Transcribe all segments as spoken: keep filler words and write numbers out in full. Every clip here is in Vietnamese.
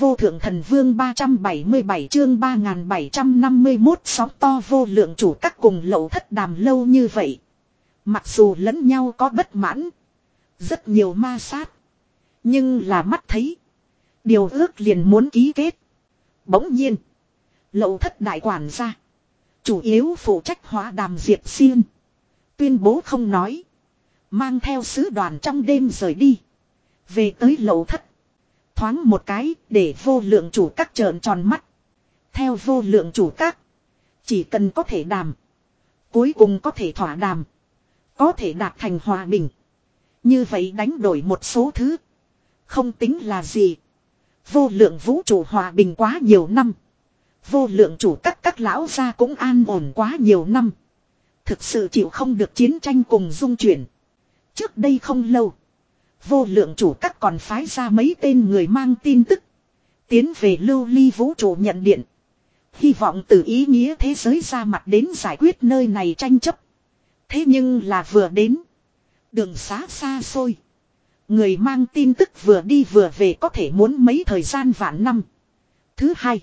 vô thượng thần vương ba trăm bảy mươi bảy chương ba nghìn bảy trăm năm mươi mốt sóng to vô lượng chủ các cùng lậu thất đàm lâu như vậy. Mặc dù lẫn nhau có bất mãn. Rất nhiều ma sát. Nhưng là mắt thấy. Điều ước liền muốn ký kết. Bỗng nhiên. Lậu thất đại quản gia. Chủ yếu phụ trách hóa đàm Diệp Xiên. Tuyên bố không nói. Mang theo sứ đoàn trong đêm rời đi. Về tới lậu thất. Thoáng một cái để vô lượng chủ các trợn tròn mắt. Theo vô lượng chủ các. Chỉ cần có thể đàm. Cuối cùng có thể thỏa đàm. Có thể đạt thành hòa bình. Như vậy đánh đổi một số thứ. Không tính là gì. Vô lượng vũ trụ hòa bình quá nhiều năm. Vô lượng chủ các các lão gia cũng an ổn quá nhiều năm. Thực sự chịu không được chiến tranh cùng dung chuyển. Trước đây không lâu. Vô lượng chủ các còn phái ra mấy tên người mang tin tức. Tiến về lưu ly vũ trụ nhận điện. Hy vọng từ ý nghĩa thế giới ra mặt đến giải quyết nơi này tranh chấp. Thế nhưng là vừa đến. Đường xá xa xôi. Người mang tin tức vừa đi vừa về có thể muốn mấy thời gian vạn năm. Thứ hai.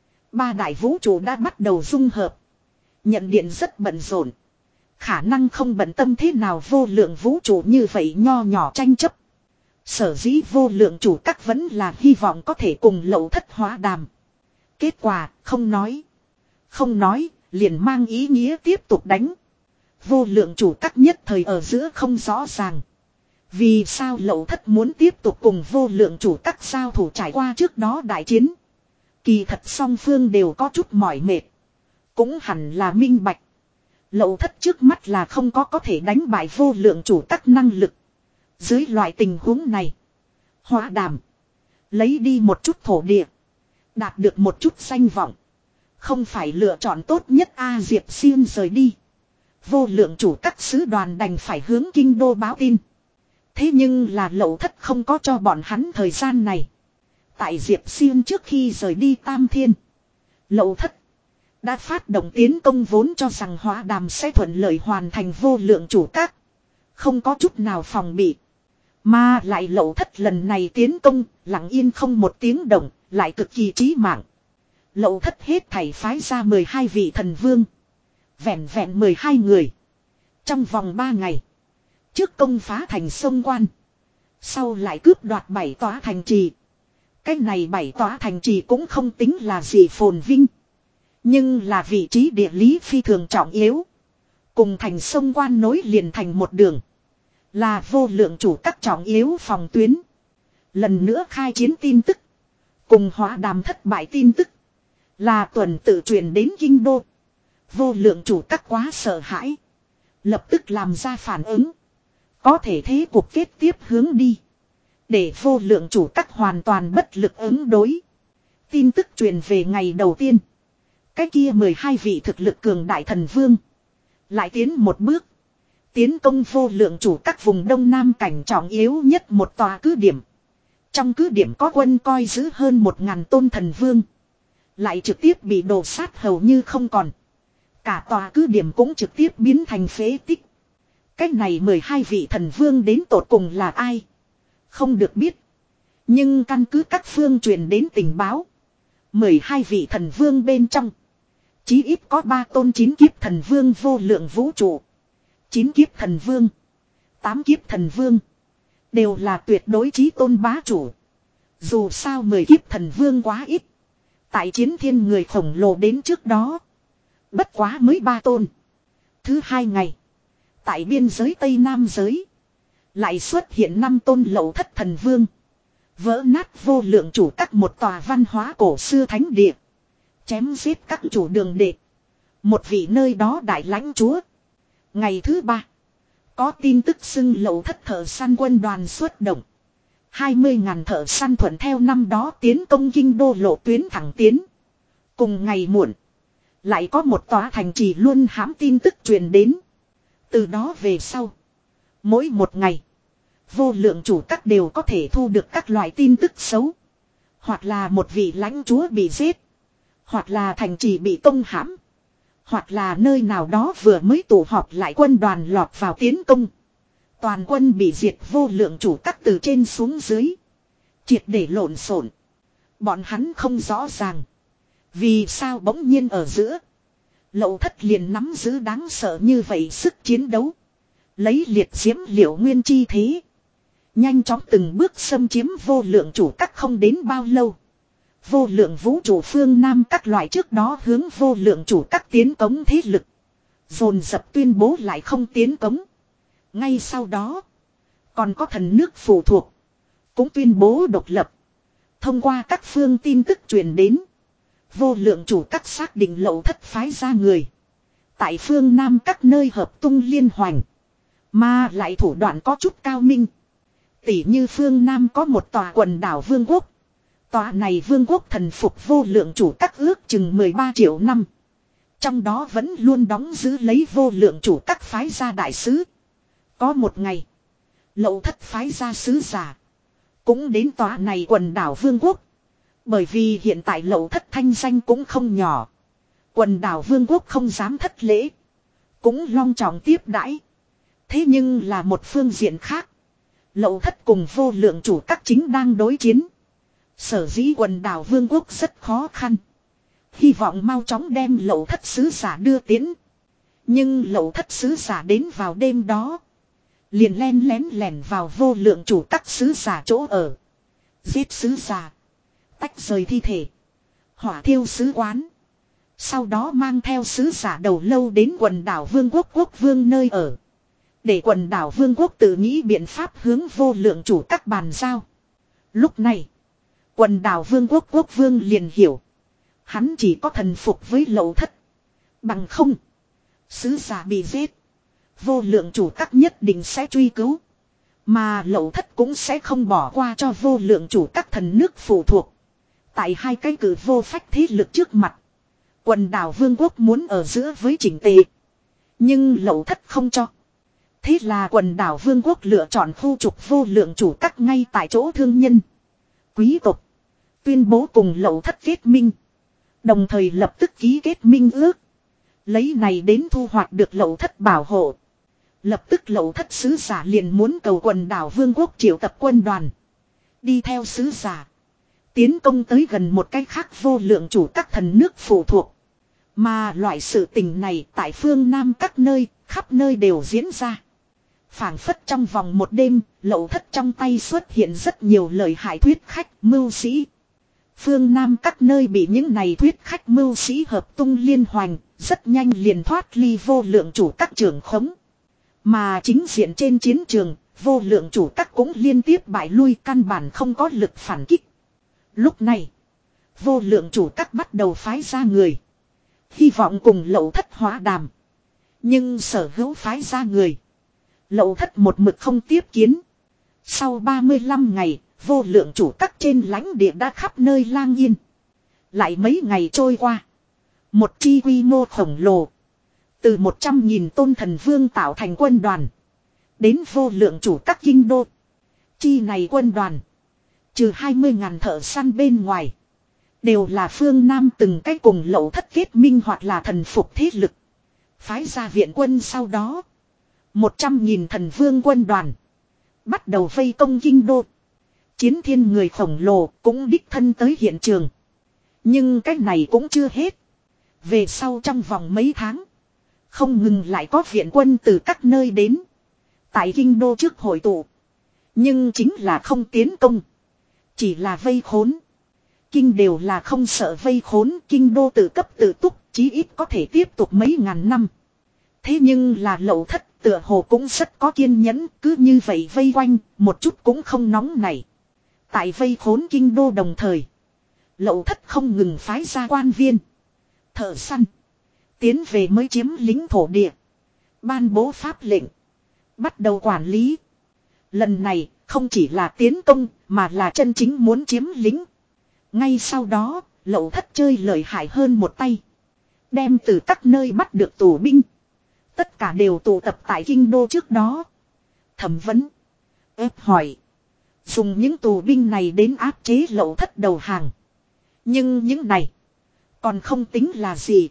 Ba đại vũ trụ đã bắt đầu dung hợp. Nhận điện rất bận rộn. Khả năng không bận tâm thế nào vô lượng vũ trụ như vậy nho nhỏ tranh chấp. Sở dĩ vô lượng chủ các vẫn là hy vọng có thể cùng lậu thất hóa đàm. Kết quả không nói. Không nói liền mang ý nghĩa tiếp tục đánh. Vô lượng chủ các nhất thời ở giữa không rõ ràng. Vì sao lậu thất muốn tiếp tục cùng vô lượng chủ các giao thủ trải qua trước đó đại chiến. Kỳ thật song phương đều có chút mỏi mệt. Cũng hẳn là minh bạch. Lậu thất trước mắt là không có có thể đánh bại vô lượng chủ các năng lực. Dưới loại tình huống này. Hóa đàm. Lấy đi một chút thổ địa. Đạt được một chút danh vọng. Không phải lựa chọn tốt nhất A Diệp Xiên rời đi. Vô lượng chủ các sứ đoàn đành phải hướng kinh đô báo tin. Thế nhưng là lậu thất không có cho bọn hắn thời gian này. Tại Diệp Xiên trước khi rời đi Tam Thiên. Lậu thất. Đã phát động tiến công vốn cho rằng hóa đàm sẽ thuận lợi hoàn thành vô lượng chủ các. Không có chút nào phòng bị. Mà lại lậu thất lần này tiến công, lặng yên không một tiếng động, lại cực kỳ chí mạng. Lậu thất hết thảy phái ra mười hai vị thần vương. Vẹn vẹn mười hai người. Trong vòng ba ngày. Trước công phá thành sông Quan. Sau lại cướp đoạt bảy tòa thành trì. Cái này bảy tòa thành trì cũng không tính là gì phồn vinh. Nhưng là vị trí địa lý phi thường trọng yếu. Cùng thành sông Quan nối liền thành một đường. Là vô lượng chủ các trọng yếu phòng tuyến. Lần nữa khai chiến tin tức. Cùng hóa đàm thất bại tin tức. Là tuần tự truyền đến kinh đô. Vô lượng chủ các quá sợ hãi. Lập tức làm ra phản ứng. Có thể thế cuộc kết tiếp hướng đi. Để vô lượng chủ các hoàn toàn bất lực ứng đối. Tin tức truyền về ngày đầu tiên. Cái kia mười hai vị thực lực cường đại thần vương. Lại tiến một bước. Tiến công vô lượng chủ các vùng đông nam cảnh trọng yếu nhất một tòa cứ điểm. Trong cứ điểm có quân coi giữ hơn một ngàn tôn thần vương. Lại trực tiếp bị đổ sát hầu như không còn. Cả tòa cứ điểm cũng trực tiếp biến thành phế tích. Cách này mười hai vị thần vương đến tột cùng là ai? Không được biết. Nhưng căn cứ các phương truyền đến tình báo. mười hai vị thần vương bên trong. Chí ít có ba tôn chín kiếp thần vương vô lượng vũ trụ. chín kiếp thần vương. tám kiếp thần vương. Đều là tuyệt đối chí tôn bá chủ. Dù sao mười kiếp thần vương quá ít. Tại chiến thiên người khổng lồ đến trước đó. Bất quá mới ba tôn. Thứ hai ngày. Tại biên giới Tây Nam giới. Lại xuất hiện năm tôn lậu thất thần vương. Vỡ nát vô lượng chủ các một tòa văn hóa cổ xưa thánh địa. Chém giết các chủ đường đệ. Một vị nơi đó đại lãnh chúa. Ngày thứ ba. Có tin tức xưng lậu thất thợ săn quân đoàn xuất động. hai mươi ngàn thợ săn thuận theo năm đó tiến công kinh đô lộ tuyến thẳng tiến. Cùng ngày muộn. Lại có một tòa thành trì luôn hãm tin tức truyền đến. Từ đó về sau. Mỗi một ngày. Vô lượng chủ các đều có thể thu được các loại tin tức xấu. Hoặc là một vị lãnh chúa bị giết. Hoặc là thành trì bị công hãm. Hoặc là nơi nào đó vừa mới tụ họp lại quân đoàn lọt vào tiến công. Toàn quân bị diệt vô lượng chủ các từ trên xuống dưới. Triệt để lộn xộn. Bọn hắn không rõ ràng. Vì sao bỗng nhiên ở giữa. Lậu thất liền nắm giữ đáng sợ như vậy sức chiến đấu. Lấy liệt diễm liệu nguyên chi thế. Nhanh chóng từng bước xâm chiếm vô lượng chủ các không đến bao lâu. Vô lượng vũ trụ phương Nam các loại trước đó hướng vô lượng chủ các tiến cống thế lực. Dồn dập tuyên bố lại không tiến cống. Ngay sau đó. Còn có thần nước phụ thuộc. Cũng tuyên bố độc lập. Thông qua các phương tin tức truyền đến. Vô lượng chủ các xác định lậu thất phái ra người. Tại phương Nam các nơi hợp tung liên hoành. Mà lại thủ đoạn có chút cao minh. Tỷ như phương Nam có một tòa quần đảo vương quốc. Tòa này vương quốc thần phục vô lượng chủ các ước chừng mười ba triệu năm. Trong đó vẫn luôn đóng giữ lấy vô lượng chủ các phái gia đại sứ. Có một ngày. Lậu thất phái gia sứ giả. Cũng đến tòa này quần đảo vương quốc. Bởi vì hiện tại lậu thất thanh danh cũng không nhỏ. Quần đảo vương quốc không dám thất lễ. Cũng long trọng tiếp đãi. Thế nhưng là một phương diện khác. Lậu thất cùng vô lượng chủ các chính đang đối chiến. Sở dĩ quần đảo vương quốc rất khó khăn. Hy vọng mau chóng đem lậu thất sứ giả đưa tiến. Nhưng lậu thất sứ giả đến vào đêm đó. Liền len lén lẻn vào vô lượng chủ các sứ giả chỗ ở. Giết sứ giả. Tách rời thi thể. Hỏa thiêu sứ quán. Sau đó mang theo sứ giả đầu lâu đến quần đảo vương quốc quốc vương nơi ở. Để quần đảo vương quốc tự nghĩ biện pháp hướng vô lượng chủ các bàn giao. Lúc này. Quần đảo vương quốc quốc vương liền hiểu. Hắn chỉ có thần phục với lậu thất. Bằng không. Sứ giả bị giết. Vô lượng chủ các nhất định sẽ truy cứu. Mà lậu thất cũng sẽ không bỏ qua cho vô lượng chủ các thần nước phụ thuộc. Tại hai cái cử vô phách thế lực trước mặt. Quần đảo vương quốc muốn ở giữa với chỉnh tề. Nhưng lậu thất không cho. Thế là quần đảo vương quốc lựa chọn khu trục vô lượng chủ các ngay tại chỗ thương nhân. Quý tộc. Tuyên bố cùng lậu thất kết minh. Đồng thời lập tức ký kết minh ước. Lấy này đến thu hoạch được lậu thất bảo hộ. Lập tức lậu thất sứ giả liền muốn cầu quần đảo vương quốc triệu tập quân đoàn. Đi theo sứ giả. Tiến công tới gần một cái khác vô lượng chủ các thần nước phụ thuộc. Mà loại sự tình này tại phương Nam các nơi, khắp nơi đều diễn ra. Phảng phất trong vòng một đêm, lậu thất trong tay xuất hiện rất nhiều lời hại thuyết khách, mưu sĩ. Phương Nam các nơi bị những này thuyết khách mưu sĩ hợp tung liên hoành, rất nhanh liền thoát ly vô lượng chủ các trưởng khống. Mà chính diện trên chiến trường, vô lượng chủ các cũng liên tiếp bại lui căn bản không có lực phản kích. Lúc này, vô lượng chủ các bắt đầu phái ra người. Hy vọng cùng lậu thất hóa đàm. Nhưng sở hữu phái ra người. Lậu thất một mực không tiếp kiến. Sau ba mươi lăm ngày, vô lượng chủ các trên lãnh địa đã khắp nơi lang yên. Lại mấy ngày trôi qua. Một chi quy mô khổng lồ. Từ một trăm nghìn tôn thần vương tạo thành quân đoàn. Đến vô lượng chủ các kinh đô. Chi này quân đoàn. Trừ hai mươi ngàn thợ săn bên ngoài. Đều là phương Nam từng cái cùng lậu thất kết minh hoặc là thần phục thế lực. Phái ra viện quân sau đó. Một trăm nghìn thần vương quân đoàn. Bắt đầu vây công kinh đô. Chiến thiên người khổng lồ cũng đích thân tới hiện trường. Nhưng cái này cũng chưa hết. Về sau trong vòng mấy tháng. Không ngừng lại có viện quân từ các nơi đến. Tại kinh đô trước hội tụ. Nhưng chính là không tiến công. Chỉ là vây khốn. Kinh đều là không sợ vây khốn. Kinh đô tự cấp tự túc. Chí ít có thể tiếp tục mấy ngàn năm. Thế nhưng là lậu thất tựa hồ cũng rất có kiên nhẫn. Cứ như vậy vây quanh. Một chút cũng không nóng này. Tại vây khốn kinh đô đồng thời. Lậu thất không ngừng phái ra quan viên. Thợ săn. Tiến về mới chiếm lính thổ địa. Ban bố pháp lệnh. Bắt đầu quản lý. Lần này không chỉ là tiến công mà là chân chính muốn chiếm lính. Ngay sau đó lậu thất chơi lợi hại hơn một tay. Đem từ các nơi bắt được tù binh. Tất cả đều tụ tập tại kinh đô trước đó. Thẩm vấn. Ép hỏi. Dùng những tù binh này đến áp chế lậu thất đầu hàng. Nhưng những này. Còn không tính là gì.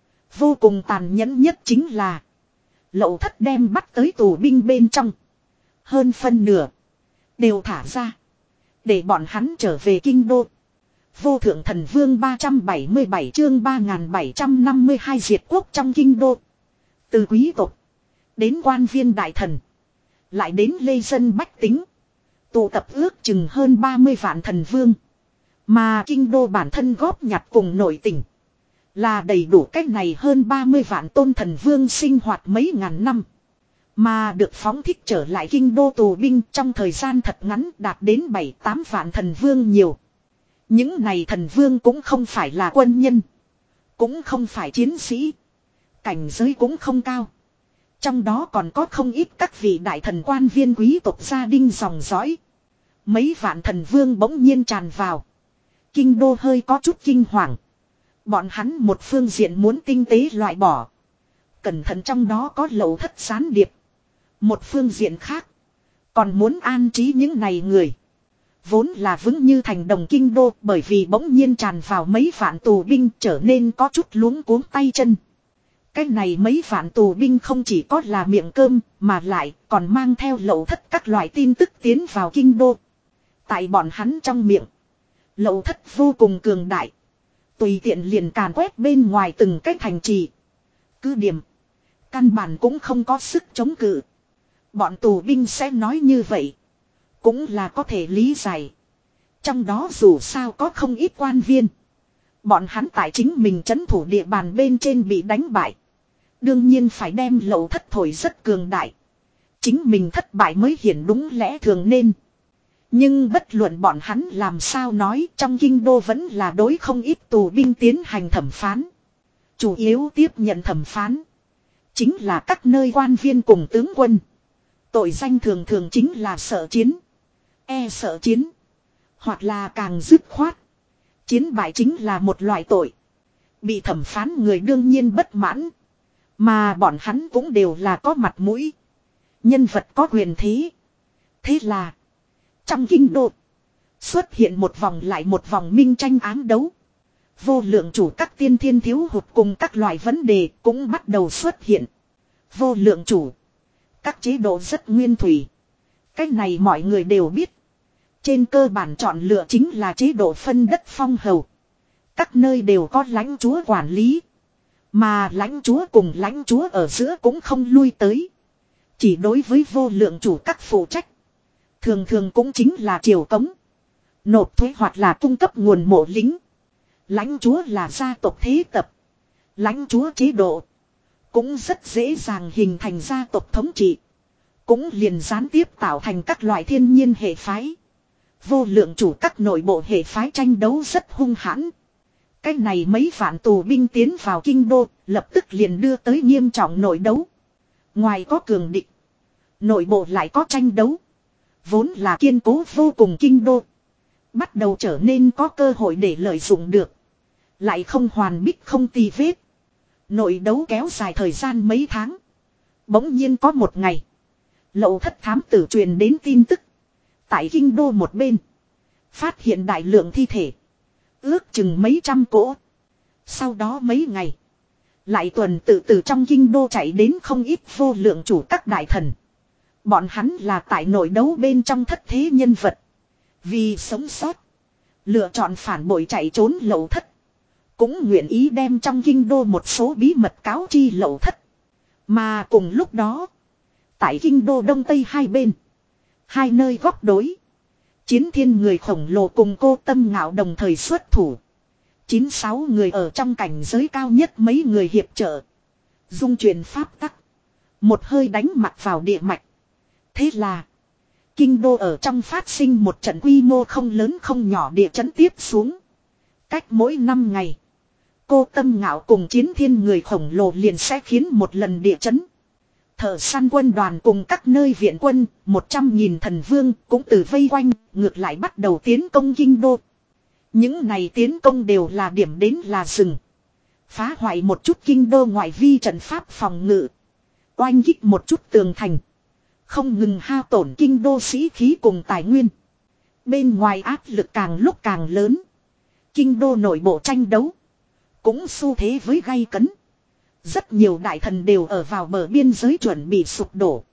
Vô cùng tàn nhẫn nhất chính là. Lậu thất đem bắt tới tù binh bên trong. Hơn phân nửa. Đều thả ra. Để bọn hắn trở về kinh đô. Vô thượng thần vương ba trăm bảy mươi bảy chương ba nghìn bảy trăm năm mươi hai diệt quốc trong kinh đô. Từ quý tộc đến quan viên đại thần, lại đến lê dân bách tính, tụ tập ước chừng hơn ba mươi vạn thần vương. Mà kinh đô bản thân góp nhặt cùng nội tình, là đầy đủ cách này hơn ba mươi vạn tôn thần vương sinh hoạt mấy ngàn năm. Mà được phóng thích trở lại kinh đô tù binh trong thời gian thật ngắn đạt đến bảy tám vạn thần vương nhiều. Những này thần vương cũng không phải là quân nhân, cũng không phải chiến sĩ, cảnh giới cũng không cao. Trong đó còn có không ít các vị đại thần quan viên quý tộc gia đình dòng dõi. Mấy vạn thần vương bỗng nhiên tràn vào. Kinh đô hơi có chút kinh hoàng. Bọn hắn một phương diện muốn tinh tế loại bỏ, cẩn thận trong đó có lậu thất gián điệp. Một phương diện khác, còn muốn an trí những này người. Vốn là vững như thành đồng kinh đô, bởi vì bỗng nhiên tràn vào mấy vạn tù binh trở nên có chút luống cuống tay chân. Cái này mấy vạn tù binh không chỉ có là miệng cơm, mà lại còn mang theo lậu thất các loại tin tức tiến vào kinh đô. Tại bọn hắn trong miệng, lậu thất vô cùng cường đại, tùy tiện liền càn quét bên ngoài từng cái thành trì, cứ điểm, căn bản cũng không có sức chống cự. Bọn tù binh sẽ nói như vậy, cũng là có thể lý giải. Trong đó dù sao có không ít quan viên, bọn hắn tại chính mình trấn thủ địa bàn bên trên bị đánh bại, đương nhiên phải đem lậu thất thổi rất cường đại. Chính mình thất bại mới hiển đúng lẽ thường nên. Nhưng bất luận bọn hắn làm sao nói, trong kinh đô vẫn là đối không ít tù binh tiến hành thẩm phán. Chủ yếu tiếp nhận thẩm phán chính là các nơi quan viên cùng tướng quân. Tội danh thường thường chính là sợ chiến, e sợ chiến, hoặc là càng dứt khoát, chiến bại chính là một loại tội. Bị thẩm phán người đương nhiên bất mãn, mà bọn hắn cũng đều là có mặt mũi, nhân vật có quyền thế. Thế là trong kinh đô xuất hiện một vòng lại một vòng minh tranh ám đấu. Vô lượng chủ các tiên thiên thiếu hụt cùng các loại vấn đề cũng bắt đầu xuất hiện. Vô lượng chủ các chế độ rất nguyên thủy, cái này mọi người đều biết. Trên cơ bản chọn lựa chính là chế độ phân đất phong hầu. Các nơi đều có lãnh chúa quản lý, mà lãnh chúa cùng lãnh chúa ở giữa cũng không lui tới, chỉ đối với vô lượng chủ các phụ trách. Thường thường cũng chính là triều cống, nộp thuế hoặc là cung cấp nguồn mộ lính. Lãnh chúa là gia tộc thế tập, lãnh chúa chế độ cũng rất dễ dàng hình thành gia tộc thống trị, cũng liền gián tiếp tạo thành các loại thiên nhiên hệ phái. Vô lượng chủ các nội bộ hệ phái tranh đấu rất hung hãn. Cái này mấy vạn tù binh tiến vào kinh đô, lập tức liền đưa tới nghiêm trọng nội đấu. Ngoài có cường địch, nội bộ lại có tranh đấu. Vốn là kiên cố vô cùng kinh đô, bắt đầu trở nên có cơ hội để lợi dụng được, lại không hoàn bích không tì vết. Nội đấu kéo dài thời gian mấy tháng. Bỗng nhiên có một ngày, lậu thất thám tử truyền đến tin tức. Tại kinh đô một bên, phát hiện đại lượng thi thể, ước chừng mấy trăm cỗ. Sau đó mấy ngày, lại tuần tự từ trong kinh đô chạy đến không ít vô lượng chủ các đại thần. Bọn hắn là tại nội đấu bên trong thất thế nhân vật. Vì sống sót, lựa chọn phản bội chạy trốn lậu thất, cũng nguyện ý đem trong kinh đô một số bí mật cáo chi lậu thất. Mà cùng lúc đó, tại kinh đô đông tây hai bên, hai nơi góc đối, Chiến Thiên người khổng lồ cùng Cô Tâm Ngạo đồng thời xuất thủ. Chín sáu người ở trong cảnh giới cao nhất mấy người hiệp trợ, dung chuyển pháp tắc, một hơi đánh mặt vào địa mạch. Thế là kinh đô ở trong phát sinh một trận quy mô không lớn không nhỏ địa chấn tiếp xuống. Cách mỗi năm ngày, Cô Tâm Ngạo cùng Chiến Thiên người khổng lồ liền sẽ khiến một lần địa chấn. Thợ săn quân đoàn cùng các nơi viện quân, một trăm nghìn thần vương cũng từ vây quanh, ngược lại bắt đầu tiến công kinh đô. Những này tiến công đều là điểm đến là rừng. Phá hoại một chút kinh đô ngoại vi trận pháp phòng ngự, oanh kích một chút tường thành, không ngừng hao tổn kinh đô sĩ khí cùng tài nguyên. Bên ngoài áp lực càng lúc càng lớn. Kinh đô nội bộ tranh đấu cũng xu thế với gay cấn. Rất nhiều đại thần đều ở vào bờ biên giới chuẩn bị sụp đổ.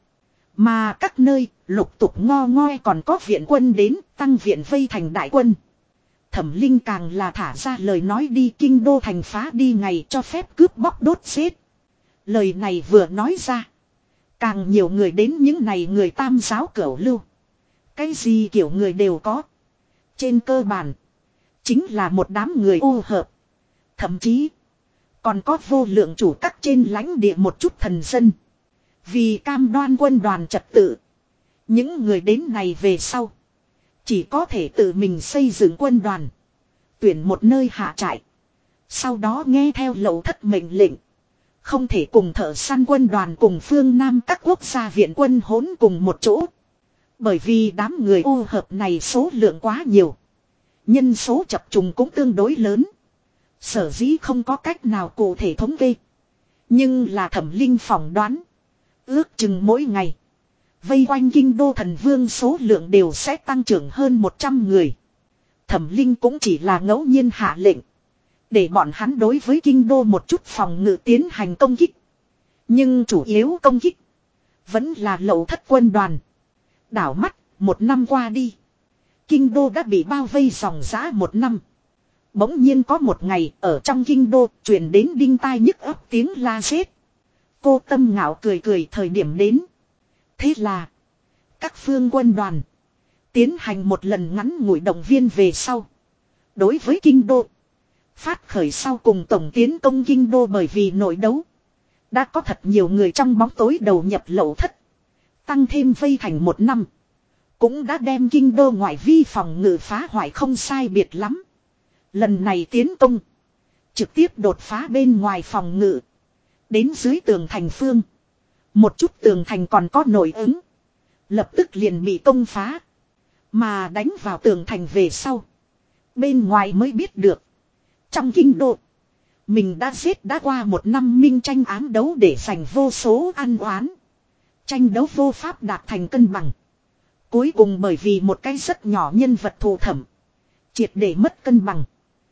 Mà các nơi lục tục ngo ngoe còn có viện quân đến tăng viện vây thành đại quân. Thẩm Linh càng là thả ra lời nói đi, kinh đô thành phá đi ngày cho phép cướp bóc đốt giết. Lời này vừa nói ra, càng nhiều người đến những này người tam giáo cửu lưu. Cái gì kiểu người đều có. Trên cơ bản, chính là một đám người ô hợp. Thậm chí, còn có vô lượng chủ các trên lãnh địa một chút thần dân. Vì cam đoan quân đoàn trật tự, những người đến này về sau, chỉ có thể tự mình xây dựng quân đoàn. Tuyển một nơi hạ trại. Sau đó nghe theo Lậu Thất mệnh lệnh. Không thể cùng thợ săn quân đoàn cùng phương Nam các quốc gia viện quân hỗn cùng một chỗ. Bởi vì đám người ô hợp này số lượng quá nhiều. Nhân số chập trùng cũng tương đối lớn. Sở dĩ không có cách nào cụ thể thống kê. Nhưng là Thẩm Linh phỏng đoán. Ước chừng mỗi ngày, vây quanh kinh đô thần vương số lượng đều sẽ tăng trưởng hơn một trăm người. Thẩm Linh cũng chỉ là ngẫu nhiên hạ lệnh. Để bọn hắn đối với kinh đô một chút phòng ngự tiến hành công kích. Nhưng chủ yếu công kích vẫn là Lậu Thất quân đoàn. Đảo mắt, một năm qua đi. Kinh đô đã bị bao vây dòng dã một năm. Bỗng nhiên có một ngày ở trong kinh đô truyền đến đinh tai nhức óc tiếng la giết. Cô Tâm Ngạo cười cười thời điểm đến. Thế là các phương quân đoàn tiến hành một lần ngắn ngủi động viên về sau. Đối với kinh đô, phát khởi sau cùng tổng tiến công kinh đô, bởi vì nội đấu. Đã có thật nhiều người trong bóng tối đầu nhập Lậu Thất. Tăng thêm vây thành một năm. Cũng đã đem kinh đô ngoại vi phòng ngự phá hoại không sai biệt lắm. Lần này tiến công, trực tiếp đột phá bên ngoài phòng ngự. Đến dưới tường thành phương. Một chút tường thành còn có nội ứng. Lập tức liền bị công phá. Mà đánh vào tường thành về sau, bên ngoài mới biết được. Trong kinh đô, mình đã giết đã qua một năm minh tranh ám đấu để giành vô số ăn oán. Tranh đấu vô pháp đạt thành cân bằng. Cuối cùng bởi vì một cái rất nhỏ nhân vật thù thẩm, triệt để mất cân bằng.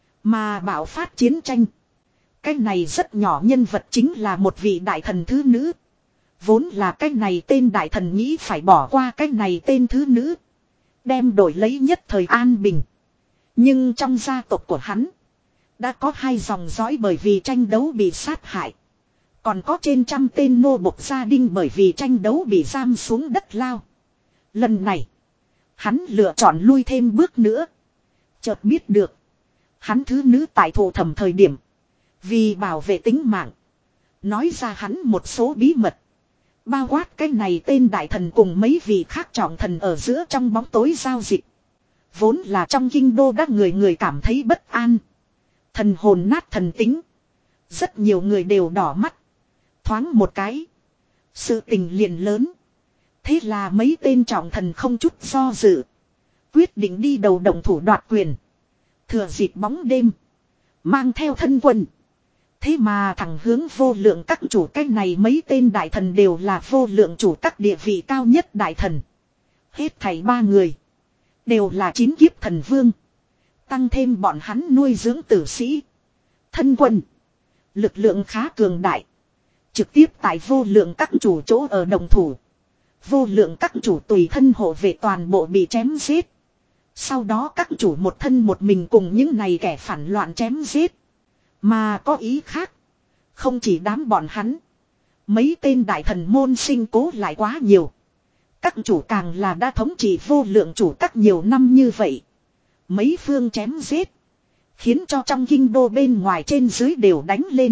Mà bạo phát chiến tranh. Cái này rất nhỏ nhân vật chính là một vị đại thần thứ nữ. Vốn là cái này tên đại thần nghĩ phải bỏ qua cái này tên thứ nữ. Đem đổi lấy nhất thời an bình. Nhưng trong gia tộc của hắn, đã có hai dòng dõi bởi vì tranh đấu bị sát hại. Còn có trên trăm tên nô bộc gia đình bởi vì tranh đấu bị giam xuống đất lao. Lần này, hắn lựa chọn lui thêm bước nữa. Chợt biết được, hắn thứ nữ tại thụ thẩm thời điểm, vì bảo vệ tính mạng, nói ra hắn một số bí mật. Bao quát cái này tên đại thần cùng mấy vị khác trọng thần ở giữa trong bóng tối giao dịch. Vốn là trong kinh đô đã người người cảm thấy bất an. Thần hồn nát thần tính. Rất nhiều người đều đỏ mắt. Thoáng một cái, sự tình liền lớn. Thế là mấy tên trọng thần không chút do dự, quyết định đi đầu động thủ đoạt quyền. Thừa dịp bóng đêm, mang theo thân quân. Thế mà thẳng hướng vô lượng các chủ, cái này mấy tên đại thần đều là vô lượng chủ các địa vị cao nhất đại thần. Hết thảy ba người đều là chín kiếp thần vương. Tăng thêm bọn hắn nuôi dưỡng tử sĩ, thân quân, lực lượng khá cường đại. Trực tiếp tại vô lượng các chủ chỗ ở đồng thủ. Vô lượng các chủ tùy thân hộ vệ toàn bộ bị chém giết. Sau đó các chủ một thân một mình cùng những này kẻ phản loạn chém giết. Mà có ý khác, không chỉ đám bọn hắn, mấy tên đại thần môn sinh cố lại quá nhiều. Các chủ càng là đã thống trị vô lượng chủ các nhiều năm như vậy. Mấy phương chém giết, khiến cho trong kinh đô bên ngoài trên dưới đều đánh lên.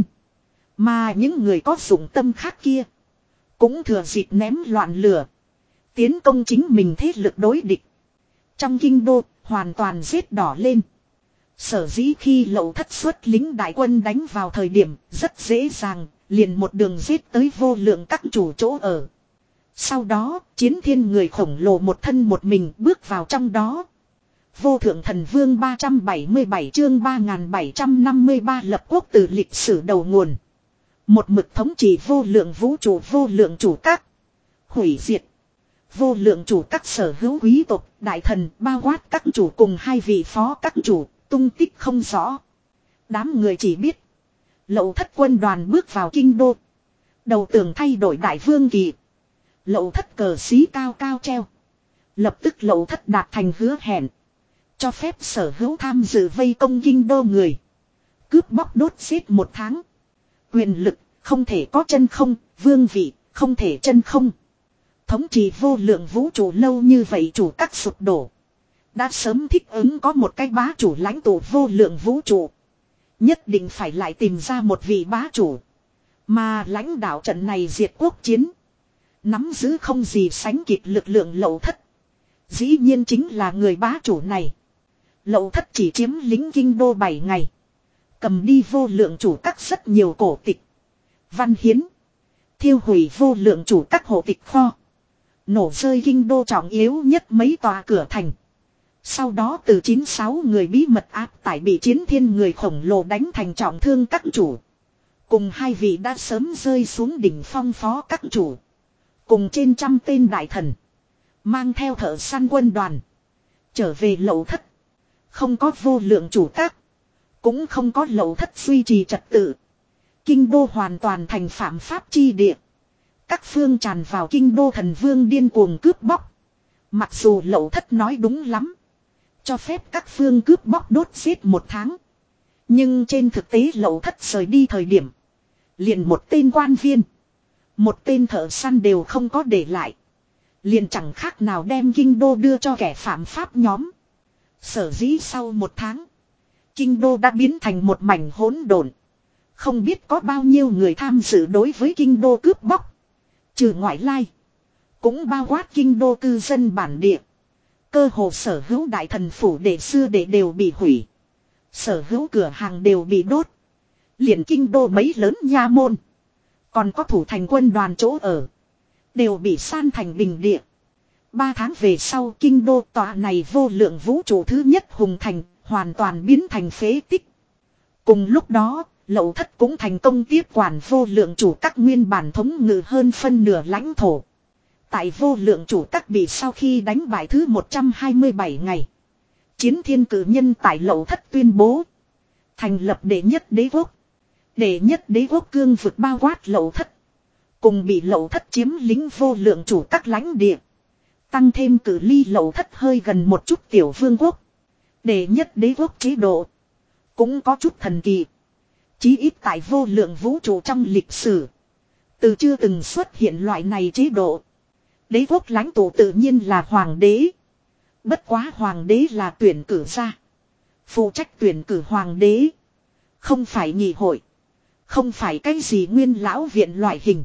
Mà những người có dụng tâm khác kia, cũng thừa dịp ném loạn lửa, tiến công chính mình thế lực đối địch. Trong kinh đô, hoàn toàn giết đỏ lên. Sở dĩ khi Lậu Thất xuất lính đại quân đánh vào thời điểm rất dễ dàng, liền một đường giết tới vô lượng các chủ chỗ ở. Sau đó, chiến thiên người khổng lồ một thân một mình bước vào trong đó. Vô thượng thần vương ba trăm bảy mươi bảy chương ba nghìn bảy trăm năm mươi ba lập quốc từ lịch sử đầu nguồn. Một mực thống trị vô lượng vũ trụ vô lượng chủ các. Hủy diệt. Vô lượng chủ các sở hữu quý tộc, đại thần, bao quát các chủ cùng hai vị phó các chủ, tung tích không rõ. Đám người chỉ biết, Lậu Thất quân đoàn bước vào kinh đô. Đầu tường thay đổi đại vương kỳ. Lậu Thất cờ xí cao cao treo. Lập tức Lậu Thất đạt thành hứa hẹn. Cho phép sở hữu tham dự vây công kinh đô người. Cướp bóc đốt giết một tháng. Quyền lực không thể có chân không, vương vị không thể chân không. Thống trị vô lượng vũ trụ lâu như vậy chủ các sụp đổ. Đã sớm thích ứng có một cái bá chủ lãnh tụ vô lượng vũ trụ. Nhất định phải lại tìm ra một vị bá chủ. Mà lãnh đạo trận này diệt quốc chiến. Nắm giữ không gì sánh kịp lực lượng Lậu Thất. Dĩ nhiên chính là người bá chủ này. Lậu Thất chỉ chiếm lính kinh đô bảy ngày. Cầm đi vô lượng chủ các rất nhiều cổ tịch. Văn hiến. Thiêu hủy vô lượng chủ các hộ tịch kho. Nổ rơi kinh đô trọng yếu nhất mấy tòa cửa thành. Sau đó từ chín mươi sáu người bí mật áp tải bị chiến thiên người khổng lồ đánh thành trọng thương các chủ. Cùng hai vị đã sớm rơi xuống đỉnh phong phó các chủ. Cùng trên trăm tên đại thần. Mang theo thợ săn quân đoàn. Trở về Lậu Thất. Không có vô lượng chủ các. Cũng không có Lậu Thất duy trì trật tự. Kinh đô hoàn toàn thành phạm pháp chi địa. Các phương tràn vào kinh đô thần vương điên cuồng cướp bóc. Mặc dù Lậu Thất nói đúng lắm. Cho phép các phương cướp bóc đốt giết một tháng. Nhưng trên thực tế Lậu Thất rời đi thời điểm. Liền một tên quan viên. Một tên thợ săn đều không có để lại. Liền chẳng khác nào đem kinh đô đưa cho kẻ phạm pháp nhóm. Sở dĩ sau một tháng. Kinh đô đã biến thành một mảnh hỗn độn. Không biết có bao nhiêu người tham dự đối với kinh đô cướp bóc. Trừ ngoại lai. Cũng bao quát kinh đô cư dân bản địa. Cơ hồ sở hữu đại thần phủ để xưa để đều bị hủy. Sở hữu cửa hàng đều bị đốt. Liền kinh đô mấy lớn nha môn. Còn có thủ thành quân đoàn chỗ ở. Đều bị san thành bình địa. Ba tháng về sau kinh đô tòa này vô lượng vũ trụ thứ nhất hùng thành. Hoàn toàn biến thành phế tích. Cùng lúc đó Lậu Thất cũng thành công tiếp quản vô lượng chủ các nguyên bản thống ngự hơn phân nửa lãnh thổ. Tại vô lượng chủ các bị sau khi đánh bại thứ một trăm hai mươi bảy ngày. Chiến thiên cử nhân tại Lậu Thất tuyên bố. Thành lập đệ nhất đế quốc. Đệ nhất đế quốc cương vực bao quát Lậu Thất. Cùng bị Lậu Thất chiếm lính vô lượng chủ các lãnh địa. Tăng thêm cử ly Lậu Thất hơi gần một chút tiểu vương quốc. Đệ nhất đế quốc chế độ. Cũng có chút thần kỳ. Chí ít tại vô lượng vũ trụ trong lịch sử. Từ chưa từng xuất hiện loại này chế độ. Đế quốc lãnh tụ tự nhiên là hoàng đế. Bất quá hoàng đế là tuyển cử ra. Phụ trách tuyển cử hoàng đế. Không phải nghị hội. Không phải cái gì nguyên lão viện loại hình.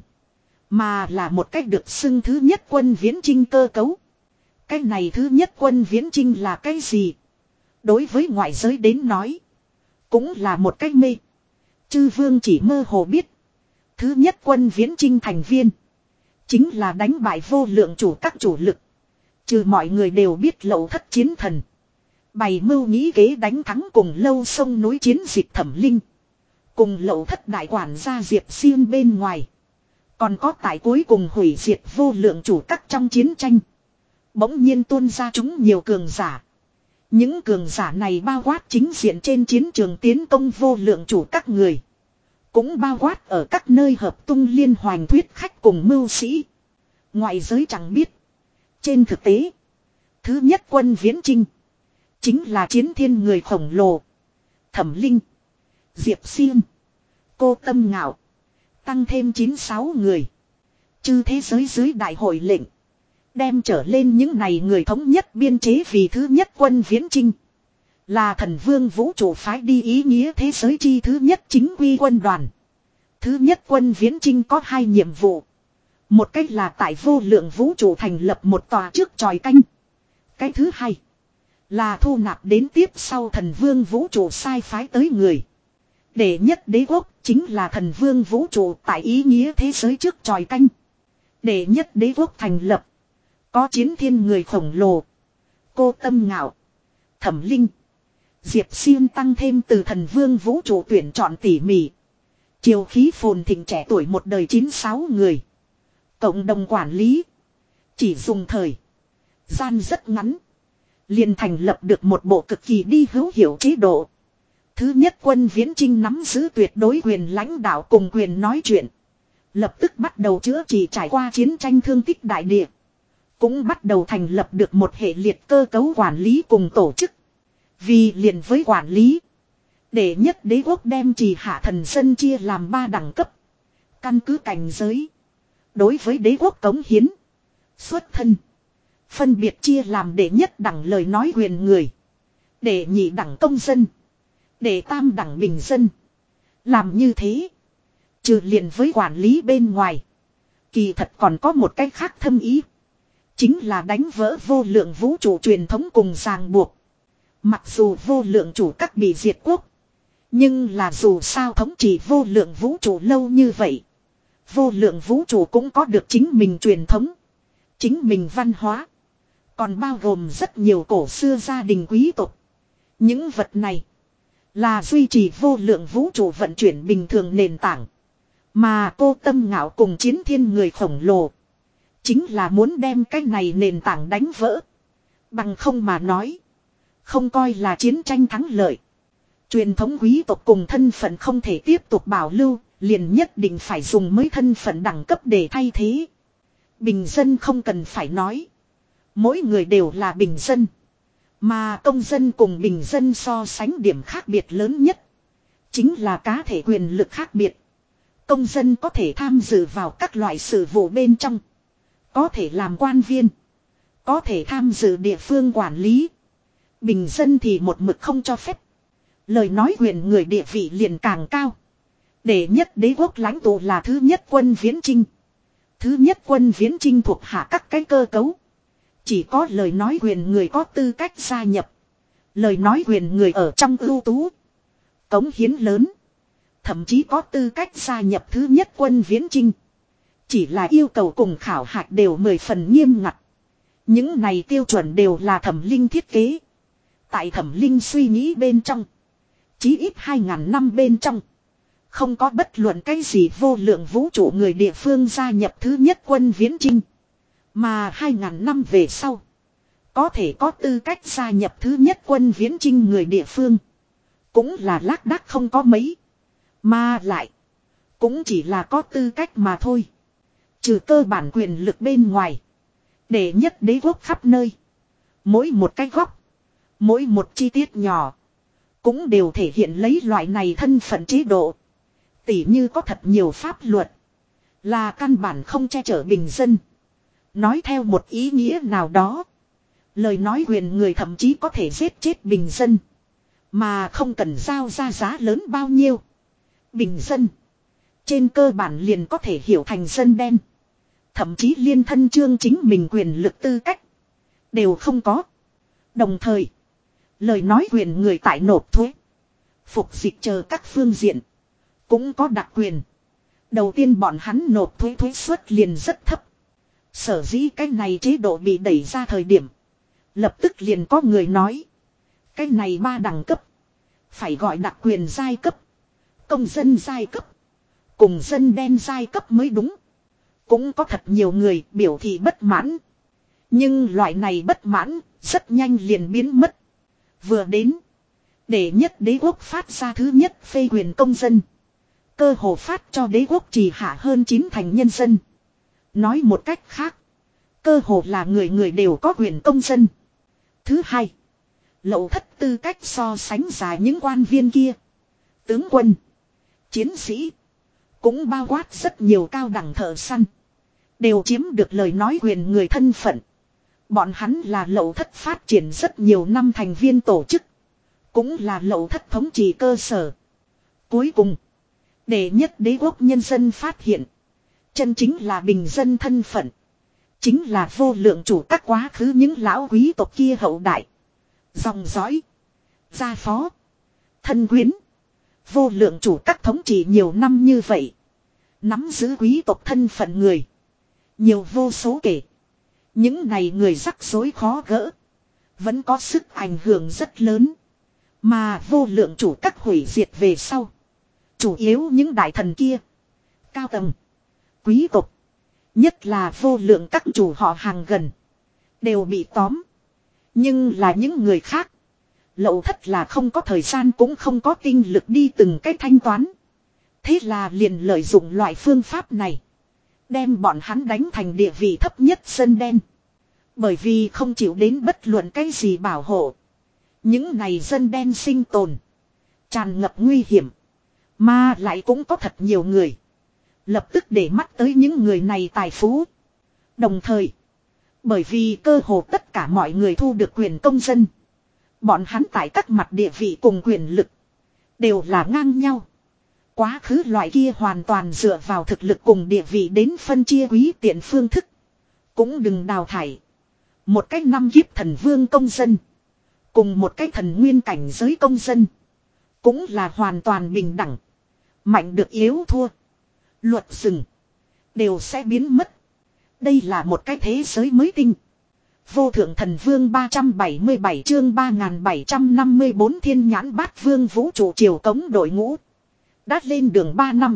Mà là một cách được xưng thứ nhất quân viễn chinh cơ cấu. Cái này thứ nhất quân viễn chinh là cái gì? Đối với ngoại giới đến nói. Cũng là một cách mê. Chư vương chỉ mơ hồ biết. Thứ nhất quân viễn chinh thành viên. Chính là đánh bại vô lượng chủ các chủ lực. Trừ mọi người đều biết Lậu Thất chiến thần. Bày mưu nghĩ kế đánh thắng cùng lâu sông núi chiến dịch Thẩm Linh. Cùng Lậu Thất đại quản gia Diệp Xiên bên ngoài. Còn có tại cuối cùng hủy diệt vô lượng chủ các trong chiến tranh. Bỗng nhiên tuôn ra chúng nhiều cường giả. Những cường giả này bao quát chính diện trên chiến trường tiến công vô lượng chủ các người. Cũng bao quát ở các nơi hợp tung liên hoành thuyết khách cùng mưu sĩ. Ngoại giới chẳng biết. Trên thực tế. Thứ nhất quân viễn chinh. Chính là chiến thiên người khổng lồ. Thẩm Linh. Diệp Xiên. Cô Tâm Ngạo. Tăng thêm chín mươi sáu người. Chư thế giới dưới đại hội lệnh. Đem trở lên những này người thống nhất biên chế vì thứ nhất quân viễn chinh. Là thần vương vũ trụ phái đi ý nghĩa thế giới chi thứ nhất chính quy quân đoàn. Thứ nhất quân viễn chinh có hai nhiệm vụ. Một cách là tại vô lượng vũ trụ thành lập một tòa trước tròi canh. Cái thứ hai. Là thu nạp đến tiếp sau thần vương vũ trụ sai phái tới người. Đệ nhất đế quốc chính là thần vương vũ trụ tại ý nghĩa thế giới trước tròi canh. Đệ nhất đế quốc thành lập. Có chiến thiên người khổng lồ. Cô Tâm Ngạo. Thẩm Linh. Diệp Xiên tăng thêm từ thần vương vũ trụ tuyển chọn tỉ mỉ. Chiều khí phồn thịnh trẻ tuổi một đời chín mươi sáu người. Cộng đồng quản lý. Chỉ dùng thời gian rất ngắn. Liền thành lập được một bộ cực kỳ đi hữu hiệu chế độ. Thứ nhất quân viễn chinh nắm giữ tuyệt đối quyền lãnh đạo cùng quyền nói chuyện. Lập tức bắt đầu chữa trị trải qua chiến tranh thương tích đại địa. Cũng bắt đầu thành lập được một hệ liệt cơ cấu quản lý cùng tổ chức. Vì liền với quản lý. Đệ nhất đế quốc đem trì hạ thần dân chia làm ba đẳng cấp. Căn cứ cảnh giới. Đối với đế quốc cống hiến. Xuất thân. Phân biệt chia làm đệ nhất đẳng lời nói quyền người. Đệ nhị đẳng công dân. Đệ tam đẳng bình dân. Làm như thế. Trừ liền với quản lý bên ngoài. Kỳ thật còn có một cách khác thâm ý. Chính là đánh vỡ vô lượng vũ trụ truyền thống cùng ràng buộc. Mặc dù vô lượng chủ các bị diệt quốc. Nhưng là dù sao thống trị vô lượng vũ trụ lâu như vậy. Vô lượng vũ trụ cũng có được chính mình truyền thống. Chính mình văn hóa. Còn bao gồm rất nhiều cổ xưa gia đình quý tộc. Những vật này. Là duy trì vô lượng vũ trụ vận chuyển bình thường nền tảng. Mà cô Tâm Ngạo cùng Chiến Thiên người khổng lồ. Chính là muốn đem cái này nền tảng đánh vỡ. Bằng không mà nói. Không coi là chiến tranh thắng lợi. Truyền thống quý tộc cùng thân phận không thể tiếp tục bảo lưu. Liền nhất định phải dùng mới thân phận đẳng cấp để thay thế. Bình dân không cần phải nói. Mỗi người đều là bình dân. Mà công dân cùng bình dân so sánh điểm khác biệt lớn nhất. Chính là cá thể quyền lực khác biệt. Công dân có thể tham dự vào các loại sự vụ bên trong. Có thể làm quan viên. Có thể tham dự địa phương quản lý. Bình dân thì một mực không cho phép. Lời nói quyền người địa vị liền càng cao. Đệ nhất đế quốc lãnh tụ là thứ nhất quân viễn chinh. Thứ nhất quân viễn chinh thuộc hạ các cái cơ cấu. Chỉ có lời nói quyền người có tư cách gia nhập. Lời nói quyền người ở trong ưu tú. Cống hiến lớn. Thậm chí có tư cách gia nhập thứ nhất quân viễn chinh. Chỉ là yêu cầu cùng khảo hạch đều mười phần nghiêm ngặt. Những này tiêu chuẩn đều là Thẩm Linh thiết kế. Tại Thẩm Linh suy nghĩ bên trong. Chí ít hai ngàn năm bên trong. Không có bất luận cái gì vô lượng vũ trụ người địa phương gia nhập thứ nhất quân viễn chinh. Mà hai ngàn năm về sau. Có thể có tư cách gia nhập thứ nhất quân viễn chinh người địa phương. Cũng là lác đác không có mấy. Mà lại. Cũng chỉ là có tư cách mà thôi. Trừ cơ bản quyền lực bên ngoài. Đệ nhất đế quốc khắp nơi. Mỗi một cái góc. Mỗi một chi tiết nhỏ. Cũng đều thể hiện lấy loại này thân phận chế độ. Tỉ như có thật nhiều pháp luật. Là căn bản không che chở bình dân. Nói theo một ý nghĩa nào đó. Lời nói quyền người thậm chí có thể giết chết bình dân. Mà không cần giao ra giá lớn bao nhiêu. Bình dân. Trên cơ bản liền có thể hiểu thành dân đen. Thậm chí liên thân chương chính mình quyền lực tư cách. Đều không có. Đồng thời. Lời nói quyền người tại nộp thuế. Phục dịch chờ các phương diện. Cũng có đặc quyền. Đầu tiên bọn hắn nộp thuế thuế suất liền rất thấp. Sở dĩ cái này chế độ bị đẩy ra thời điểm. Lập tức liền có người nói. Cái này ba đẳng cấp. Phải gọi đặc quyền giai cấp. Công dân giai cấp. Cùng dân đen giai cấp mới đúng. Cũng có thật nhiều người biểu thị bất mãn. Nhưng loại này bất mãn rất nhanh liền biến mất. Vừa đến. Đệ nhất đế quốc phát ra thứ nhất phê quyền công dân. Cơ hồ phát cho đế quốc trì hạ hơn chín thành nhân dân. Nói một cách khác. Cơ hồ là người người đều có quyền công dân. Thứ hai. Lậu thất tư cách so sánh dài những quan viên kia. Tướng quân. Chiến sĩ. Cũng bao quát rất nhiều cao đẳng thợ săn. Đều chiếm được lời nói quyền người thân phận. Bọn hắn là lậu thất phát triển rất nhiều năm thành viên tổ chức. Cũng là lậu thất thống trị cơ sở. Cuối cùng. Đệ nhất đế quốc nhân dân phát hiện. Chân chính là bình dân thân phận. Chính là vô lượng chủ các quá khứ những lão quý tộc kia hậu đại. Dòng dõi. Gia phó. Thân quyến. Vô lượng chủ các thống trị nhiều năm như vậy. Nắm giữ quý tộc thân phận người. Nhiều vô số kể. Những này người rắc rối khó gỡ. Vẫn có sức ảnh hưởng rất lớn. Mà vô lượng chủ các hủy diệt về sau. Chủ yếu những đại thần kia. Cao tầng. Quý tộc. Nhất là vô lượng các chủ họ hàng gần. Đều bị tóm. Nhưng là những người khác. Lậu thất là không có thời gian cũng không có tinh lực đi từng cái thanh toán. Thế là liền lợi dụng loại phương pháp này. Đem bọn hắn đánh thành địa vị thấp nhất dân đen. Bởi vì không chịu đến bất luận cái gì bảo hộ. Những này dân đen sinh tồn. Tràn ngập nguy hiểm. Mà lại cũng có thật nhiều người. Lập tức để mắt tới những người này tài phú. Đồng thời. Bởi vì cơ hồ tất cả mọi người thu được quyền công dân. Bọn hắn tại các mặt địa vị cùng quyền lực. Đều là ngang nhau. Quá khứ loại kia hoàn toàn dựa vào thực lực cùng địa vị đến phân chia quý tiện phương thức. Cũng đừng đào thải. Một cách năm kiếp thần vương công dân. Cùng một cái thần nguyên cảnh giới công dân. Cũng là hoàn toàn bình đẳng. Mạnh được yếu thua. Luật rừng. Đều sẽ biến mất. Đây là một cái thế giới mới tinh. Vô thượng thần vương ba trăm bảy mươi bảy chương ba nghìn bảy trăm năm mươi bốn thiên nhãn bát vương vũ trụ triều cống đội ngũ. Đã lên đường ba năm.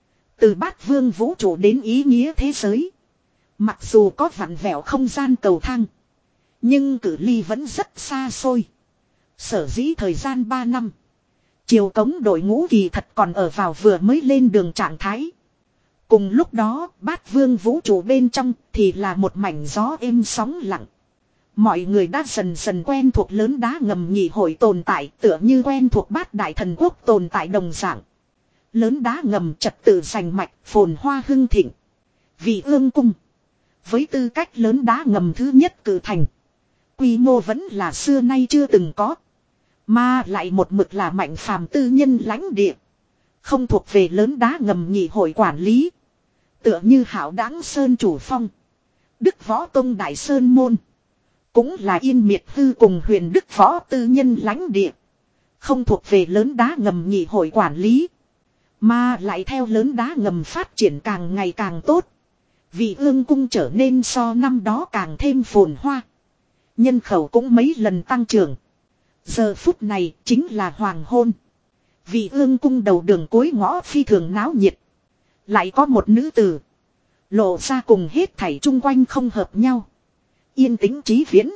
Từ bát vương vũ trụ đến ý nghĩa thế giới. Mặc dù có vặn vẹo không gian cầu thang. Nhưng cự ly vẫn rất xa xôi. Sở dĩ thời gian ba năm. Triều cống đội ngũ kỳ thật còn ở vào vừa mới lên đường trạng thái. Cùng lúc đó bát vương vũ trụ bên trong thì là một mảnh gió êm sóng lặng. Mọi người đã dần dần quen thuộc lớn đá ngầm nhị hội tồn tại tựa như quen thuộc bát đại thần quốc tồn tại đồng dạng. Lớn đá ngầm trật tự rành mạch phồn hoa hưng thịnh. Vì ương cung. Với tư cách lớn đá ngầm thứ nhất cử thành. Quy mô vẫn là xưa nay chưa từng có. Mà lại một mực là mạnh phàm tư nhân lãnh địa. Không thuộc về lớn đá ngầm nhị hội quản lý. Tựa như hảo đáng sơn chủ phong. Đức võ tông đại sơn môn. Cũng là yên miệt hư cùng huyền đức võ tư nhân lãnh địa. Không thuộc về lớn đá ngầm nhị hội quản lý. Mà lại theo lớn đá ngầm phát triển càng ngày càng tốt. Vì ương cung trở nên so năm đó càng thêm phồn hoa. Nhân khẩu cũng mấy lần tăng trưởng. Giờ phút này chính là hoàng hôn. Vì ương cung đầu đường cuối ngõ phi thường náo nhiệt. Lại có một nữ tử. Lộ ra cùng hết thảy chung quanh không hợp nhau. Yên tĩnh trí viễn.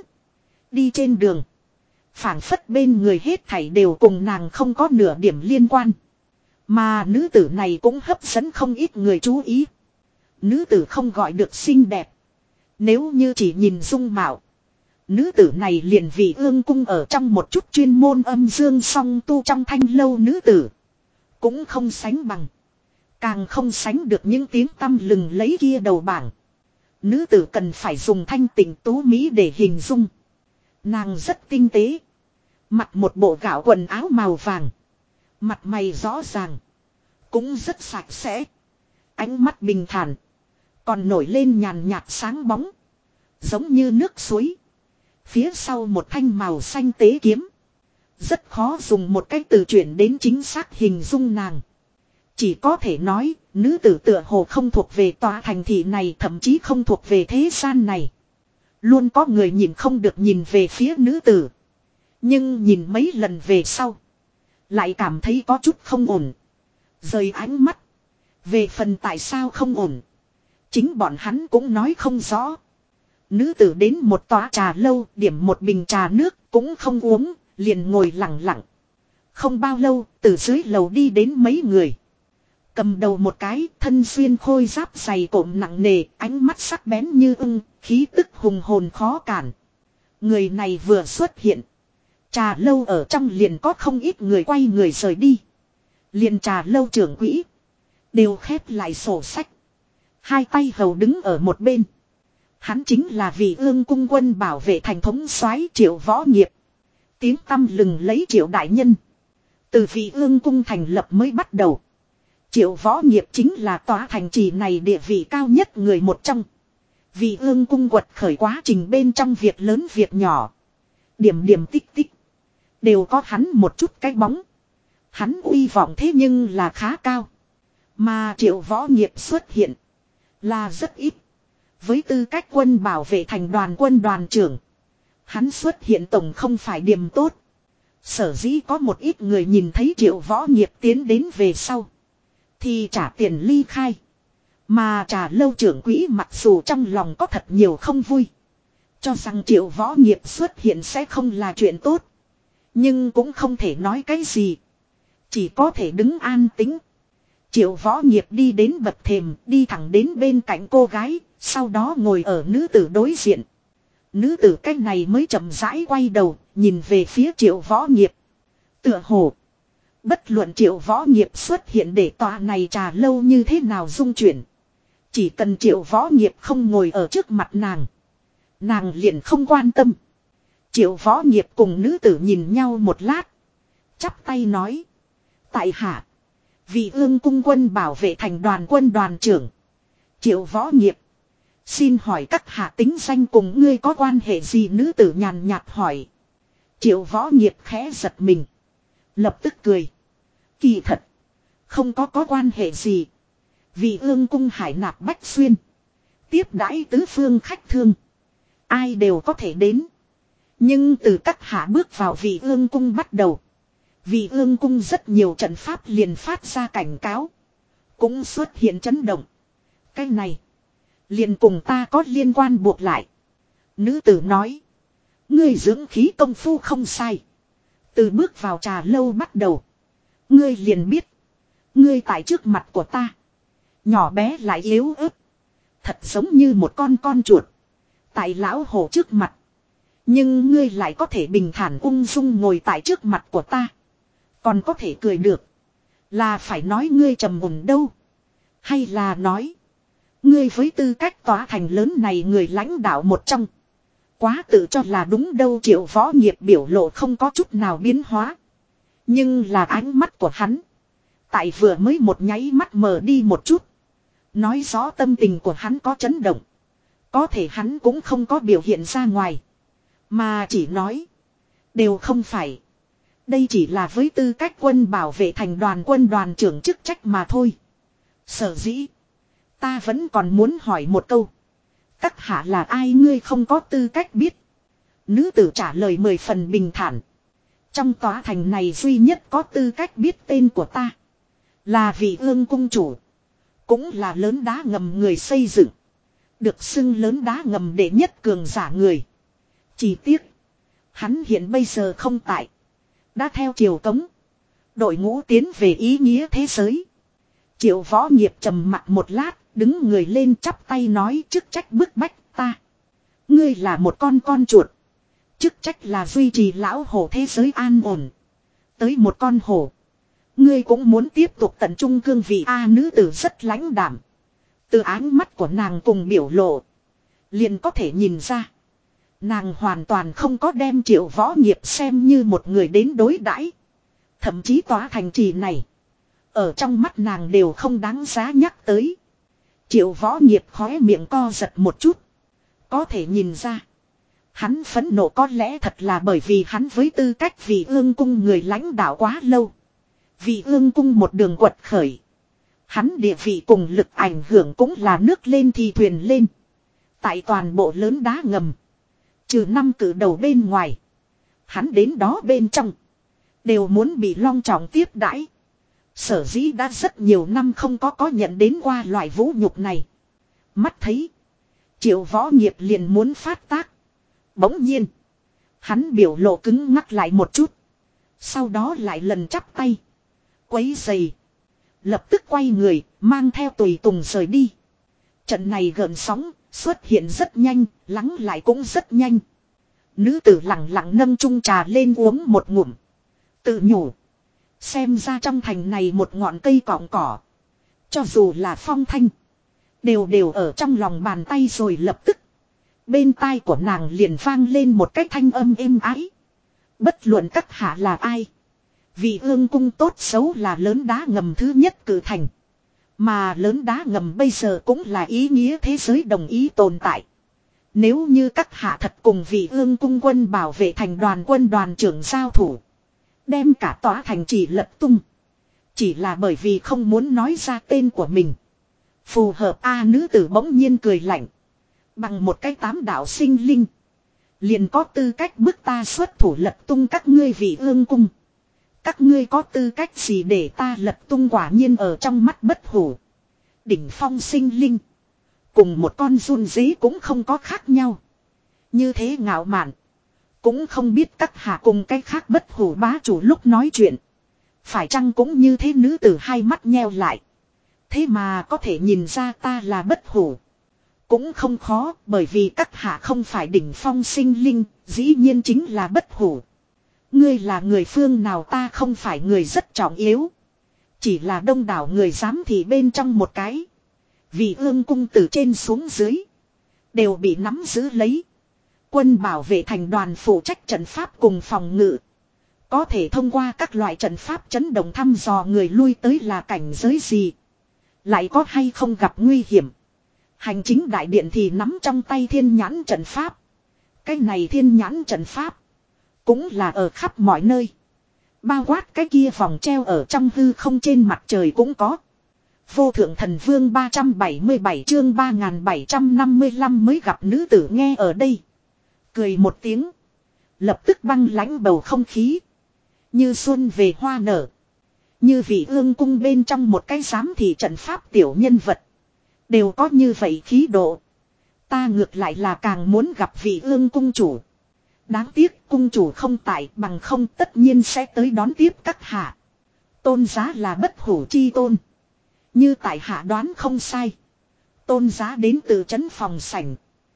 Đi trên đường. Phảng phất bên người hết thảy đều cùng nàng không có nửa điểm liên quan. Mà nữ tử này cũng hấp dẫn không ít người chú ý. Nữ tử không gọi được xinh đẹp. Nếu như chỉ nhìn dung mạo. Nữ tử này liền vì ương cung ở trong một chút chuyên môn âm dương song tu trong thanh lâu nữ tử. Cũng không sánh bằng. Càng không sánh được những tiếng tăm lừng lấy kia đầu bảng. Nữ tử cần phải dùng thanh tịnh tú mỹ để hình dung. Nàng rất tinh tế. Mặc một bộ gạo quần áo màu vàng. Mặt mày rõ ràng. Cũng rất sạch sẽ. Ánh mắt bình thản. Còn nổi lên nhàn nhạt sáng bóng. Giống như nước suối. Phía sau một thanh màu xanh tế kiếm. Rất khó dùng một cách từ chuyển đến chính xác hình dung nàng. Chỉ có thể nói, nữ tử tựa hồ không thuộc về tòa thành thị này, thậm chí không thuộc về thế gian này. Luôn có người nhìn không được nhìn về phía nữ tử. Nhưng nhìn mấy lần về sau. Lại cảm thấy có chút không ổn. Rời ánh mắt. Về phần tại sao không ổn. Chính bọn hắn cũng nói không rõ. Nữ tử đến một tòa trà lâu, điểm một bình trà nước, cũng không uống, liền ngồi lặng lặng. Không bao lâu, từ dưới lầu đi đến mấy người. Cầm đầu một cái, thân xuyên khôi giáp dày cộm nặng nề, ánh mắt sắc bén như ưng, khí tức hùng hồn khó cản. Người này vừa xuất hiện. Trà lâu ở trong liền có không ít người quay người rời đi. Liền trà lâu trưởng quỹ. Đều khép lại sổ sách. Hai tay hầu đứng ở một bên. Hắn chính là vị ương cung quân bảo vệ thành thống soái Triệu Võ Nghiệp. Tiếng tăm lừng lấy Triệu đại nhân. Từ vị ương cung thành lập mới bắt đầu. Triệu Võ Nghiệp chính là tòa thành trì này địa vị cao nhất người một trong. Vị ương cung quật khởi quá trình bên trong việc lớn việc nhỏ. Điểm điểm tích tích. Đều có hắn một chút cái bóng. Hắn uy vọng thế nhưng là khá cao. Mà Triệu Võ Nghiệp xuất hiện. Là rất ít. Với tư cách quân bảo vệ thành đoàn quân đoàn trưởng. Hắn xuất hiện tổng không phải điểm tốt. Sở dĩ có một ít người nhìn thấy Triệu Võ Nghiệp tiến đến về sau. Thì trả tiền ly khai. Mà trà lâu trưởng quỹ mặc dù trong lòng có thật nhiều không vui. Cho rằng Triệu Võ Nghiệp xuất hiện sẽ không là chuyện tốt. Nhưng cũng không thể nói cái gì. Chỉ có thể đứng an tĩnh. Triệu Võ Nghiệp đi đến bậc thềm, đi thẳng đến bên cạnh cô gái, sau đó ngồi ở nữ tử đối diện. Nữ tử cách này mới chậm rãi quay đầu, nhìn về phía Triệu Võ Nghiệp. Tựa hồ. Bất luận Triệu Võ Nghiệp xuất hiện để tòa này trà lâu như thế nào dung chuyển. Chỉ cần Triệu Võ Nghiệp không ngồi ở trước mặt nàng. Nàng liền không quan tâm. Triệu Võ Nghiệp cùng nữ tử nhìn nhau một lát. Chắp tay nói. Tại hạ. Vị Ương cung quân bảo vệ thành đoàn quân đoàn trưởng. Triệu Võ Nghiệp. Xin hỏi các hạ tính danh cùng ngươi có quan hệ gì, nữ tử nhàn nhạt hỏi. Triệu Võ Nghiệp khẽ giật mình. Lập tức cười. Kỳ thật. Không có có quan hệ gì. Vì Ương cung hải nạp bách xuyên. Tiếp đãi tứ phương khách thương. Ai đều có thể đến. Nhưng từ các hạ bước vào Vị Ương cung bắt đầu. Vị Ương cung rất nhiều trận pháp liền phát ra cảnh cáo. Cũng xuất hiện chấn động. Cái này. Liền cùng ta có liên quan buộc lại. Nữ tử nói. Ngươi dưỡng khí công phu không sai. Từ bước vào trà lâu bắt đầu. Ngươi liền biết. Ngươi tại trước mặt của ta. Nhỏ bé lại yếu ớt. Thật giống như một con con chuột. Tại lão hổ trước mặt. Nhưng ngươi lại có thể bình thản ung dung ngồi tại trước mặt của ta. Còn có thể cười được. Là phải nói ngươi trầm mùn đâu. Hay là nói. Ngươi với tư cách tòa thành lớn này người lãnh đạo một trong. Quá tự cho là đúng đâu. Triệu Võ Nghiệp biểu lộ không có chút nào biến hóa. Nhưng là ánh mắt của hắn. Tại vừa mới một nháy mắt mờ đi một chút. Nói rõ tâm tình của hắn có chấn động. Có thể hắn cũng không có biểu hiện ra ngoài. Mà chỉ nói. Đều không phải. Đây chỉ là với tư cách quân bảo vệ thành đoàn quân đoàn trưởng chức trách mà thôi. Sở dĩ. Ta vẫn còn muốn hỏi một câu. Các hạ là ai, ngươi không có tư cách biết. Nữ tử trả lời mười phần bình thản. Trong tòa thành này duy nhất có tư cách biết tên của ta. Là Vị Ương cung chủ. Cũng là lớn đá ngầm người xây dựng. Được xưng lớn đá ngầm đệ nhất cường giả người. Chỉ tiếc. Hắn hiện bây giờ không tại. Đã theo Triều Cống. Đội ngũ tiến về ý nghĩa thế giới. Triệu Võ Nghiệp trầm mặt một lát. Đứng người lên chắp tay nói chức trách bức bách ta. Ngươi là một con con chuột. Chức trách là duy trì lão hổ thế giới an ổn. Tới một con hổ. Ngươi cũng muốn tiếp tục tận trung cương vị A. Nữ tử rất lãnh đảm. Từ ánh mắt của nàng cùng biểu lộ. Liền có thể nhìn ra. Nàng hoàn toàn không có đem Triệu Võ Nghiệp xem như một người đến đối đãi. Thậm chí tòa thành trì này. Ở trong mắt nàng đều không đáng giá nhắc tới. Triệu Võ Nghiệp khóe miệng co giật một chút. Có thể nhìn ra. Hắn phẫn nộ có lẽ thật là bởi vì hắn với tư cách Vị Ương cung người lãnh đạo quá lâu. Vị Ương cung một đường quật khởi. Hắn địa vị cùng lực ảnh hưởng cũng là nước lên thì thuyền lên. Tại toàn bộ lớn đá ngầm. Trừ năm cử đầu bên ngoài. Hắn đến đó bên trong. Đều muốn bị long trọng tiếp đãi. Sở dĩ đã rất nhiều năm không có có nhận đến qua loại vũ nhục này. Mắt thấy. Triệu Võ Nghiệp liền muốn phát tác. Bỗng nhiên. Hắn biểu lộ cứng ngắc lại một chút. Sau đó lại lần chắp tay. Quấy giày. Lập tức quay người. Mang theo tùy tùng rời đi. Trận này gợn sóng. Xuất hiện rất nhanh. Lắng lại cũng rất nhanh. Nữ tử lặng lặng nâng chung trà lên uống một ngụm. Tự nhủ. Xem ra trong thành này một ngọn cây cọng cỏ. Cho dù là phong thanh. Đều đều ở trong lòng bàn tay rồi lập tức. Bên tai của nàng liền vang lên một cái thanh âm êm ái. Bất luận các hạ là ai. Vị Ương cung tốt xấu là lớn đá ngầm thứ nhất cử thành. Mà lớn đá ngầm bây giờ cũng là ý nghĩa thế giới đồng ý tồn tại. Nếu như các hạ thật cùng Vị Ương cung quân bảo vệ thành đoàn quân đoàn trưởng giao thủ. Đem cả tòa thành chỉ lật tung. Chỉ là bởi vì không muốn nói ra tên của mình. Phù hợp A. Nữ tử bỗng nhiên cười lạnh. Bằng một cái tám đạo sinh linh. Liền có tư cách bức ta xuất thủ lật tung các ngươi Vị Ương cung. Các ngươi có tư cách gì để ta lật tung, quả nhiên ở trong mắt bất hủ. Đỉnh phong sinh linh. Cùng một con run dế cũng không có khác nhau. Như thế ngạo mạn. Cũng không biết các hạ cùng cái khác bất hủ bá chủ lúc nói chuyện. Phải chăng cũng như thế. Nữ tử hai mắt nheo lại. Thế mà có thể nhìn ra ta là bất hủ. Cũng không khó, bởi vì các hạ không phải đỉnh phong sinh linh, dĩ nhiên chính là bất hủ. Ngươi là người phương nào ta không phải người rất trọng yếu. Chỉ là đông đảo người giám thị bên trong một cái. Vì ương cung từ trên xuống dưới. Đều bị nắm giữ lấy. Quân bảo vệ thành đoàn phụ trách trận pháp cùng phòng ngự. Có thể thông qua các loại trận pháp chấn động thăm dò người lui tới là cảnh giới gì. Lại có hay không gặp nguy hiểm. Hành chính đại điện thì nắm trong tay thiên nhãn trận pháp. Cái này thiên nhãn trận pháp. Cũng là ở khắp mọi nơi. Bao quát cái kia vòng treo ở trong hư không trên mặt trời cũng có. Vô thượng thần vương ba trăm bảy mươi bảy chương ba nghìn bảy trăm năm mươi lăm mới gặp nữ tử nghe ở đây. Cười một tiếng. Lập tức băng lãnh bầu không khí. Như xuân về hoa nở. Như vị ương cung bên trong một cái giám thị trận pháp tiểu nhân vật. Đều có như vậy khí độ. Ta ngược lại là càng muốn gặp vị ương cung chủ. Đáng tiếc cung chủ không tại bằng không tất nhiên sẽ tới đón tiếp các hạ. Tôn giá là bất hủ chi tôn. Như tại hạ đoán không sai. Tôn giá đến từ trấn phòng sảnh.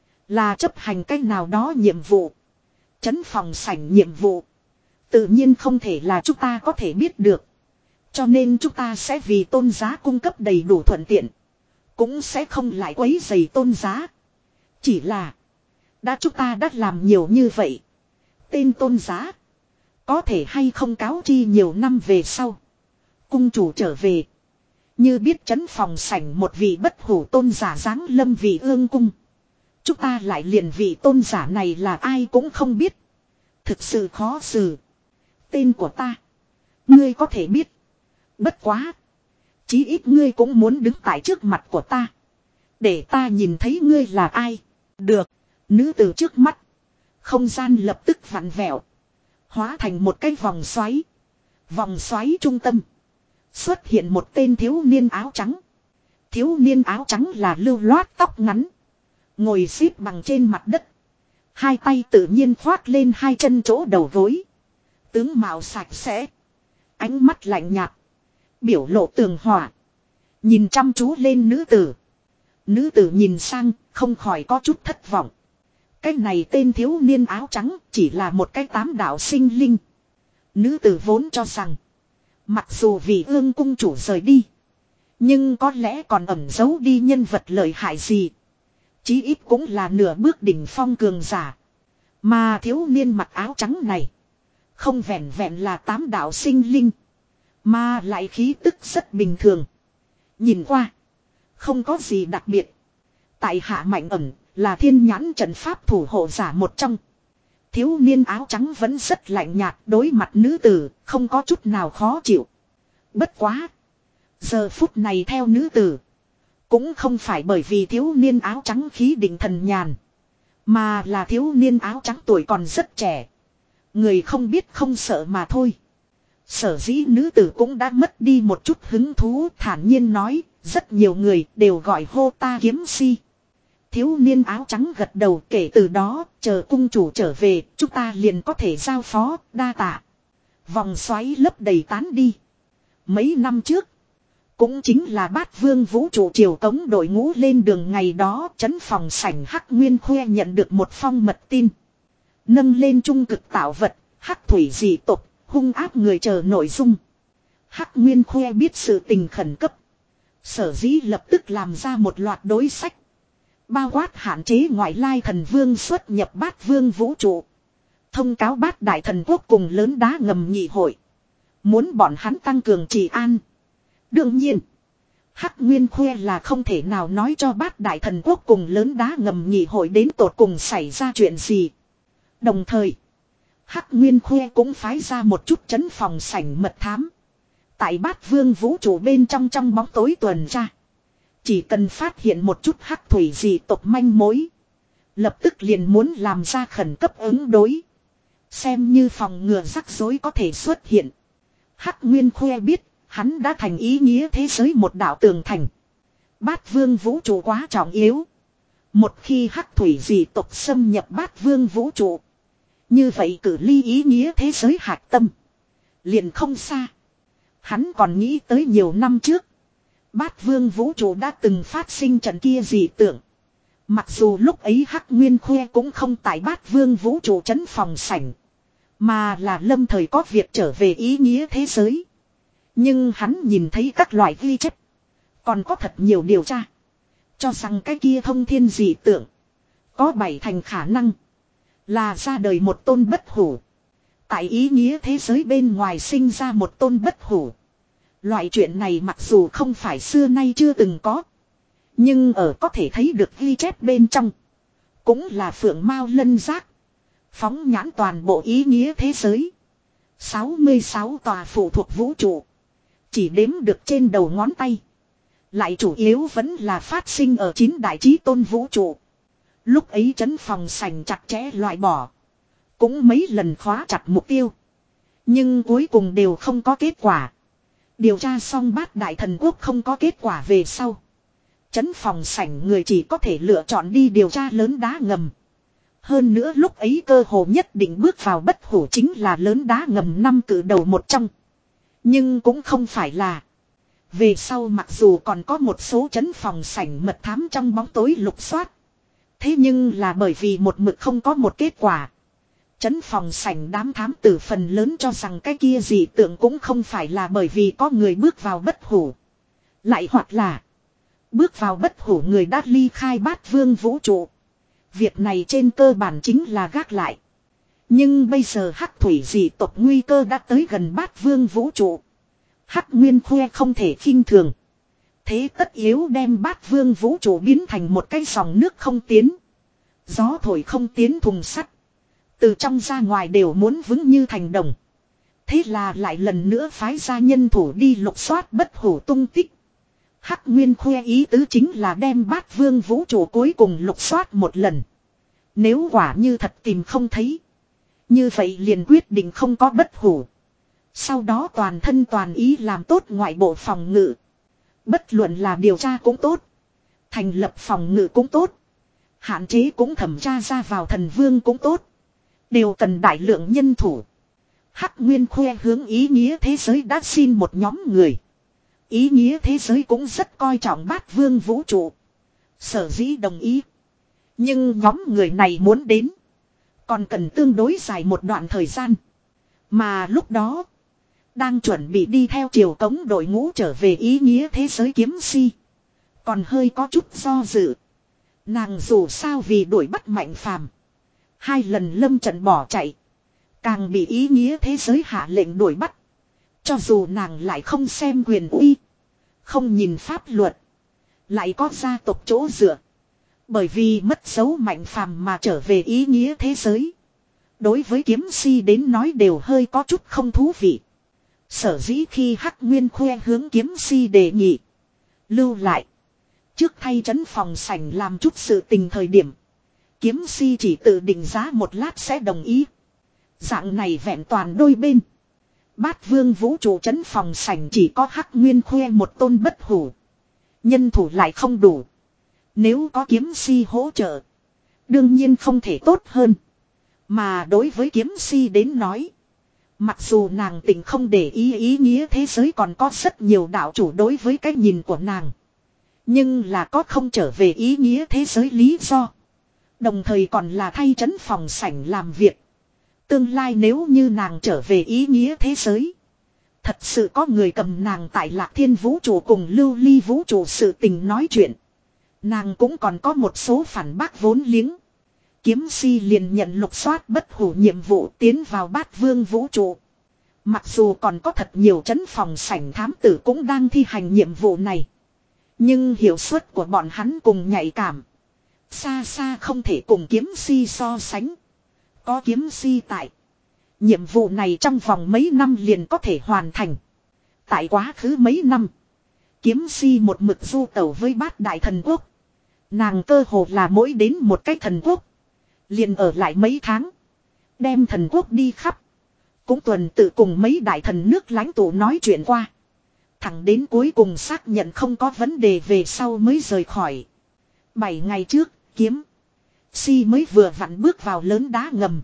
Là chấp hành cách nào đó nhiệm vụ. Trấn phòng sảnh nhiệm vụ. Tự nhiên không thể là chúng ta có thể biết được. Cho nên chúng ta sẽ vì tôn giá cung cấp đầy đủ thuận tiện. Cũng sẽ không lại quấy rầy tôn giá. Chỉ là. Đã chúng ta đã làm nhiều như vậy. Tên tôn giá. Có thể hay không cáo chi nhiều năm về sau. Cung chủ trở về. Như biết trấn phòng sảnh một vị bất hủ tôn giả giáng lâm vị ương cung. Chúng ta lại liền vị tôn giả này là ai cũng không biết. Thực sự khó xử. Tên của ta. Ngươi có thể biết. Bất quá. Chí ít ngươi cũng muốn đứng tại trước mặt của ta. Để ta nhìn thấy ngươi là ai. Được. Nữ từ trước mắt. Không gian lập tức vặn vẹo. Hóa thành một cái vòng xoáy. Vòng xoáy trung tâm. Xuất hiện một tên thiếu niên áo trắng. Thiếu niên áo trắng là lưu loát tóc ngắn. Ngồi xếp bằng trên mặt đất. Hai tay tự nhiên khoác lên hai chân chỗ đầu gối. Tướng mạo sạch sẽ. Ánh mắt lạnh nhạt. Biểu lộ tường hòa. Nhìn chăm chú lên nữ tử. Nữ tử nhìn sang không khỏi có chút thất vọng. Cái này tên thiếu niên áo trắng chỉ là một cái tám đạo sinh linh. Nữ tử vốn cho rằng. Mặc dù vì ương cung chủ rời đi. Nhưng có lẽ còn ẩn giấu đi nhân vật lợi hại gì. Chí ít cũng là nửa bước đỉnh phong cường giả. Mà thiếu niên mặc áo trắng này. Không vẹn vẹn là tám đạo sinh linh. Mà lại khí tức rất bình thường. Nhìn qua. Không có gì đặc biệt. Tại hạ mạnh ẩn là thiên nhãn trận pháp thủ hộ giả một trong. Thiếu niên áo trắng vẫn rất lạnh nhạt đối mặt nữ tử. Không có chút nào khó chịu. Bất quá. Giờ phút này theo nữ tử. Cũng không phải bởi vì thiếu niên áo trắng khí định thần nhàn. Mà là thiếu niên áo trắng tuổi còn rất trẻ. Người không biết không sợ mà thôi. Sở dĩ nữ tử cũng đã mất đi một chút hứng thú thản nhiên nói. Rất nhiều người đều gọi hô ta kiếm si. Thiếu niên áo trắng gật đầu kể từ đó chờ cung chủ trở về chúng ta liền có thể giao phó đa tạ. Vòng xoáy lấp đầy tán đi. Mấy năm trước. Cũng chính là bát vương vũ trụ triều tống đội ngũ lên đường ngày đó trấn phòng sảnh Hắc Nguyên Khuê nhận được một phong mật tin. Nâng lên trung cực tạo vật, Hắc thủy dị tộc, hung áp người chờ nội dung. Hắc Nguyên Khuê biết sự tình khẩn cấp. Sở dĩ lập tức làm ra một loạt đối sách. Bao quát hạn chế ngoại lai thần vương xuất nhập bát vương vũ trụ. Thông cáo bát đại thần quốc cùng lớn đá ngầm nghị hội. Muốn bọn hắn tăng cường trị an. Đương nhiên, Hắc Nguyên Khuê là không thể nào nói cho bát đại thần quốc cùng lớn đá ngầm nghị hội đến tột cùng xảy ra chuyện gì. Đồng thời, Hắc Nguyên Khuê cũng phái ra một chút trấn phòng sảnh mật thám. Tại bát vương vũ trụ bên trong trong bóng tối tuần tra. Chỉ cần phát hiện một chút hắc thủy dị tộc manh mối. Lập tức liền muốn làm ra khẩn cấp ứng đối. Xem như phòng ngừa rắc rối có thể xuất hiện. Hắc Nguyên Khuê biết. Hắn đã thành ý nghĩa thế giới một đạo tường thành. Bát vương vũ trụ quá trọng yếu. Một khi hắc thủy dị tộc xâm nhập bát vương vũ trụ. Như vậy cử ly ý nghĩa thế giới hạt tâm. Liền không xa. Hắn còn nghĩ tới nhiều năm trước. Bát vương vũ trụ đã từng phát sinh trận kia dị tượng. Mặc dù lúc ấy Hắc Nguyên Khuê cũng không tại bát vương vũ trụ trấn phòng sảnh. Mà là lâm thời có việc trở về ý nghĩa thế giới. Nhưng hắn nhìn thấy các loại ghi chép. Còn có thật nhiều điều tra. Cho rằng cái kia thông thiên dị tượng. Có bảy thành khả năng. Là ra đời một tôn bất hủ. Tại ý nghĩa thế giới bên ngoài sinh ra một tôn bất hủ. Loại chuyện này mặc dù không phải xưa nay chưa từng có. Nhưng ở có thể thấy được ghi chép bên trong. Cũng là phượng mao lân giác. Phóng nhãn toàn bộ ý nghĩa thế giới. sáu mươi sáu tòa phụ thuộc vũ trụ. Chỉ đếm được trên đầu ngón tay. Lại chủ yếu vẫn là phát sinh ở chín đại chí tôn vũ trụ. Lúc ấy trấn phòng sảnh chặt chẽ loại bỏ. Cũng mấy lần khóa chặt mục tiêu. Nhưng cuối cùng đều không có kết quả. Điều tra xong bát đại thần quốc không có kết quả về sau. Trấn phòng sảnh người chỉ có thể lựa chọn đi điều tra lớn đá ngầm. Hơn nữa lúc ấy cơ hồ nhất định bước vào bất hủ chính là lớn đá ngầm năm cử đầu một trong. Nhưng cũng không phải là. Về sau mặc dù còn có một số trấn phòng sảnh mật thám trong bóng tối lục soát. Thế nhưng là bởi vì một mực không có một kết quả. Trấn phòng sảnh đám thám tử phần lớn cho rằng cái kia dị tượng cũng không phải là bởi vì có người bước vào bất hủ. Lại hoặc là bước vào bất hủ người đã ly khai bát vương vũ trụ. Việc này trên cơ bản chính là gác lại. Nhưng bây giờ hắc thủy dị tộc nguy cơ đã tới gần bát vương vũ trụ. Hắc nguyên khoe không thể khinh thường. Thế tất yếu đem bát vương vũ trụ biến thành một cái dòng nước không tiến. Gió thổi không tiến thùng sắt. Từ trong ra ngoài đều muốn vững như thành đồng. Thế là lại lần nữa phái ra nhân thủ đi lục soát bất hủ tung tích. Hắc nguyên khoe ý tứ chính là đem bát vương vũ trụ cuối cùng lục soát một lần. Nếu quả như thật tìm không thấy. Như vậy liền quyết định không có bất hủ. Sau đó toàn thân toàn ý làm tốt ngoại bộ phòng ngự. Bất luận là điều tra cũng tốt. Thành lập phòng ngự cũng tốt. Hạn chế cũng thẩm tra ra vào thần vương cũng tốt. Đều cần đại lượng nhân thủ. Hắc Nguyên khoe hướng ý nghĩa thế giới đã xin một nhóm người. Ý nghĩa thế giới cũng rất coi trọng bát vương vũ trụ. Sở dĩ đồng ý. Nhưng nhóm người này muốn đến. Còn cần tương đối dài một đoạn thời gian. Mà lúc đó. Đang chuẩn bị đi theo triều cống đội ngũ trở về ý nghĩa thế giới kiếm si. Còn hơi có chút do dự. Nàng dù sao vì đuổi bắt Mạnh Phàm, hai lần lâm trận bỏ chạy. Càng bị ý nghĩa thế giới hạ lệnh đuổi bắt. Cho dù nàng lại không xem quyền uy. Không nhìn pháp luật. Lại có gia tộc chỗ dựa. Bởi vì mất dấu Mạnh Phàm mà trở về ý nghĩa thế giới. Đối với kiếm si đến nói đều hơi có chút không thú vị. Sở dĩ khi Hắc Nguyên khoe hướng kiếm si đề nghị. Lưu lại. Trước thay trấn phòng sảnh làm chút sự tình thời điểm. Kiếm si chỉ tự định giá một lát sẽ đồng ý. Dạng này vẹn toàn đôi bên. Bát vương vũ trụ trấn phòng sảnh chỉ có Hắc Nguyên khoe một tôn bất hủ. Nhân thủ lại không đủ. Nếu có kiếm si hỗ trợ. Đương nhiên không thể tốt hơn. Mà đối với kiếm si đến nói. Mặc dù nàng tình không để ý ý nghĩa thế giới còn có rất nhiều đạo chủ đối với cái nhìn của nàng. Nhưng là có không trở về ý nghĩa thế giới lý do. Đồng thời còn là thay trấn phòng sảnh làm việc. Tương lai nếu như nàng trở về ý nghĩa thế giới. Thật sự có người cầm nàng tại Lạc Thiên vũ trụ cùng Lưu Ly vũ trụ sự tình nói chuyện. Nàng cũng còn có một số phản bác vốn liếng. Kiếm si liền nhận lục soát bất hủ nhiệm vụ tiến vào bát vương vũ trụ. Mặc dù còn có thật nhiều trấn phòng sảnh thám tử cũng đang thi hành nhiệm vụ này. Nhưng hiệu suất của bọn hắn cùng nhạy cảm. Xa xa không thể cùng kiếm si so sánh. Có kiếm si tại. Nhiệm vụ này trong vòng mấy năm liền có thể hoàn thành. Tại quá khứ mấy năm. Kiếm si một mực du tẩu với bát đại thần quốc. Nàng cơ hồ là mỗi đến một cái thần quốc. Liền ở lại mấy tháng. Đem thần quốc đi khắp. Cũng tuần tự cùng mấy đại thần nước lãnh tụ nói chuyện qua. Thẳng đến cuối cùng xác nhận không có vấn đề về sau mới rời khỏi. Bảy ngày trước, kiếm si mới vừa vặn bước vào lớn đá ngầm.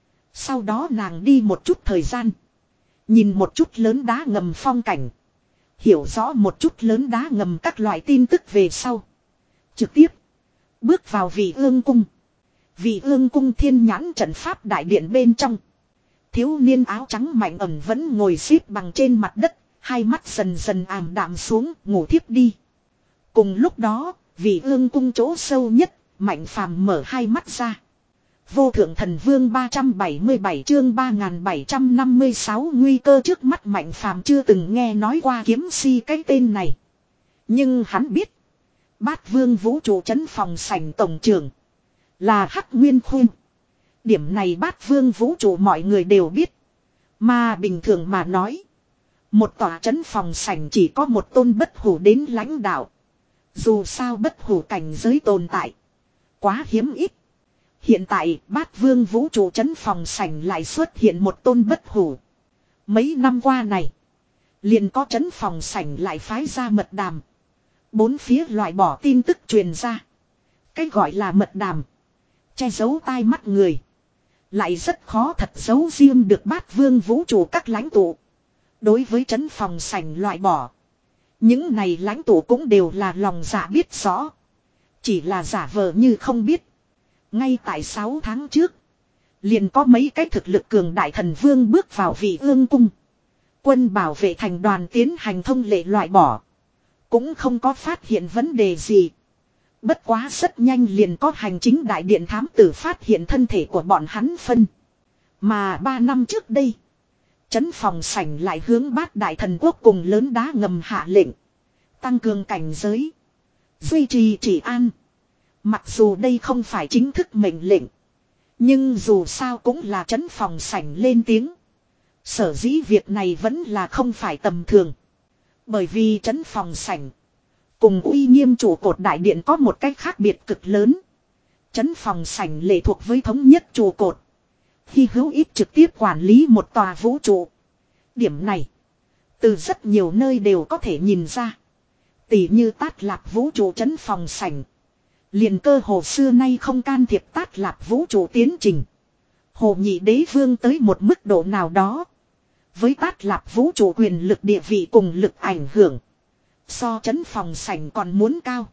Sau đó nàng đi một chút thời gian. Nhìn một chút lớn đá ngầm phong cảnh. Hiểu rõ một chút lớn đá ngầm các loại tin tức về sau. Trực tiếp bước vào vị ương cung. Vị ương cung thiên nhãn trận pháp đại điện bên trong. Thiếu niên áo trắng mạnh ẩn vẫn ngồi xếp bằng trên mặt đất, hai mắt dần dần ảm đạm xuống, ngủ thiếp đi. Cùng lúc đó, vì ương cung chỗ sâu nhất, Mạnh Phàm mở hai mắt ra. Vô thượng thần vương ba trăm bảy mươi bảy chương ba nghìn bảy trăm năm mươi sáu nguy cơ trước mắt. Mạnh Phàm chưa từng nghe nói qua kiếm si cái tên này. Nhưng hắn biết, Bát Vương vũ trụ trấn phòng sảnh tổng trưởng là Hắc Nguyên Khuyên. Điểm này Bát Vương vũ trụ mọi người đều biết. Mà bình thường mà nói, một tòa trấn phòng sảnh chỉ có một tôn bất hủ đến lãnh đạo. Dù sao bất hủ cảnh giới tồn tại quá hiếm ít. Hiện tại Bát Vương vũ trụ trấn phòng sảnh lại xuất hiện một tôn bất hủ. Mấy năm qua này, liền có trấn phòng sảnh lại phái ra mật đàm. Bốn phía loại bỏ tin tức truyền ra. Cái gọi là mật đàm, che giấu tai mắt người, lại rất khó thật giấu riêng được Bát Vương vũ trụ các lãnh tụ. Đối với trấn phòng sảnh loại bỏ, những này lãnh tụ cũng đều là lòng dạ biết rõ, chỉ là giả vờ như không biết. Ngay tại sáu tháng trước, liền có mấy cái thực lực cường đại thần vương bước vào Vị Ương cung. Quân bảo vệ thành đoàn tiến hành thông lệ loại bỏ, cũng không có phát hiện vấn đề gì. Bất quá rất nhanh liền có hành chính đại điện thám tử phát hiện thân thể của bọn hắn phân. Mà ba năm trước đây, trấn phòng sảnh lại hướng Bát Đại Thần Quốc cùng Lớn Đá Ngầm hạ lệnh tăng cường cảnh giới, duy trì trị an. Mặc dù đây không phải chính thức mệnh lệnh, nhưng dù sao cũng là trấn phòng sảnh lên tiếng. Sở dĩ việc này vẫn là không phải tầm thường. Bởi vì trấn phòng sảnh cùng uy nghiêm trụ cột đại điện có một cách khác biệt cực lớn. Trấn phòng sảnh lệ thuộc với thống nhất trụ cột, hy hữu ít trực tiếp quản lý một tòa vũ trụ. Điểm này từ rất nhiều nơi đều có thể nhìn ra. Tỷ như Tát Lạp vũ trụ trấn phòng sảnh, liền cơ hồ xưa nay không can thiệp Tát Lạp vũ trụ tiến trình. Hồ Nhị Đế Vương tới một mức độ nào đó, với Tát Lạp vũ trụ quyền lực địa vị cùng lực ảnh hưởng, so trấn phòng sảnh còn muốn cao.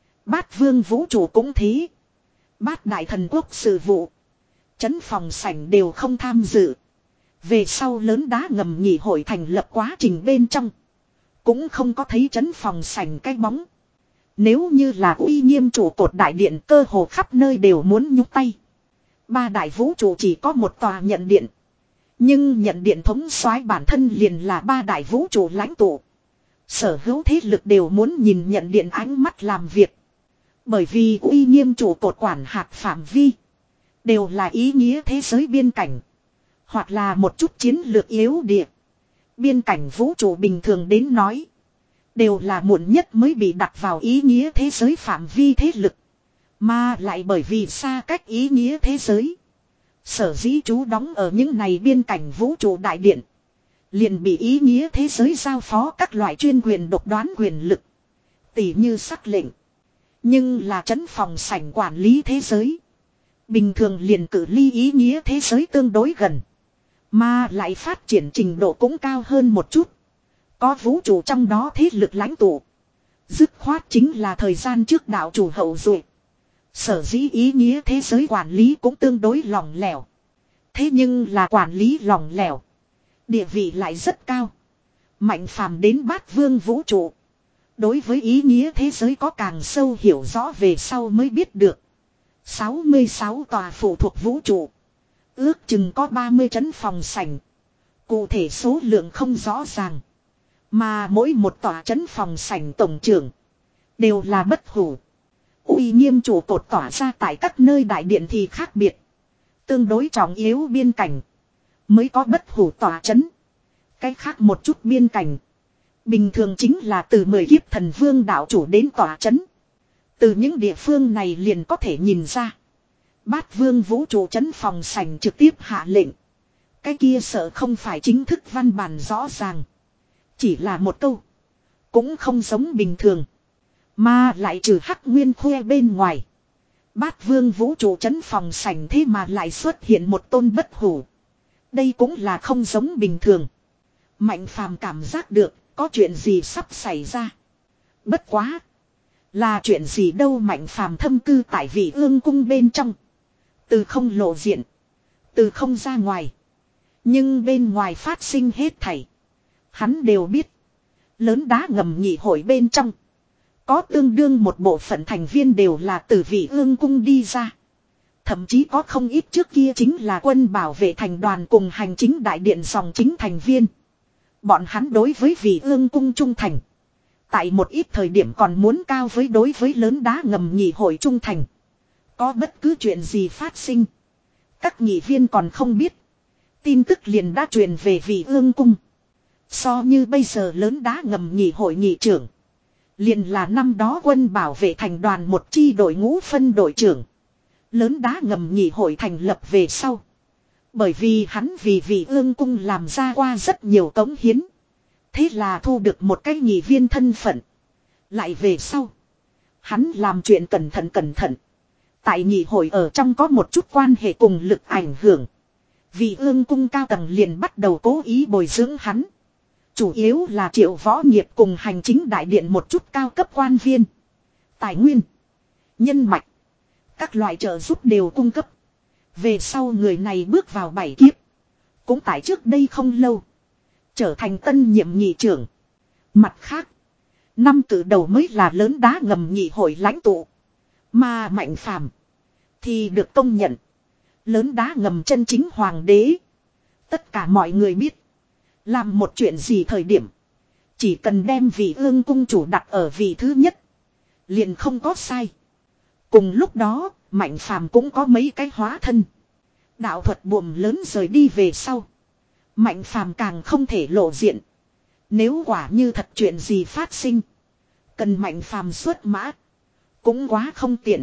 Bát Vương vũ trụ cũng thế. Bát Đại Thần Quốc sự vụ, trấn phòng sảnh đều không tham dự. Về sau Lớn Đá Ngầm nghị hội thành lập quá trình bên trong, cũng không có thấy trấn phòng sảnh cái bóng. Nếu như là uy nghiêm trụ cột đại điện, cơ hồ khắp nơi đều muốn nhúc tay. Ba đại vũ trụ chỉ có một tòa nhận điện, nhưng nhận điện thống soái bản thân liền là ba đại vũ trụ lãnh tụ. Sở hữu thế lực đều muốn nhìn nhận điện ánh mắt làm việc. Bởi vì uy nghiêm trụ cột quản hạt phạm vi đều là ý nghĩa thế giới biên cảnh, hoặc là một chút chiến lược yếu địa. Biên cảnh vũ trụ bình thường đến nói, đều là muộn nhất mới bị đặt vào ý nghĩa thế giới phạm vi thế lực. Mà lại bởi vì xa cách ý nghĩa thế giới, sở dĩ trú đóng ở những này biên cảnh vũ trụ đại điện, liền bị ý nghĩa thế giới giao phó các loại chuyên quyền độc đoán quyền lực, tỉ như sắc lệnh. Nhưng là trấn phòng sảnh quản lý thế giới, bình thường liền cự ly ý nghĩa thế giới tương đối gần, mà lại phát triển trình độ cũng cao hơn một chút. Có vũ trụ trong đó thế lực lãnh tụ, dứt khoát chính là thời gian trước đạo chủ hậu duệ. Sở dĩ ý nghĩa thế giới quản lý cũng tương đối lỏng lẻo. Thế nhưng là quản lý lỏng lẻo, địa vị lại rất cao. Mạnh Phàm đến Bát Vương vũ trụ, đối với ý nghĩa thế giới có càng sâu hiểu rõ về sau mới biết được. sáu mươi sáu tòa phụ thuộc vũ trụ, ước chừng có ba mươi trấn phòng sảnh. Cụ thể số lượng không rõ ràng. Mà mỗi một tòa trấn phòng sảnh tổng trưởng đều là bất hủ. Uy nghiêm trụ cột tỏa ra tại các nơi đại điện thì khác biệt. Tương đối trọng yếu biên cảnh mới có bất hủ tỏa trấn. Cái khác một chút biên cảnh, bình thường chính là từ mười kiếp thần vương đạo chủ đến tỏa trấn. Từ những địa phương này liền có thể nhìn ra, Bát Vương vũ trụ trấn phòng sảnh trực tiếp hạ lệnh. Cái kia sợ không phải chính thức văn bản rõ ràng, chỉ là một câu, cũng không giống bình thường. Mà lại trừ Hắc Nguyên Khoe bên ngoài, Bát Vương vũ trụ trấn phòng sảnh thế mà lại xuất hiện một tôn bất hủ. Đây cũng là không giống bình thường. Mạnh Phàm cảm giác được có chuyện gì sắp xảy ra. Bất quá, là chuyện gì đâu. Mạnh Phàm thâm cư tại Vị Ương cung bên trong, từ không lộ diện, từ không ra ngoài. Nhưng bên ngoài phát sinh hết thảy. Hắn đều biết. Lớn đá ngầm nhị hội bên trong. Có tương đương một bộ phận thành viên đều là từ Vị Ương cung đi ra. Thậm chí có không ít trước kia chính là quân bảo vệ thành đoàn cùng hành chính đại điện dòng chính thành viên. Bọn hắn đối với Vị Ương cung trung thành. Tại một ít thời điểm còn muốn cao với đối với lớn đá ngầm nhị hội trung thành. Có bất cứ chuyện gì phát sinh. Các nghị viên còn không biết. Tin tức liền đã truyền về Vị Ương cung. So như bây giờ lớn đá ngầm nhị hội nghị trưởng. Liền là năm đó quân bảo vệ thành đoàn một chi đội ngũ phân đội trưởng. Lớn đá ngầm nhị hội thành lập về sau. Bởi vì hắn vì Vị Ương cung làm ra qua rất nhiều cống hiến. Thế là thu được một cái nghị viên thân phận. Lại về sau. Hắn làm chuyện cẩn thận cẩn thận. Tại nhị hội ở trong có một chút quan hệ cùng lực ảnh hưởng. Vị Ương cung cao tầng liền bắt đầu cố ý bồi dưỡng hắn. Chủ yếu là Triệu Võ Nghiệp cùng hành chính đại điện một chút cao cấp quan viên. Tài nguyên. Nhân mạch. Các loại trợ giúp đều cung cấp. Về sau người này bước vào bảy kiếp. Cũng tại trước đây không lâu. Trở thành tân nhiệm nghị trưởng. Mặt khác. Năm cử đầu mới là lớn đá ngầm nghị hội lãnh tụ. Mà Mạnh Phàm thì được công nhận. Lớn đá ngầm chân chính hoàng đế. Tất cả mọi người biết. Làm một chuyện gì thời điểm. Chỉ cần đem Vị Ương cung chủ đặt ở vị thứ nhất. Liền không có sai. Cùng lúc đó, Mạnh Phàm cũng có mấy cái hóa thân. Đạo thuật buồm lớn rời đi về sau. Mạnh Phàm càng không thể lộ diện. Nếu quả như thật chuyện gì phát sinh. Cần Mạnh Phàm xuất mã. Cũng quá không tiện.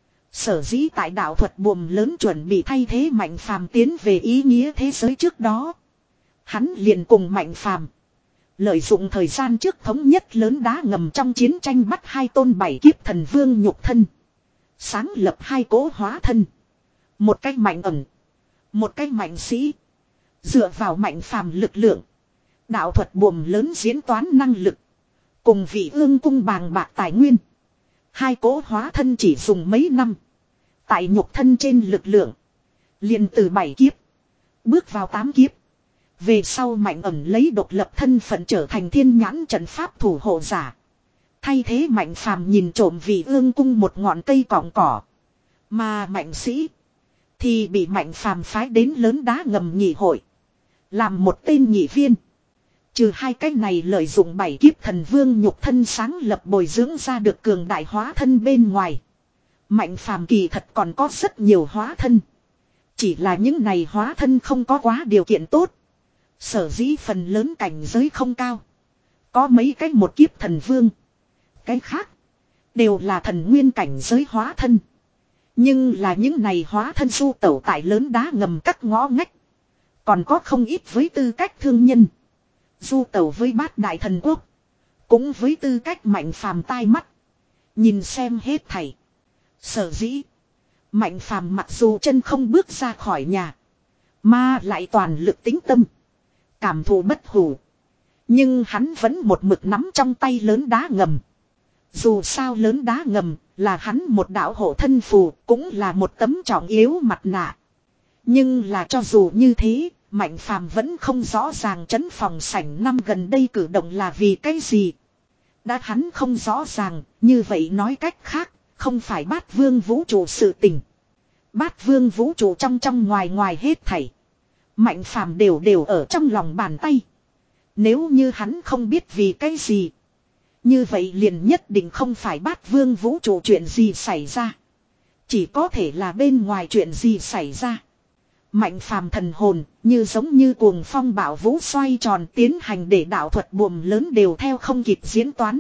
Sở dĩ tại đạo thuật buồm lớn chuẩn bị thay thế Mạnh Phàm tiến về ý nghĩa thế giới trước đó. Hắn liền cùng Mạnh Phàm lợi dụng thời gian trước thống nhất lớn đá ngầm trong chiến tranh bắt hai tôn bảy kiếp thần vương nhục thân. Sáng lập hai cỗ hóa thân. Một cách mạnh ẩn. Một cách mạnh sĩ. Dựa vào Mạnh Phàm lực lượng. Đạo thuật buồm lớn diễn toán năng lực. Cùng Vị Ương cung bàng bạc tài nguyên. Hai cỗ hóa thân chỉ dùng mấy năm. Tại nhục thân trên lực lượng. Liền từ bảy kiếp. Bước vào tám kiếp. Về sau Mạnh ẩn lấy độc lập thân phận trở thành thiên nhãn trận pháp thủ hộ giả. Thay thế Mạnh Phàm nhìn trộm Vị Ương cung một ngọn cây cỏng cỏ. Mà Mạnh sĩ. Thì bị Mạnh Phàm phái đến lớn đá ngầm nhị hội. Làm một tên nhị viên. Trừ hai cái này lợi dụng bảy kiếp thần vương nhục thân sáng lập bồi dưỡng ra được cường đại hóa thân bên ngoài. Mạnh Phàm kỳ thật còn có rất nhiều hóa thân. Chỉ là những này hóa thân không có quá điều kiện tốt. Sở dĩ phần lớn cảnh giới không cao. Có mấy cái một kiếp thần vương. Cái khác. Đều là thần nguyên cảnh giới hóa thân. Nhưng là những này hóa thân du tẩu tại lớn đá ngầm các ngõ ngách. Còn có không ít với tư cách thương nhân. Du tẩu với bát đại thần quốc. Cũng với tư cách Mạnh Phàm tai mắt. Nhìn xem hết thảy. Sở dĩ. Mạnh Phàm mặc dù chân không bước ra khỏi nhà. Mà lại toàn lực tính tâm. Cảm thụ bất hủ. Nhưng hắn vẫn một mực nắm trong tay lớn đá ngầm. Dù sao lớn đá ngầm là hắn một đạo hộ thân phù. Cũng là một tấm trọng yếu mặt nạ. Nhưng là cho dù như thế. Mạnh Phàm vẫn không rõ ràng trấn phòng sảnh năm gần đây cử động là vì cái gì. Đã hắn không rõ ràng. Như vậy nói cách khác. Không phải bát vương vũ trụ sự tình. Bát vương vũ trụ trong trong ngoài ngoài hết thảy. Mạnh Phàm đều đều ở trong lòng bàn tay. Nếu như hắn không biết vì cái gì. Như vậy liền nhất định không phải bát vương vũ trụ chuyện gì xảy ra. Chỉ có thể là bên ngoài chuyện gì xảy ra. Mạnh Phàm thần hồn như giống như cuồng phong bạo vũ xoay tròn tiến hành để đạo thuật buồm lớn đều theo không kịp diễn toán.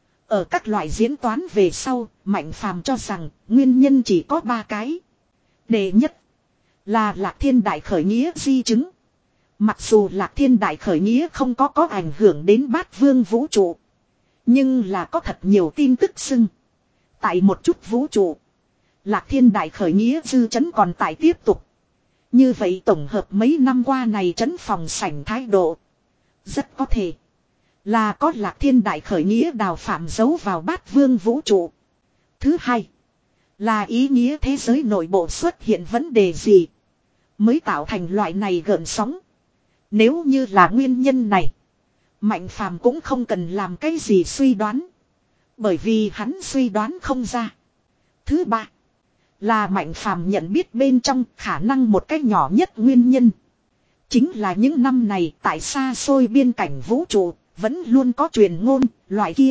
Ở các loại diễn toán về sau, Mạnh Phàm cho rằng nguyên nhân chỉ có ba cái. Đệ nhất là Lạc Thiên Đại khởi nghĩa di chứng. Mặc dù Lạc Thiên Đại khởi nghĩa không có có ảnh hưởng đến bát vương vũ trụ. Nhưng là có thật nhiều tin tức xưng. Tại một chút vũ trụ. Lạc Thiên Đại khởi nghĩa dư chấn còn tại tiếp tục. Như vậy tổng hợp mấy năm qua này trấn phòng sảnh thái độ. Rất có thể. Là có Lạc Thiên Đại khởi nghĩa đào phạm giấu vào bát vương vũ trụ. Thứ hai. Là ý nghĩa thế giới nội bộ xuất hiện vấn đề gì. Mới tạo thành loại này gợn sóng. Nếu như là nguyên nhân này, Mạnh Phàm cũng không cần làm cái gì suy đoán. Bởi vì hắn suy đoán không ra. Thứ ba, là Mạnh Phàm nhận biết bên trong khả năng một cách nhỏ nhất nguyên nhân. Chính là những năm này tại xa xôi biên cảnh vũ trụ, vẫn luôn có truyền ngôn, loại kia.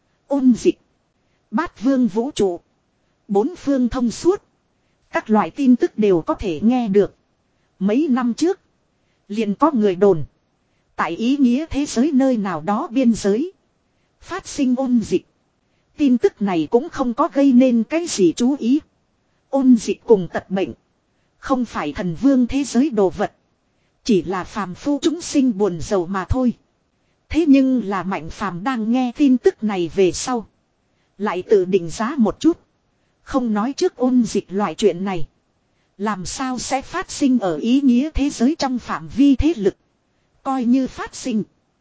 Ôn dịch, bát vương vũ trụ, bốn phương thông suốt. Các loại tin tức đều có thể nghe được. Mấy năm trước, liền có người đồn. Tại ý nghĩa thế giới nơi nào đó biên giới, phát sinh ôn dịch. Tin tức này cũng không có gây nên cái gì chú ý. Ôn dịch cùng tật bệnh, không phải thần vương thế giới đồ vật. Chỉ là phàm phu chúng sinh buồn giàu mà thôi. Thế nhưng là Mạnh Phàm đang nghe tin tức này về sau, lại tự định giá một chút. Không nói trước ôn dịch loại chuyện này, làm sao sẽ phát sinh ở ý nghĩa thế giới trong phạm vi thế lực. Coi như phát sinh,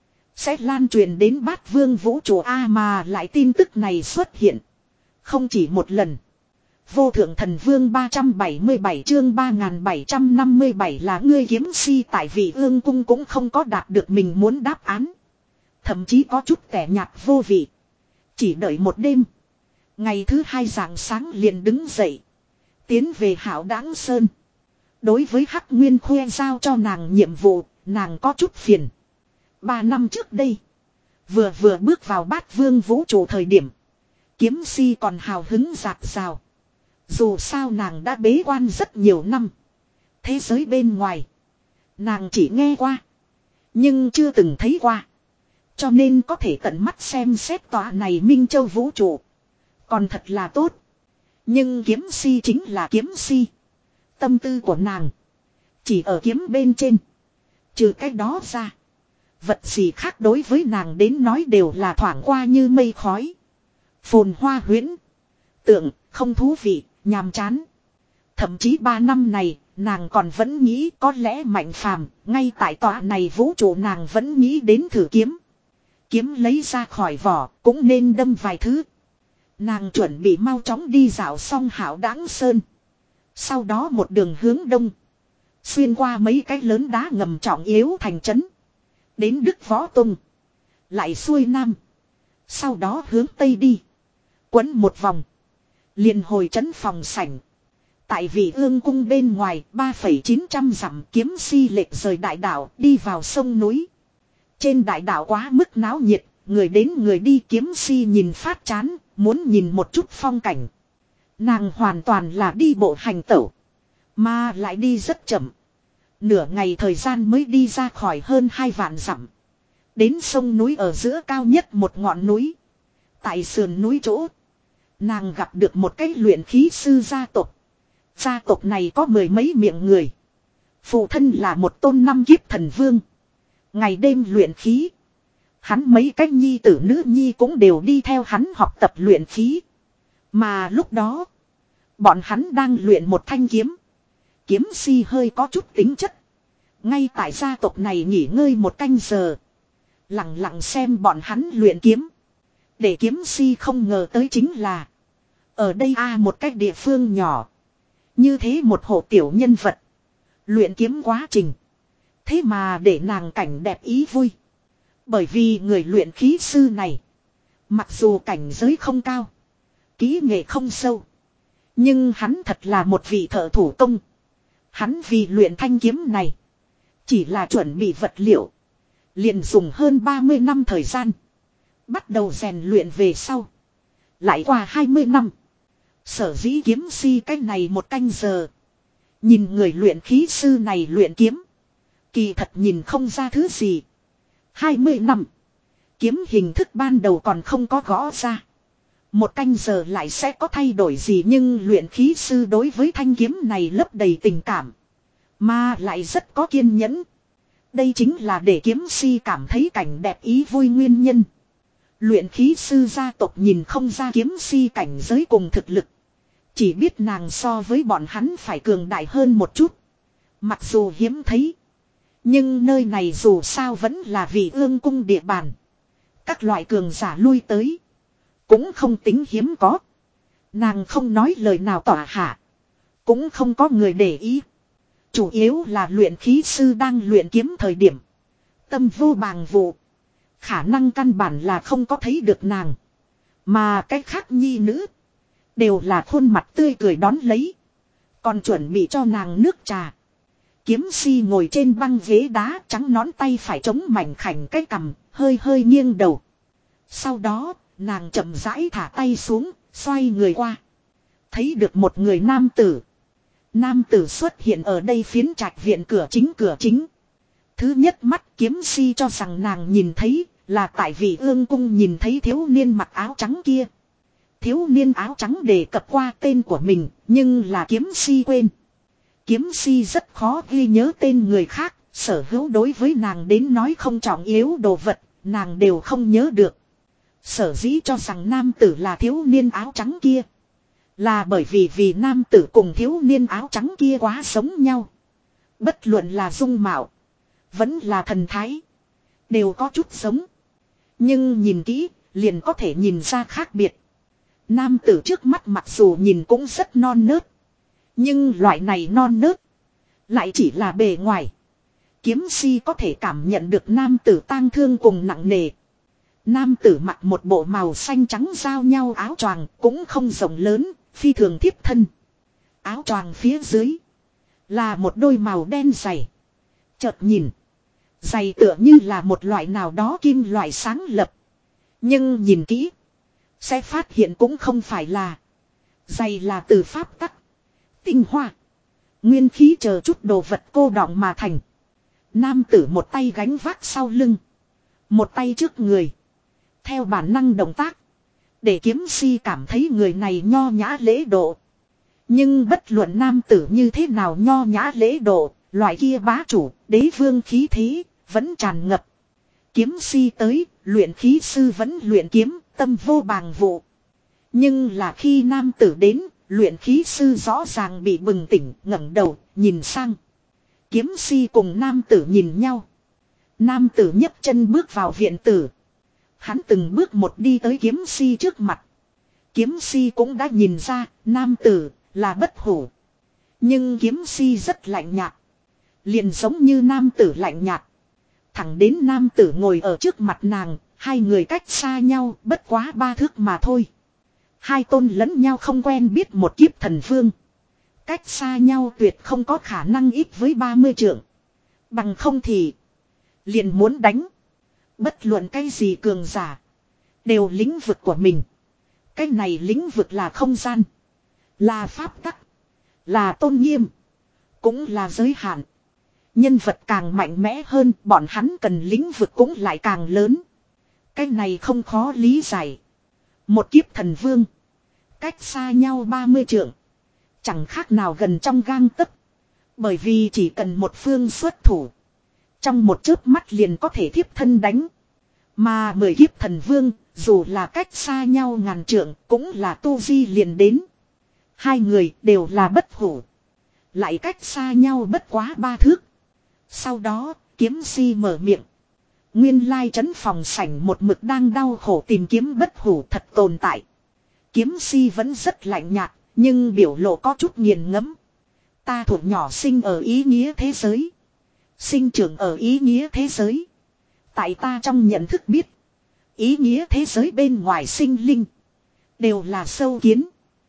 sẽ lan truyền đến bát vương vũ trụ A, mà lại tin tức này xuất hiện không chỉ một lần. Vô thượng thần vương ba trăm bảy mươi bảy chương ba nghìn bảy trăm năm mươi bảy là ngươi kiếm si, tại vì ương cung cũng không có đạt được mình muốn đáp án. Thậm chí có chút tẻ nhạt vô vị. Chỉ đợi một đêm. Ngày thứ hai rạng sáng liền đứng dậy, tiến về Hạo Đãng Sơn. Đối với Hắc Nguyên Khuê giao cho nàng nhiệm vụ, nàng có chút phiền. Ba năm trước đây, vừa vừa bước vào bát vương vũ trụ thời điểm, kiếm si còn hào hứng dạt dào. Dù sao nàng đã bế quan rất nhiều năm. Thế giới bên ngoài, nàng chỉ nghe qua, nhưng chưa từng thấy qua. Cho nên có thể tận mắt xem xét tòa này Minh Châu vũ trụ, còn thật là tốt. Nhưng kiếm si chính là kiếm si. Tâm tư của nàng chỉ ở kiếm bên trên. Trừ cái đó ra, vật gì khác đối với nàng đến nói đều là thoảng qua như mây khói. Phồn hoa huyễn tượng, không thú vị, nhàm chán. Thậm chí ba năm này, nàng còn vẫn nghĩ có lẽ Mạnh Phàm ngay tại tòa này vũ trụ, nàng vẫn nghĩ đến thử kiếm. Kiếm lấy ra khỏi vỏ, cũng nên đâm vài thứ. Nàng chuẩn bị mau chóng đi dạo xong Hạo Đãng Sơn. Sau đó một đường hướng đông, xuyên qua mấy cái lớn đá ngầm trọng yếu thành trấn, đến Đức Võ Tông, lại xuôi nam. Sau đó hướng tây đi, quấn một vòng, liền hồi trấn phòng sảnh. Tại vì ương cung bên ngoài ba phẩy chín trăm dặm, kiếm si lệch rời đại đảo đi vào sông núi. Trên đại đảo quá mức náo nhiệt, người đến người đi, kiếm si nhìn phát chán, muốn nhìn một chút phong cảnh. Nàng hoàn toàn là đi bộ hành tẩu, mà lại đi rất chậm. Nửa ngày thời gian mới đi ra khỏi hơn hai vạn dặm. Đến sông núi ở giữa cao nhất một ngọn núi. Tại sườn núi chỗ, nàng gặp được một cái luyện khí sư gia tộc. Gia tộc này có mười mấy miệng người. Phụ thân là một tôn năm kiếp thần vương, ngày đêm luyện khí. Hắn mấy cái nhi tử nữ nhi cũng đều đi theo hắn học tập luyện khí. Mà lúc đó, bọn hắn đang luyện một thanh kiếm. Kiếm si hơi có chút tính chất. Ngay tại gia tộc này nghỉ ngơi một canh giờ, lặng lặng xem bọn hắn luyện kiếm. Để kiếm si không ngờ tới chính là, ở đây a à, một cái địa phương nhỏ, như thế một hộ tiểu nhân vật luyện kiếm quá trình, thế mà để nàng cảnh đẹp ý vui. Bởi vì người luyện khí sư này, mặc dù cảnh giới không cao, kỹ nghệ không sâu, nhưng hắn thật là một vị thợ thủ công. Hắn vì luyện thanh kiếm này, chỉ là chuẩn bị vật liệu, liền dùng hơn ba mươi năm thời gian. Bắt đầu rèn luyện về sau, lại qua hai mươi năm. Sở dĩ kiếm si cách này một canh giờ, nhìn người luyện khí sư này luyện kiếm, kỳ thật nhìn không ra thứ gì. hai mươi năm, kiếm hình thức ban đầu còn không có gõ ra, một canh giờ lại sẽ có thay đổi gì. Nhưng luyện khí sư đối với thanh kiếm này lấp đầy tình cảm, mà lại rất có kiên nhẫn. Đây chính là để kiếm si cảm thấy cảnh đẹp ý vui nguyên nhân. Luyện khí sư gia tộc nhìn không ra kiếm si cảnh giới cùng thực lực, chỉ biết nàng so với bọn hắn phải cường đại hơn một chút. Mặc dù hiếm thấy, nhưng nơi này dù sao vẫn là vì ương cung địa bàn. Các loại cường giả lui tới, cũng không tính hiếm có. Nàng không nói lời nào tỏa hạ, cũng không có người để ý. Chủ yếu là luyện khí sư đang luyện kiếm thời điểm. Tâm vô bàng vụ. Khả năng căn bản là không có thấy được nàng. Mà cái khác nhi nữ. Đều là khuôn mặt tươi cười đón lấy. Còn chuẩn bị cho nàng nước trà. Kiếm si ngồi trên băng ghế đá trắng nón tay phải chống mảnh khảnh cái cằm, hơi hơi nghiêng đầu. Sau đó, nàng chậm rãi thả tay xuống, xoay người qua. Thấy được một người nam tử. Nam tử xuất hiện ở đây phiến trạch viện cửa chính cửa chính. Thứ nhất mắt kiếm si cho rằng nàng nhìn thấy là tại vì ương cung nhìn thấy thiếu niên mặc áo trắng kia. Thiếu niên áo trắng đề cập qua tên của mình, nhưng là kiếm si quên. Kiếm si rất khó ghi nhớ tên người khác, sở hữu đối với nàng đến nói không trọng yếu đồ vật, nàng đều không nhớ được. Sở dĩ cho rằng nam tử là thiếu niên áo trắng kia. Là bởi vì vì nam tử cùng thiếu niên áo trắng kia quá giống nhau. Bất luận là dung mạo, vẫn là thần thái, đều có chút giống. Nhưng nhìn kỹ, liền có thể nhìn ra khác biệt. Nam tử trước mắt mặc dù nhìn cũng rất non nớt. Nhưng loại này non nớt lại chỉ là bề ngoài. Kiếm si có thể cảm nhận được nam tử tang thương cùng nặng nề. Nam tử mặc một bộ màu xanh trắng giao nhau áo choàng cũng không rộng lớn, phi thường thiếp thân. Áo choàng phía dưới là một đôi màu đen dày. Chợt nhìn, giày tựa như là một loại nào đó kim loại sáng lập. Nhưng nhìn kỹ, sẽ phát hiện cũng không phải là. Giày là từ pháp tắc, tinh hoa, nguyên khí chờ chút đồ vật cô đọng mà thành. Nam tử một tay gánh vác sau lưng, một tay trước người. Theo bản năng động tác, để kiếm si cảm thấy người này nho nhã lễ độ. Nhưng bất luận nam tử như thế nào nho nhã lễ độ, loại kia bá chủ, đế vương khí thế, vẫn tràn ngập. Kiếm si tới, luyện khí sư vẫn luyện kiếm, tâm vô bàng vụ. Nhưng là khi nam tử đến, luyện khí sư rõ ràng bị bừng tỉnh, ngẩng đầu, nhìn sang. Kiếm si cùng nam tử nhìn nhau. Nam tử nhấc chân bước vào viện tử. Hắn từng bước một đi tới kiếm si trước mặt. Kiếm si cũng đã nhìn ra, nam tử là bất hủ. Nhưng kiếm si rất lạnh nhạt. Liền giống như nam tử lạnh nhạt. Thẳng đến nam tử ngồi ở trước mặt nàng, hai người cách xa nhau bất quá ba thước mà thôi. Hai tôn lẫn nhau không quen biết một kiếp thần vương. Cách xa nhau tuyệt không có khả năng ít với ba mươi trượng. Bằng không thì liền muốn đánh. Bất luận cái gì cường giả, đều lĩnh vực của mình. Cái này lĩnh vực là không gian, là pháp tắc, là tôn nghiêm, cũng là giới hạn. Nhân vật càng mạnh mẽ hơn, bọn hắn cần lĩnh vực cũng lại càng lớn. Cái này không khó lý giải. Một kiếp thần vương, cách xa nhau ba mươi trượng, chẳng khác nào gần trong gang tấc. Bởi vì chỉ cần một phương xuất thủ, trong một chớp mắt liền có thể thiếp thân đánh. Mà mười kiếp thần vương, dù là cách xa nhau ngàn trượng, cũng là tu vi liền đến. Hai người đều là bất hủ, lại cách xa nhau bất quá ba thước. Sau đó, kiếm si mở miệng. Nguyên lai trấn phòng sảnh một mực đang đau khổ tìm kiếm bất hủ thật tồn tại. Kiếm si vẫn rất lạnh nhạt, nhưng biểu lộ có chút nghiền ngẫm. Ta thuộc nhỏ sinh ở ý nghĩa thế giới, sinh trưởng ở ý nghĩa thế giới. Tại ta trong nhận thức biết, ý nghĩa thế giới bên ngoài sinh linh đều là sâu kiến.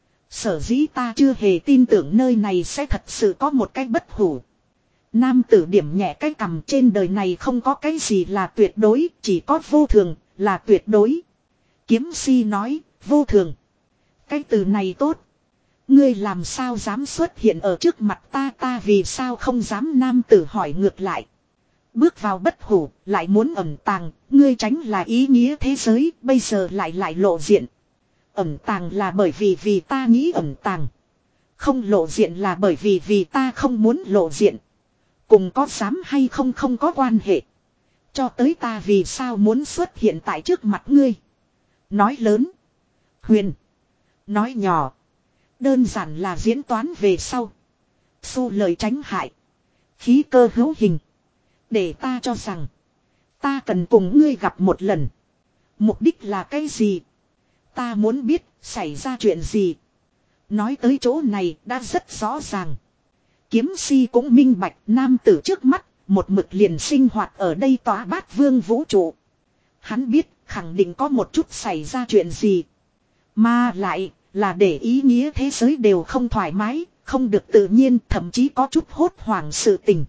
Sở dĩ ta chưa hề tin tưởng nơi này sẽ thật sự có một cái bất hủ. Nam tử điểm nhẹ cái cằm, trên đời này không có cái gì là tuyệt đối, chỉ có vô thường là tuyệt đối. Kiếm si nói, vô thường. Cái từ này tốt. Ngươi làm sao dám xuất hiện ở trước mặt ta, ta vì sao không dám? Nam tử hỏi ngược lại. Bước vào bất hủ, lại muốn ẩn tàng, ngươi tránh là ý nghĩa thế giới, bây giờ lại lại lộ diện. Ẩn tàng là bởi vì vì ta nghĩ ẩn tàng. Không lộ diện là bởi vì vì ta không muốn lộ diện. Cùng có dám hay không không có quan hệ. Cho tới ta vì sao muốn xuất hiện tại trước mặt ngươi. Nói lớn, huyền, nói nhỏ, đơn giản là diễn toán về sau. Xu lời tránh hại, khí cơ hữu hình. Để ta cho rằng, ta cần cùng ngươi gặp một lần. Mục đích là cái gì? Ta muốn biết xảy ra chuyện gì. Nói tới chỗ này đã rất rõ ràng. Kiếm si cũng minh bạch nam tử trước mắt, một mực liền sinh hoạt ở đây tỏa bát vương vũ trụ. Hắn biết khẳng định có một chút xảy ra chuyện gì. Mà lại là để ý nghĩa thế giới đều không thoải mái, không được tự nhiên, thậm chí có chút hốt hoảng sự tình.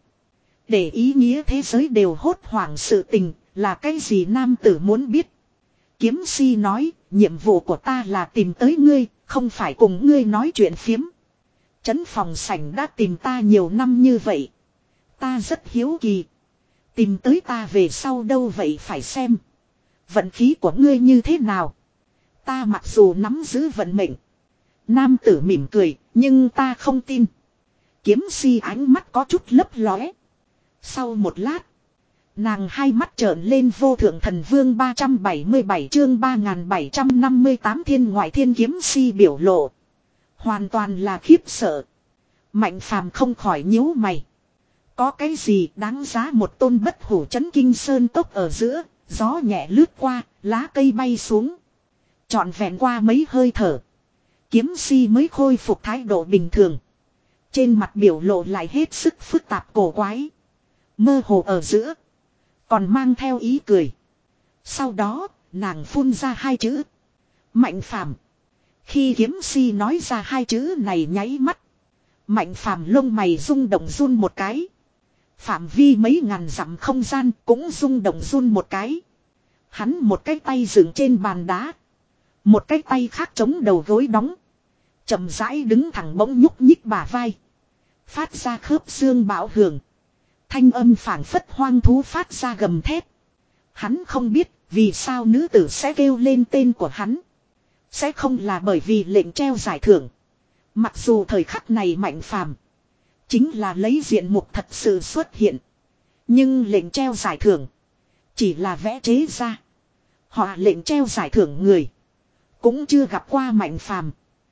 Để ý nghĩa thế giới đều hốt hoảng sự tình, là cái gì nam tử muốn biết. Kiếm si nói, nhiệm vụ của ta là tìm tới ngươi, không phải cùng ngươi nói chuyện phiếm. Trấn phòng sảnh đã tìm ta nhiều năm như vậy. Ta rất hiếu kỳ. Tìm tới ta về sau đâu vậy phải xem. Vận khí của ngươi như thế nào. Ta mặc dù nắm giữ vận mệnh. Nam tử mỉm cười, nhưng ta không tin. Kiếm si ánh mắt có chút lấp lóe. Sau một lát. Nàng hai mắt trợn lên vô thượng thần vương ba trăm bảy mươi bảy chương ba nghìn bảy trăm năm mươi tám thiên ngoại thiên kiếm si biểu lộ. Hoàn toàn là khiếp sợ. Mạnh phàm không khỏi nhíu mày. Có cái gì đáng giá một tôn bất hủ chấn kinh sơn tốc ở giữa, gió nhẹ lướt qua, lá cây bay xuống. Trọn vẹn qua mấy hơi thở. Kiếm si mới khôi phục thái độ bình thường. Trên mặt biểu lộ lại hết sức phức tạp cổ quái. Mơ hồ ở giữa. Còn mang theo ý cười. Sau đó, nàng phun ra hai chữ. Mạnh phàm. Khi kiếm si nói ra hai chữ này nháy mắt. Mạnh phàm lông mày rung động run một cái. Phạm vi mấy ngàn dặm không gian cũng rung động run một cái. Hắn một cái tay dựng trên bàn đá. Một cái tay khác chống đầu gối đóng. Chậm rãi đứng thẳng bỗng nhúc nhích bả vai. Phát ra khớp xương bão hưởng. Thanh âm phảng phất hoang thú phát ra gầm thét. Hắn không biết vì sao nữ tử sẽ kêu lên tên của hắn. Sẽ không là bởi vì lệnh treo giải thưởng. Mặc dù thời khắc này mạnh phàm. Chính là lấy diện mục thật sự xuất hiện. Nhưng lệnh treo giải thưởng. Chỉ là vẽ chế ra. Họ lệnh treo giải thưởng người. Cũng chưa gặp qua mạnh phàm.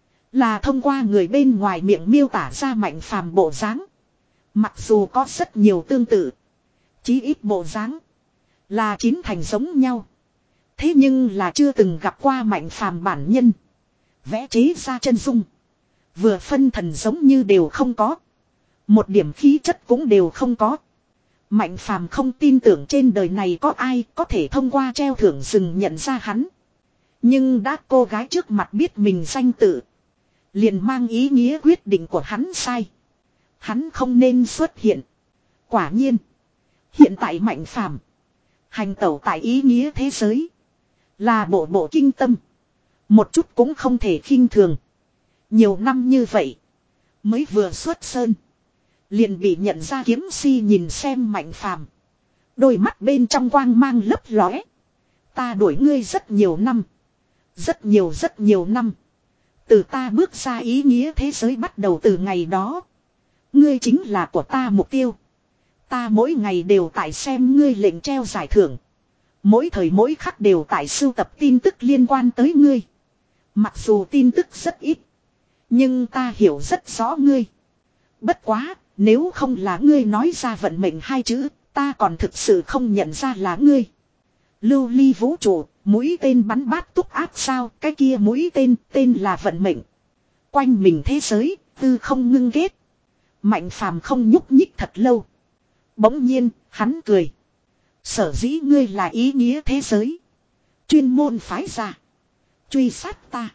Là thông qua người bên ngoài miệng miêu tả ra mạnh phàm bộ dáng. Mặc dù có rất nhiều tương tự. Chí ít bộ dáng. Là chín thành giống nhau. Thế nhưng là chưa từng gặp qua mạnh phàm bản nhân. Vẽ chế ra chân dung. Vừa phân thần giống như đều không có. Một điểm khí chất cũng đều không có. Mạnh phàm không tin tưởng trên đời này có ai có thể thông qua treo thưởng rừng nhận ra hắn. Nhưng đã cô gái trước mặt biết mình danh tự. Liền mang ý nghĩa quyết định của hắn sai. Hắn không nên xuất hiện. Quả nhiên. Hiện tại mạnh phàm. Hành tẩu tại ý nghĩa thế giới. Là bộ bộ kinh tâm. Một chút cũng không thể khinh thường. Nhiều năm như vậy. Mới vừa xuất sơn. Liền bị nhận ra kiếm si nhìn xem mạnh phàm. Đôi mắt bên trong quang mang lấp lóe. Ta đuổi ngươi rất nhiều năm. Rất nhiều rất nhiều năm. Từ ta bước ra ý nghĩa thế giới bắt đầu từ ngày đó. Ngươi chính là của ta mục tiêu. Ta mỗi ngày đều tại xem ngươi lệnh treo giải thưởng. Mỗi thời mỗi khắc đều tại sưu tập tin tức liên quan tới ngươi. Mặc dù tin tức rất ít. Nhưng ta hiểu rất rõ ngươi. Bất quá, nếu không là ngươi nói ra vận mệnh hai chữ, ta còn thực sự không nhận ra là ngươi. Lưu ly vũ trụ, mũi tên bắn bát túc áp sao, cái kia mũi tên, tên là vận mệnh. Quanh mình thế giới, tư không ngưng ghét. Mạnh phàm không nhúc nhích thật lâu. Bỗng nhiên, hắn cười. Sở dĩ ngươi là ý nghĩa thế giới. Chuyên môn phái ra. Truy sát ta.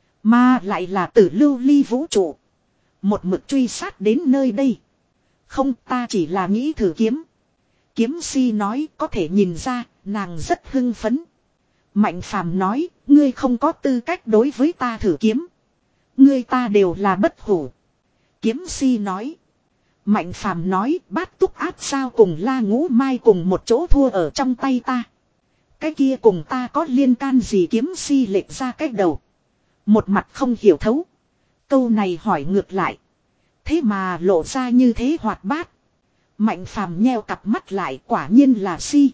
Mà lại là từ lưu ly vũ trụ. Một mực truy sát đến nơi đây. Không, ta chỉ là nghĩ thử kiếm. Kiếm si nói có thể nhìn ra, nàng rất hưng phấn. Mạnh phàm nói, ngươi không có tư cách đối với ta thử kiếm. Ngươi ta đều là bất hủ. Kiếm si nói. Mạnh phàm nói, bát túc áp sao cùng la ngũ mai cùng một chỗ thua ở trong tay ta. Cái kia cùng ta có liên can gì kiếm si lệch ra cái đầu. Một mặt không hiểu thấu. Câu này hỏi ngược lại. Thế mà lộ ra như thế hoạt bát. Mạnh phàm nheo cặp mắt lại quả nhiên là si.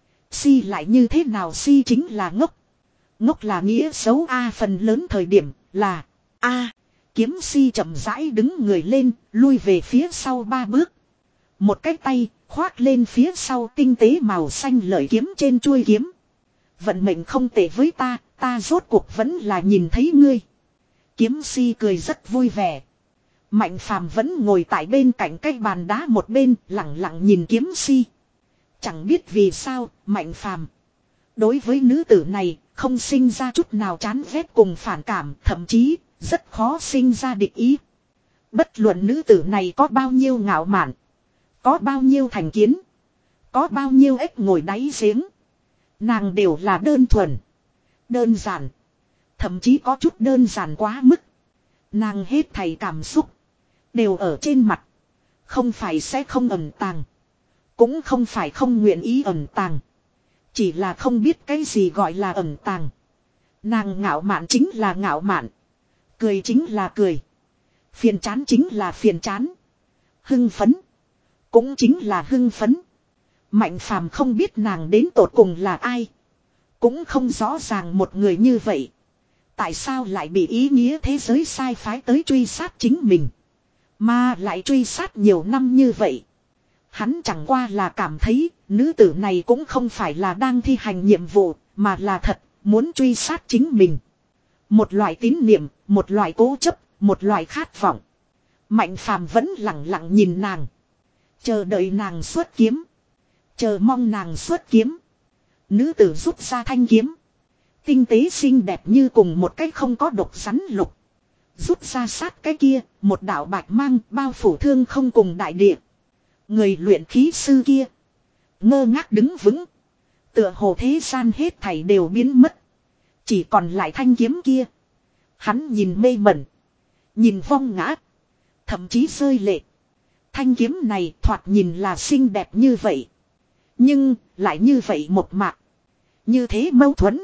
Si lại như thế nào si chính là ngốc. Ngốc là nghĩa xấu A phần lớn thời điểm là A. Kiếm si chậm rãi đứng người lên, lui về phía sau ba bước. Một cái tay khoác lên phía sau tinh tế màu xanh lợi kiếm trên chuôi kiếm. Vận mệnh không tệ với ta, ta rốt cuộc vẫn là nhìn thấy ngươi. Kiếm si cười rất vui vẻ. Mạnh Phàm vẫn ngồi tại bên cạnh cái bàn đá một bên lặng lặng nhìn Kiếm Si. Chẳng biết vì sao Mạnh Phàm đối với nữ tử này không sinh ra chút nào chán ghét cùng phản cảm, thậm chí rất khó sinh ra địch ý. Bất luận nữ tử này có bao nhiêu ngạo mạn, có bao nhiêu thành kiến, có bao nhiêu ếch ngồi đáy giếng, nàng đều là đơn thuần, đơn giản, thậm chí có chút đơn giản quá mức. Nàng hết thảy cảm xúc đều ở trên mặt, không phải sẽ không ẩn tàng, cũng không phải không nguyện ý ẩn tàng, chỉ là không biết cái gì gọi là ẩn tàng. Nàng ngạo mạn chính là ngạo mạn, cười chính là cười, phiền chán chính là phiền chán, hưng phấn cũng chính là hưng phấn. Mạnh Phàm không biết nàng đến tột cùng là ai, cũng không rõ ràng một người như vậy tại sao lại bị ý nghĩa thế giới sai phái tới truy sát chính mình, mà lại truy sát nhiều năm như vậy. Hắn chẳng qua là cảm thấy nữ tử này cũng không phải là đang thi hành nhiệm vụ, mà là thật muốn truy sát chính mình. Một loại tín niệm, một loại cố chấp, một loại khát vọng. Mạnh Phàm vẫn lặng lặng nhìn nàng, chờ đợi nàng xuất kiếm, chờ mong nàng xuất kiếm. Nữ tử rút ra thanh kiếm, tinh tế xinh đẹp như cùng một cái không có độc rắn lục. Rút ra sát cái kia, một đạo bạch mang bao phủ thương không cùng đại địa. Người luyện khí sư kia ngơ ngác đứng vững, tựa hồ thế gian hết thảy đều biến mất, chỉ còn lại thanh kiếm kia. Hắn nhìn mê mẩn, nhìn vong ngã, thậm chí rơi lệ. Thanh kiếm này thoạt nhìn là xinh đẹp như vậy, nhưng lại như vậy một mạc, như thế mâu thuẫn.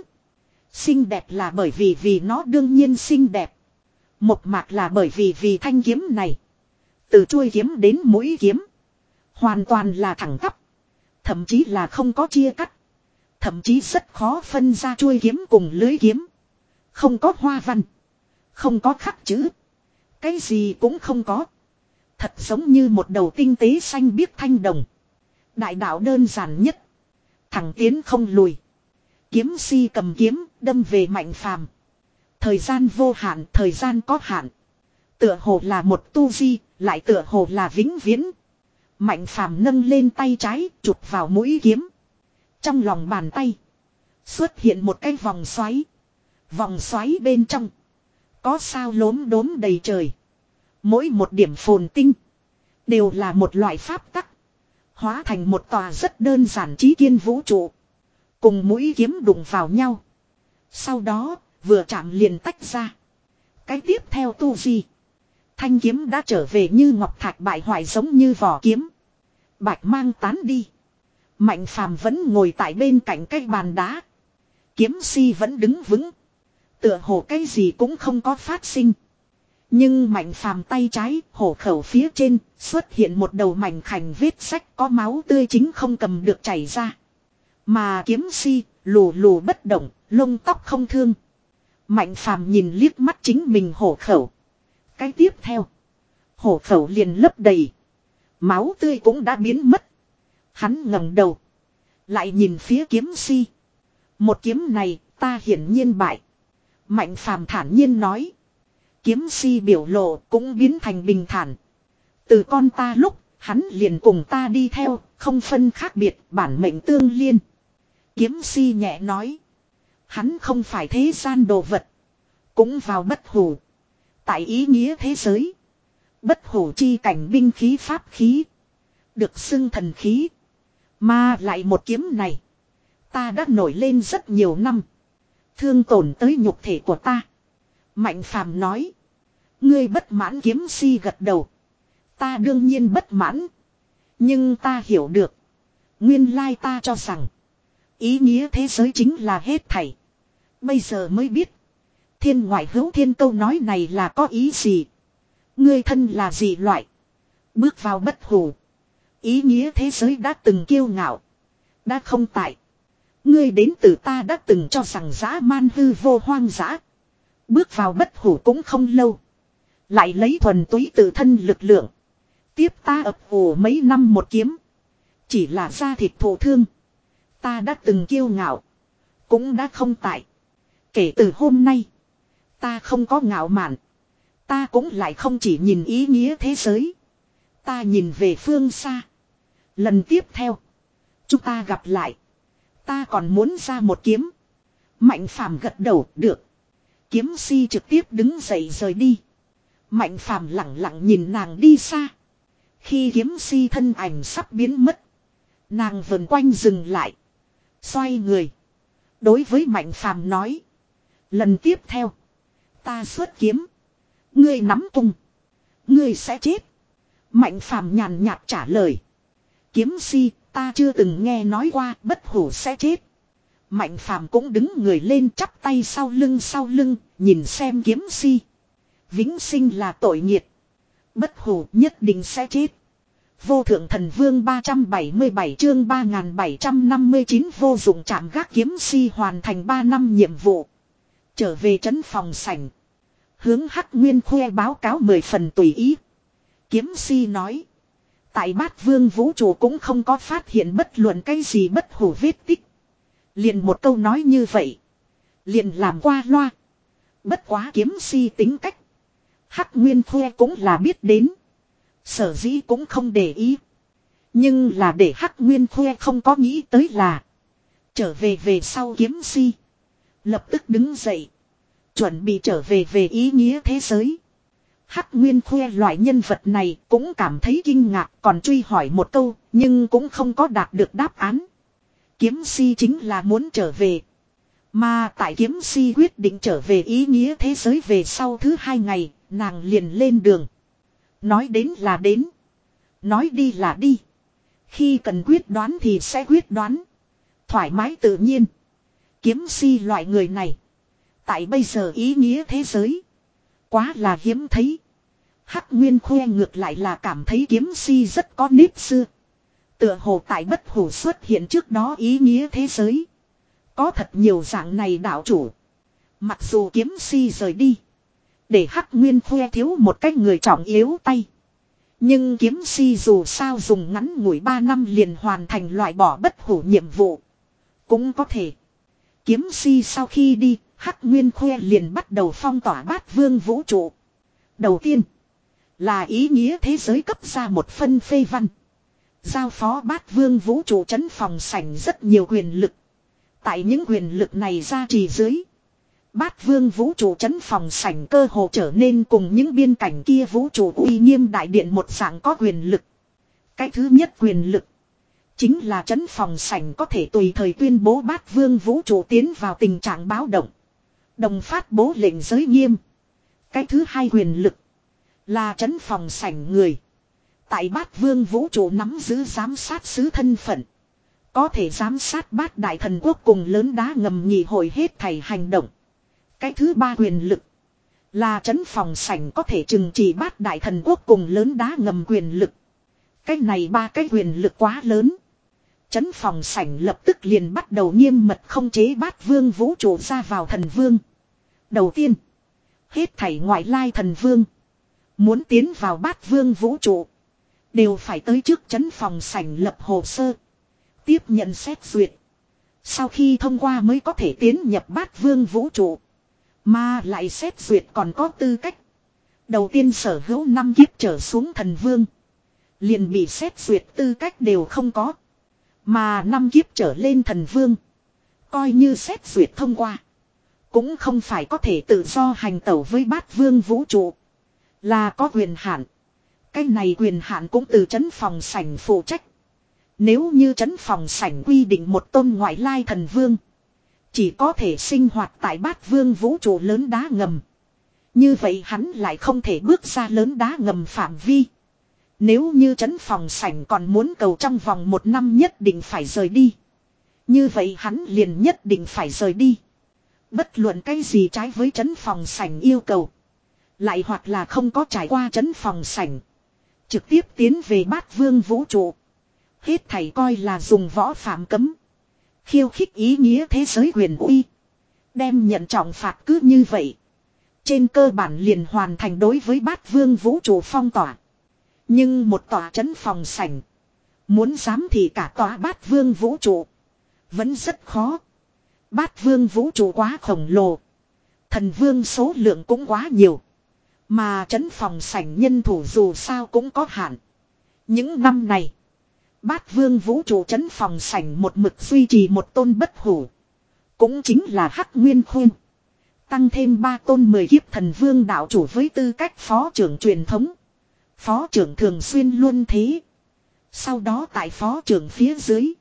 Xinh đẹp là bởi vì vì nó đương nhiên xinh đẹp, một mạc là bởi vì vì thanh kiếm này từ chuôi kiếm đến mũi kiếm hoàn toàn là thẳng tắp, thậm chí là không có chia cắt, thậm chí rất khó phân ra chuôi kiếm cùng lưới kiếm. Không có hoa văn, không có khắc chữ, cái gì cũng không có, thật giống như một đầu tinh tế xanh biếc thanh đồng. Đại đạo đơn giản nhất, thẳng tiến không lùi. Kiếm Si cầm kiếm đâm về Mạnh Phàm. Thời gian vô hạn, thời gian có hạn. Tựa hồ là một tu di, lại tựa hồ là vĩnh viễn. Mạnh Phàm nâng lên tay trái, chụp vào mũi kiếm. Trong lòng bàn tay xuất hiện một cái vòng xoáy. Vòng xoáy bên trong có sao lốm đốm đầy trời. Mỗi một điểm phồn tinh đều là một loại pháp tắc, hóa thành một tòa rất đơn giản chí kiên vũ trụ. Cùng mũi kiếm đụng vào nhau, sau đó vừa chạm liền tách ra. Cái tiếp theo tu di, thanh kiếm đã trở về như ngọc thạch bại hoại, giống như vỏ kiếm. Bạch mang tán đi, Mạnh Phàm vẫn ngồi tại bên cạnh cái bàn đá. Kiếm Si vẫn đứng vững, tựa hồ cái gì cũng không có phát sinh. Nhưng Mạnh Phàm tay trái hổ khẩu phía trên xuất hiện một đầu mảnh khảnh vết sách, có máu tươi chính không cầm được chảy ra. Mà Kiếm Si lù lù bất động, lông tóc không thương. Mạnh Phàm nhìn liếc mắt chính mình hổ khẩu. Cái tiếp theo, hổ khẩu liền lấp đầy, máu tươi cũng đã biến mất. Hắn ngẩng đầu, lại nhìn phía Kiếm Si. Một kiếm này ta hiển nhiên bại, Mạnh Phàm thản nhiên nói. Kiếm Si biểu lộ cũng biến thành bình thản. Từ con ta lúc, hắn liền cùng ta đi theo, không phân khác biệt, bản mệnh tương liên. Kiếm Si nhẹ nói. Hắn không phải thế gian đồ vật, cũng vào bất hủ. Tại ý nghĩa thế giới, bất hủ chi cảnh binh khí pháp khí, được xưng thần khí. Mà lại một kiếm này, ta đã nổi lên rất nhiều năm, thương tổn tới nhục thể của ta. Mạnh Phàm nói. Ngươi bất mãn? Kiếm Si gật đầu. Ta đương nhiên bất mãn, nhưng ta hiểu được. Nguyên lai ta cho rằng ý nghĩa thế giới chính là hết thảy, bây giờ mới biết thiên ngoại hữu thiên câu nói này là có ý gì. Ngươi thân là gì loại, bước vào bất hủ, ý nghĩa thế giới đã từng kiêu ngạo, đã không tại. Ngươi đến từ ta đã từng cho rằng dã man hư vô hoang dã, bước vào bất hủ cũng không lâu, lại lấy thuần túy tự thân lực lượng tiếp ta ập ủ mấy năm một kiếm, chỉ là da thịt thổ thương. Ta đã từng kiêu ngạo, cũng đã không tại. Kể từ hôm nay, ta không có ngạo mạn, Ta cũng lại không chỉ nhìn ý nghĩa thế giới. Ta nhìn về phương xa. Lần tiếp theo. Chúng ta gặp lại. Ta còn muốn ra một kiếm. Mạnh Phàm gật đầu, được. Kiếm si trực tiếp đứng dậy rời đi. Mạnh Phàm lặng lặng nhìn nàng đi xa. Khi kiếm si thân ảnh sắp biến mất. Nàng vần quanh dừng lại. Xoay người. Đối với Mạnh Phàm nói. Lần tiếp theo. Ta xuất kiếm. Ngươi nắm cung. Ngươi sẽ chết. Mạnh Phàm nhàn nhạt trả lời. Kiếm si, ta chưa từng nghe nói qua bất hủ sẽ chết. Mạnh Phàm cũng đứng người lên chắp tay sau lưng sau lưng, nhìn xem kiếm si. Vĩnh sinh là tội nghiệt. Bất hủ nhất định sẽ chết. Vô thượng thần vương ba trăm bảy mươi bảy chương ba nghìn bảy trăm năm mươi chín vô dụng chạm gác kiếm si hoàn thành ba năm nhiệm vụ. Trở về trấn phòng sảnh. Hướng Hắc Nguyên khoe báo cáo mười phần tùy ý. Kiếm si nói. Tại Bát Vương vũ trụ cũng không có phát hiện bất luận cái gì bất hủ vết tích. Liền một câu nói như vậy. Liền làm qua loa. Bất quá kiếm si tính cách. Hắc Nguyên khoe cũng là biết đến. Sở dĩ cũng không để ý. Nhưng là để Hắc Nguyên khoe không có nghĩ tới là. Trở về về sau kiếm si. Lập tức đứng dậy. Chuẩn bị trở về về ý nghĩa thế giới. Hắc Nguyên khoe loại nhân vật này cũng cảm thấy kinh ngạc, còn truy hỏi một câu, nhưng cũng không có đạt được đáp án. Kiếm si chính là muốn trở về. Mà tại kiếm si quyết định trở về ý nghĩa thế giới về sau thứ hai ngày, nàng liền lên đường. Nói đến là đến. Nói đi là đi. Khi cần quyết đoán thì sẽ quyết đoán. Thoải mái tự nhiên. Kiếm si loại người này. Tại bây giờ ý nghĩa thế giới. Quá là hiếm thấy. Hắc Nguyên khoe ngược lại là cảm thấy kiếm si rất có nếp xưa. Tựa hồ tại bất hủ xuất hiện trước đó ý nghĩa thế giới. Có thật nhiều dạng này đạo chủ. Mặc dù kiếm si rời đi. Để Hắc Nguyên khoe thiếu một cách người trọng yếu tay. Nhưng kiếm si dù sao dùng ngắn ngủi ba năm liền hoàn thành loại bỏ bất hủ nhiệm vụ. Cũng có thể. Kiếm si sau khi đi, Hắc Nguyên khoe liền bắt đầu phong tỏa Bát Vương vũ trụ. Đầu tiên là ý nghĩa thế giới cấp ra một phân phê văn. Giao phó Bát Vương vũ trụ trấn phòng sảnh rất nhiều quyền lực. Tại những quyền lực này ra trì dưới. Bát Vương vũ trụ trấn phòng sảnh cơ hồ trở nên cùng những biên cảnh kia vũ trụ uy nghiêm đại điện một dạng có quyền lực. Cái thứ nhất quyền lực. Chính là trấn phòng sảnh có thể tùy thời tuyên bố Bát Vương vũ trụ tiến vào tình trạng báo động. Đồng phát bố lệnh giới nghiêm. Cái thứ hai quyền lực. Là trấn phòng sảnh người. Tại Bát Vương vũ trụ nắm giữ giám sát sứ thân phận. Có thể giám sát Bát Đại Thần Quốc cùng lớn đá ngầm nghị hội hết thảy hành động. Cái thứ ba quyền lực. Là trấn phòng sảnh có thể trừng trị Bát Đại Thần Quốc cùng lớn đá ngầm quyền lực. Cái này ba cái quyền lực quá lớn. Trấn phòng sảnh lập tức liền bắt đầu nghiêm mật không chế Bát Vương vũ trụ ra vào thần vương. Đầu tiên. Hết thảy ngoại lai thần vương. Muốn tiến vào Bát Vương vũ trụ. Đều phải tới trước trấn phòng sảnh lập hồ sơ. Tiếp nhận xét duyệt. Sau khi thông qua mới có thể tiến nhập Bát Vương vũ trụ. Mà lại xét duyệt còn có tư cách. Đầu tiên sở hữu năm kiếp trở xuống thần vương. Liền bị xét duyệt tư cách đều không có. Mà năm kiếp trở lên thần vương. Coi như xét duyệt thông qua. Cũng không phải có thể tự do hành tẩu với Bát Vương vũ trụ. Là có quyền hạn. Cái này quyền hạn cũng từ trấn phòng sảnh phụ trách. Nếu như trấn phòng sảnh quy định một tôn ngoại lai thần vương. Chỉ có thể sinh hoạt tại Bát Vương vũ trụ lớn đá ngầm. Như vậy hắn lại không thể bước ra lớn đá ngầm phạm vi. Nếu như trấn phòng sảnh còn muốn cầu trong vòng một năm nhất định phải rời đi. Như vậy hắn liền nhất định phải rời đi. Bất luận cái gì trái với trấn phòng sảnh yêu cầu. Lại hoặc là không có trải qua trấn phòng sảnh. Trực tiếp tiến về Bát Vương vũ trụ. Hết thảy coi là dùng võ phạm cấm. Khiêu khích ý nghĩa thế giới quyền uy. Đem nhận trọng phạt cứ như vậy. Trên cơ bản liền hoàn thành đối với Bát Vương vũ trụ phong tỏa. Nhưng một tòa trấn phòng sảnh. Muốn dám thì cả tòa Bát Vương vũ trụ. Vẫn rất khó. Bát Vương vũ trụ quá khổng lồ. Thần vương số lượng cũng quá nhiều. Mà trấn phòng sảnh nhân thủ dù sao cũng có hạn. Những năm này, Bát Vương vũ trụ trấn phòng sảnh một mực duy trì một tôn bất hủ. Cũng chính là Hắc Nguyên Khuyên. Tăng thêm ba tôn mười kiếp thần vương đạo chủ với tư cách phó trưởng truyền thống. Phó trưởng thường xuyên luôn thế. Sau đó tại phó trưởng phía dưới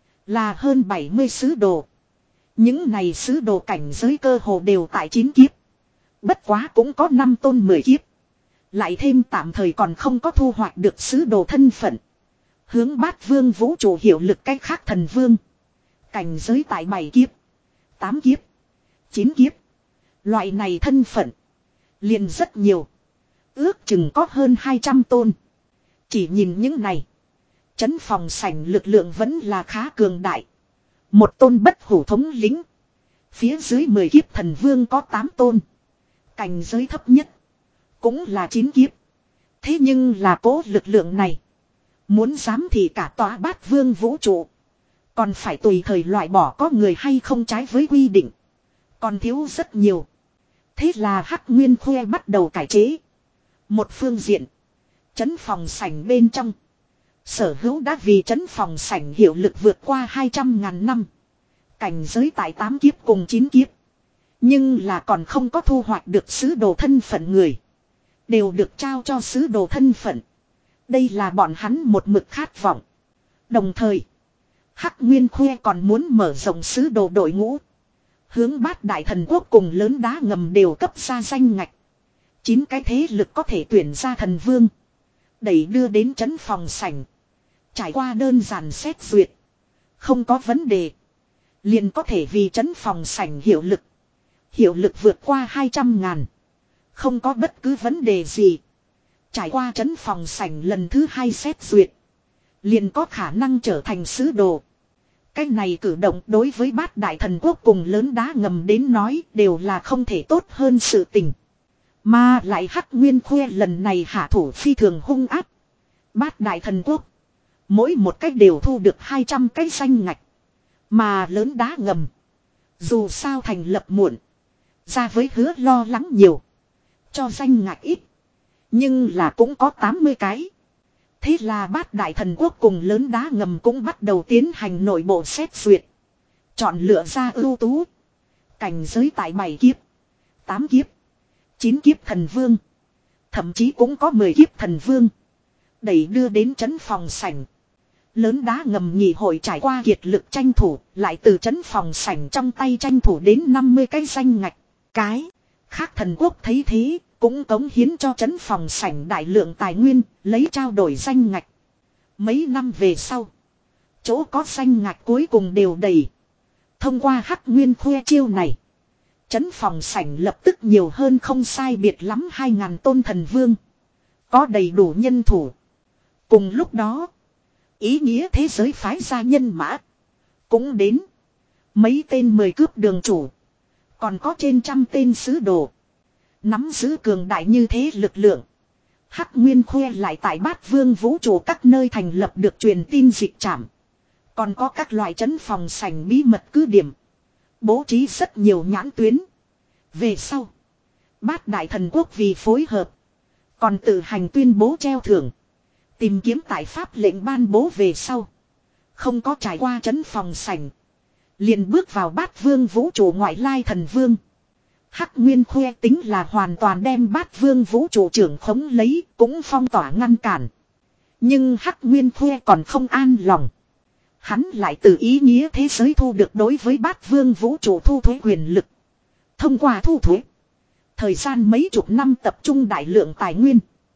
là hơn bảy mươi sứ đồ. Những này sứ đồ cảnh giới cơ hồ đều tại chín kiếp. Bất quá cũng có năm tôn mười kiếp. Lại thêm tạm thời còn không có thu hoạch được sứ đồ thân phận. Hướng Bát Vương vũ trụ hiệu lực cách khác thần vương. Cảnh giới tại bảy kiếp, tám kiếp, chín kiếp. Loại này thân phận liền rất nhiều. Ước chừng có hơn hai trăm tôn. Chỉ nhìn những này, trấn phòng sảnh lực lượng vẫn là khá cường đại. Một tôn bất hủ thống lĩnh. Phía dưới mười kiếp thần vương có tám tôn. Cảnh giới thấp nhất cũng là chín kiếp. Thế nhưng là cố lực lượng này, muốn dám thì cả tòa Bát Vương vũ trụ còn phải tùy thời loại bỏ có người hay không trái với quy định. Còn thiếu rất nhiều. Thế là Hắc Nguyên Khuê bắt đầu cải chế. Một phương diện, trấn phòng sảnh bên trong, sở hữu đã vì trấn phòng sảnh hiệu lực vượt qua hai trăm ngàn năm. Cảnh giới tại tám kiếp cùng chín kiếp. Nhưng là còn không có thu hoạch được sứ đồ thân phận người. Đều được trao cho sứ đồ thân phận. Đây là bọn hắn một mực khát vọng. Đồng thời, Hắc Nguyên Khuê còn muốn mở rộng sứ đồ đội ngũ. Hướng Bát Đại Thần Quốc cùng lớn đá ngầm đều cấp ra danh ngạch. Chín cái thế lực có thể tuyển ra thần vương. Đẩy đưa đến trấn phòng sảnh. Trải qua đơn giản xét duyệt. Không có vấn đề. Liền có thể vì trấn phòng sảnh hiệu lực. Hiệu lực vượt qua hai trăm ngàn. Không có bất cứ vấn đề gì. Trải qua trấn phòng sảnh lần thứ hai xét duyệt. Liền có khả năng trở thành sứ đồ. Cái này cử động đối với Bát Đại Thần Quốc cùng lớn đá ngầm đến nói đều là không thể tốt hơn sự tình. Mà lại Hắc Nguyên Khuê lần này hạ thủ phi thường hung ác. Bát Đại Thần Quốc, mỗi một cách đều thu được hai trăm cái danh ngạch. Mà lớn đá ngầm, dù sao thành lập muộn, ra với hứa lo lắng nhiều. Cho danh ngạch ít, nhưng là cũng có tám mươi cái. Thế là Bát Đại Thần Quốc cùng lớn đá ngầm cũng bắt đầu tiến hành nội bộ xét duyệt. Chọn lựa ra ưu tú. Cảnh giới tại bảy kiếp, tám kiếp, chín kiếp thần vương. Thậm chí cũng có mười kiếp thần vương. Đẩy đưa đến trấn phòng sảnh. Lớn đá ngầm nhị hội trải qua kiệt lực tranh thủ. Lại từ trấn phòng sảnh trong tay tranh thủ đến năm mươi cái danh ngạch. Cái khác thần quốc thấy thế, cũng cống hiến cho trấn phòng sảnh đại lượng tài nguyên, lấy trao đổi danh ngạch. Mấy năm về sau, chỗ có danh ngạch cuối cùng đều đầy. Thông qua Hắc Nguyên Khuê chiêu này, trấn phòng sảnh lập tức nhiều hơn không sai biệt lắm hai ngàn tôn thần vương. Có đầy đủ nhân thủ. Cùng lúc đó, ý nghĩa thế giới phái ra nhân mã cũng đến. Mấy tên mười cướp đường chủ, còn có trên trăm tên sứ đồ. Nắm giữ cường đại như thế lực lượng, Hắc Nguyên Khuê lại tại Bát Vương vũ trụ các nơi thành lập được truyền tin dịch trảm. Còn có các loại trấn phòng sảnh bí mật cứ điểm. Bố trí rất nhiều nhãn tuyến. Về sau, Bát Đại Thần Quốc vì phối hợp, còn tự hành tuyên bố treo thưởng. Tìm kiếm tại pháp lệnh ban bố về sau, không có trải qua trấn phòng sảnh, liền bước vào Bát Vương vũ trụ ngoại lai thần vương. Hắc Nguyên Khuê tính là hoàn toàn đem Bát Vương vũ trụ trưởng khống lấy, cũng phong tỏa ngăn cản. Nhưng Hắc Nguyên Khuê còn không an lòng. Hắn lại từ ý nghĩa thế giới thu được đối với Bát Vương vũ trụ thu thuế quyền lực. Thông qua thu thuế, thời gian mấy chục năm tập trung đại lượng tài nguyên.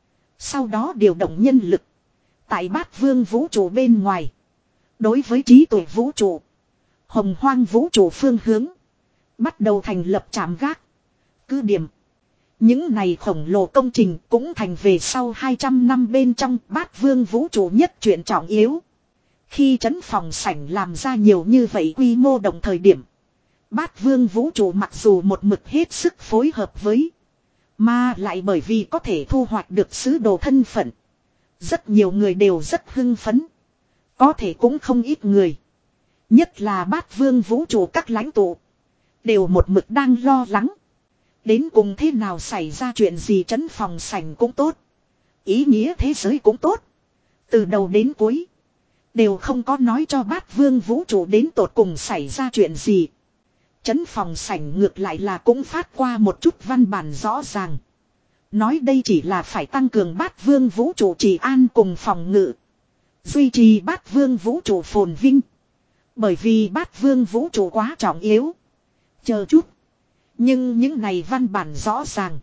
Sau đó điều động nhân lực. Tại Bát Vương vũ trụ bên ngoài, đối với trí tuệ vũ trụ, hồng hoang vũ trụ phương hướng, bắt đầu thành lập trạm gác, cứ điểm. Những này khổng lồ công trình cũng thành về sau hai trăm năm bên trong Bát Vương vũ trụ nhất chuyện trọng yếu. Khi trấn phòng sảnh làm ra nhiều như vậy quy mô đồng thời điểm, Bát Vương vũ trụ mặc dù một mực hết sức phối hợp với, mà lại bởi vì có thể thu hoạch được sứ đồ thân phận, rất nhiều người đều rất hưng phấn. Có thể cũng không ít người, nhất là Bát Vương vũ trụ các lãnh tụ, đều một mực đang lo lắng. Đến cùng thế nào xảy ra chuyện gì trấn phòng sảnh cũng tốt. Ý nghĩa thế giới cũng tốt. Từ đầu đến cuối. Đều không có nói cho bát vương vũ trụ đến tột cùng xảy ra chuyện gì. Trấn phòng sảnh ngược lại là cũng phát qua một chút văn bản rõ ràng. Nói đây chỉ là phải tăng cường bát vương vũ trụ trì an cùng phòng ngự. Duy trì bát vương vũ trụ phồn vinh. Bởi vì bát vương vũ trụ quá trọng yếu. Chờ chút. Nhưng những này văn bản rõ ràng.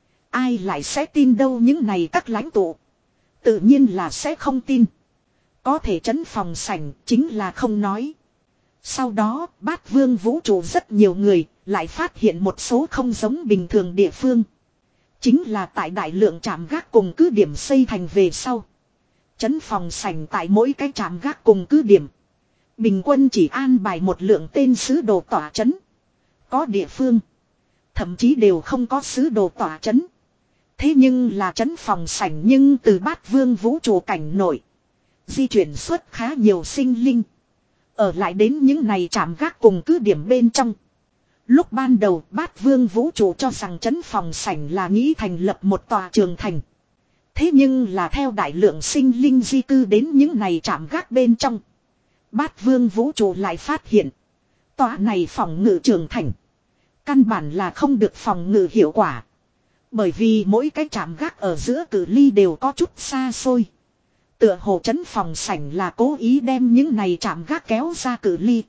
Ai lại sẽ tin đâu những này các lãnh tụ. Tự nhiên là sẽ không tin. Có thể trấn phòng sảnh chính là không nói. Sau đó bát vương vũ trụ rất nhiều người lại phát hiện một số không giống bình thường địa phương. Chính là tại đại lượng trạm gác cùng cứ điểm xây thành về sau. Trấn phòng sảnh tại mỗi cái trạm gác cùng cứ điểm. Bình quân chỉ an bài một lượng tên sứ đồ tỏa trấn. Có địa phương. Thậm chí đều không có sứ đồ tỏa trấn. Thế nhưng là trấn phòng sảnh nhưng từ bát vương vũ trụ cảnh nổi. Di chuyển xuất khá nhiều sinh linh. Ở lại đến những này trạm gác cùng cứ điểm bên trong. Lúc ban đầu bát vương vũ trụ cho rằng trấn phòng sảnh là nghĩ thành lập một tòa trường thành. Thế nhưng là theo đại lượng sinh linh di cư đến những này trạm gác bên trong. Bát vương vũ trụ lại phát hiện. Tòa này phòng ngự trường thành. Căn bản là không được phòng ngự hiệu quả. Bởi vì mỗi cái trạm gác ở giữa cự ly đều có chút xa xôi. Tựa hồ trấn phòng sảnh là cố ý đem những này trạm gác kéo ra cự ly.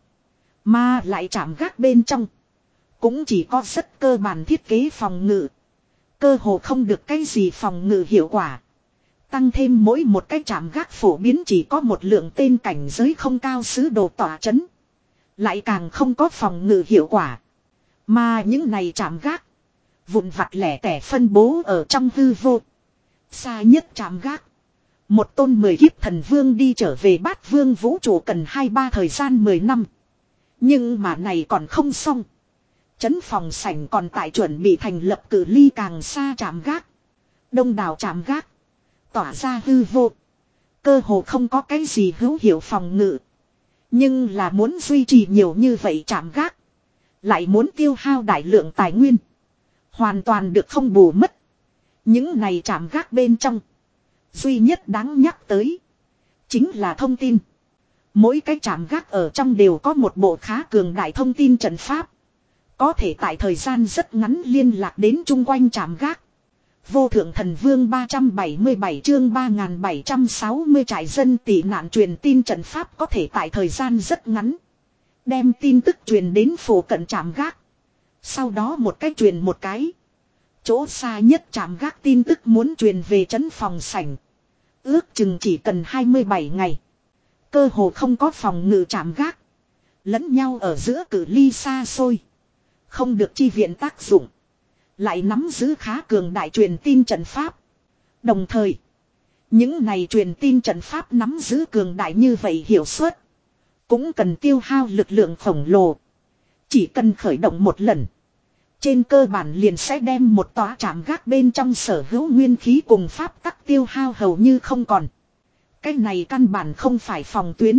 Mà lại trạm gác bên trong. Cũng chỉ có rất cơ bản thiết kế phòng ngự. Cơ hồ không được cái gì phòng ngự hiệu quả. Tăng thêm mỗi một cái trạm gác phổ biến chỉ có một lượng tên cảnh giới không cao sứ đồ tỏa chấn. Lại càng không có phòng ngự hiệu quả. Mà những này trạm gác. Vụn vặt lẻ tẻ phân bố ở trong hư vô. Xa nhất trạm gác. Một tôn mười kiếp thần vương đi trở về bát vương vũ trụ cần hai ba thời gian mười năm. Nhưng mà này còn không xong. Trấn phòng sảnh còn tại chuẩn bị thành lập cự ly càng xa trạm gác. Đông đảo trạm gác. Tỏa ra hư vô. Cơ hồ không có cái gì hữu hiệu phòng ngự. Nhưng là muốn duy trì nhiều như vậy trạm gác. Lại muốn tiêu hao đại lượng tài nguyên. Hoàn toàn được không bù mất. Những này trạm gác bên trong. Duy nhất đáng nhắc tới. Chính là thông tin. Mỗi cái trạm gác ở trong đều có một bộ khá cường đại thông tin trận pháp. Có thể tại thời gian rất ngắn liên lạc đến chung quanh trạm gác. Vô thượng thần vương ba trăm bảy mươi bảy chương ba nghìn bảy trăm sáu mươi trại dân tị nạn truyền tin trận pháp có thể tại thời gian rất ngắn. Đem tin tức truyền đến phủ cận trạm gác. Sau đó một cái truyền một cái. Chỗ xa nhất trạm gác tin tức muốn truyền về trấn phòng sảnh. Ước chừng chỉ cần hai mươi bảy ngày. Cơ hồ không có phòng ngự trạm gác. Lẫn nhau ở giữa cự ly xa xôi. Không được chi viện tác dụng. Lại nắm giữ khá cường đại truyền tin trận pháp. Đồng thời. Những này truyền tin trận pháp nắm giữ cường đại như vậy hiệu suất. Cũng cần tiêu hao lực lượng khổng lồ. Chỉ cần khởi động một lần. Trên cơ bản liền sẽ đem một tòa trạm gác bên trong sở hữu nguyên khí cùng pháp tắc tiêu hao hầu như không còn. Cái này căn bản không phải phòng tuyến.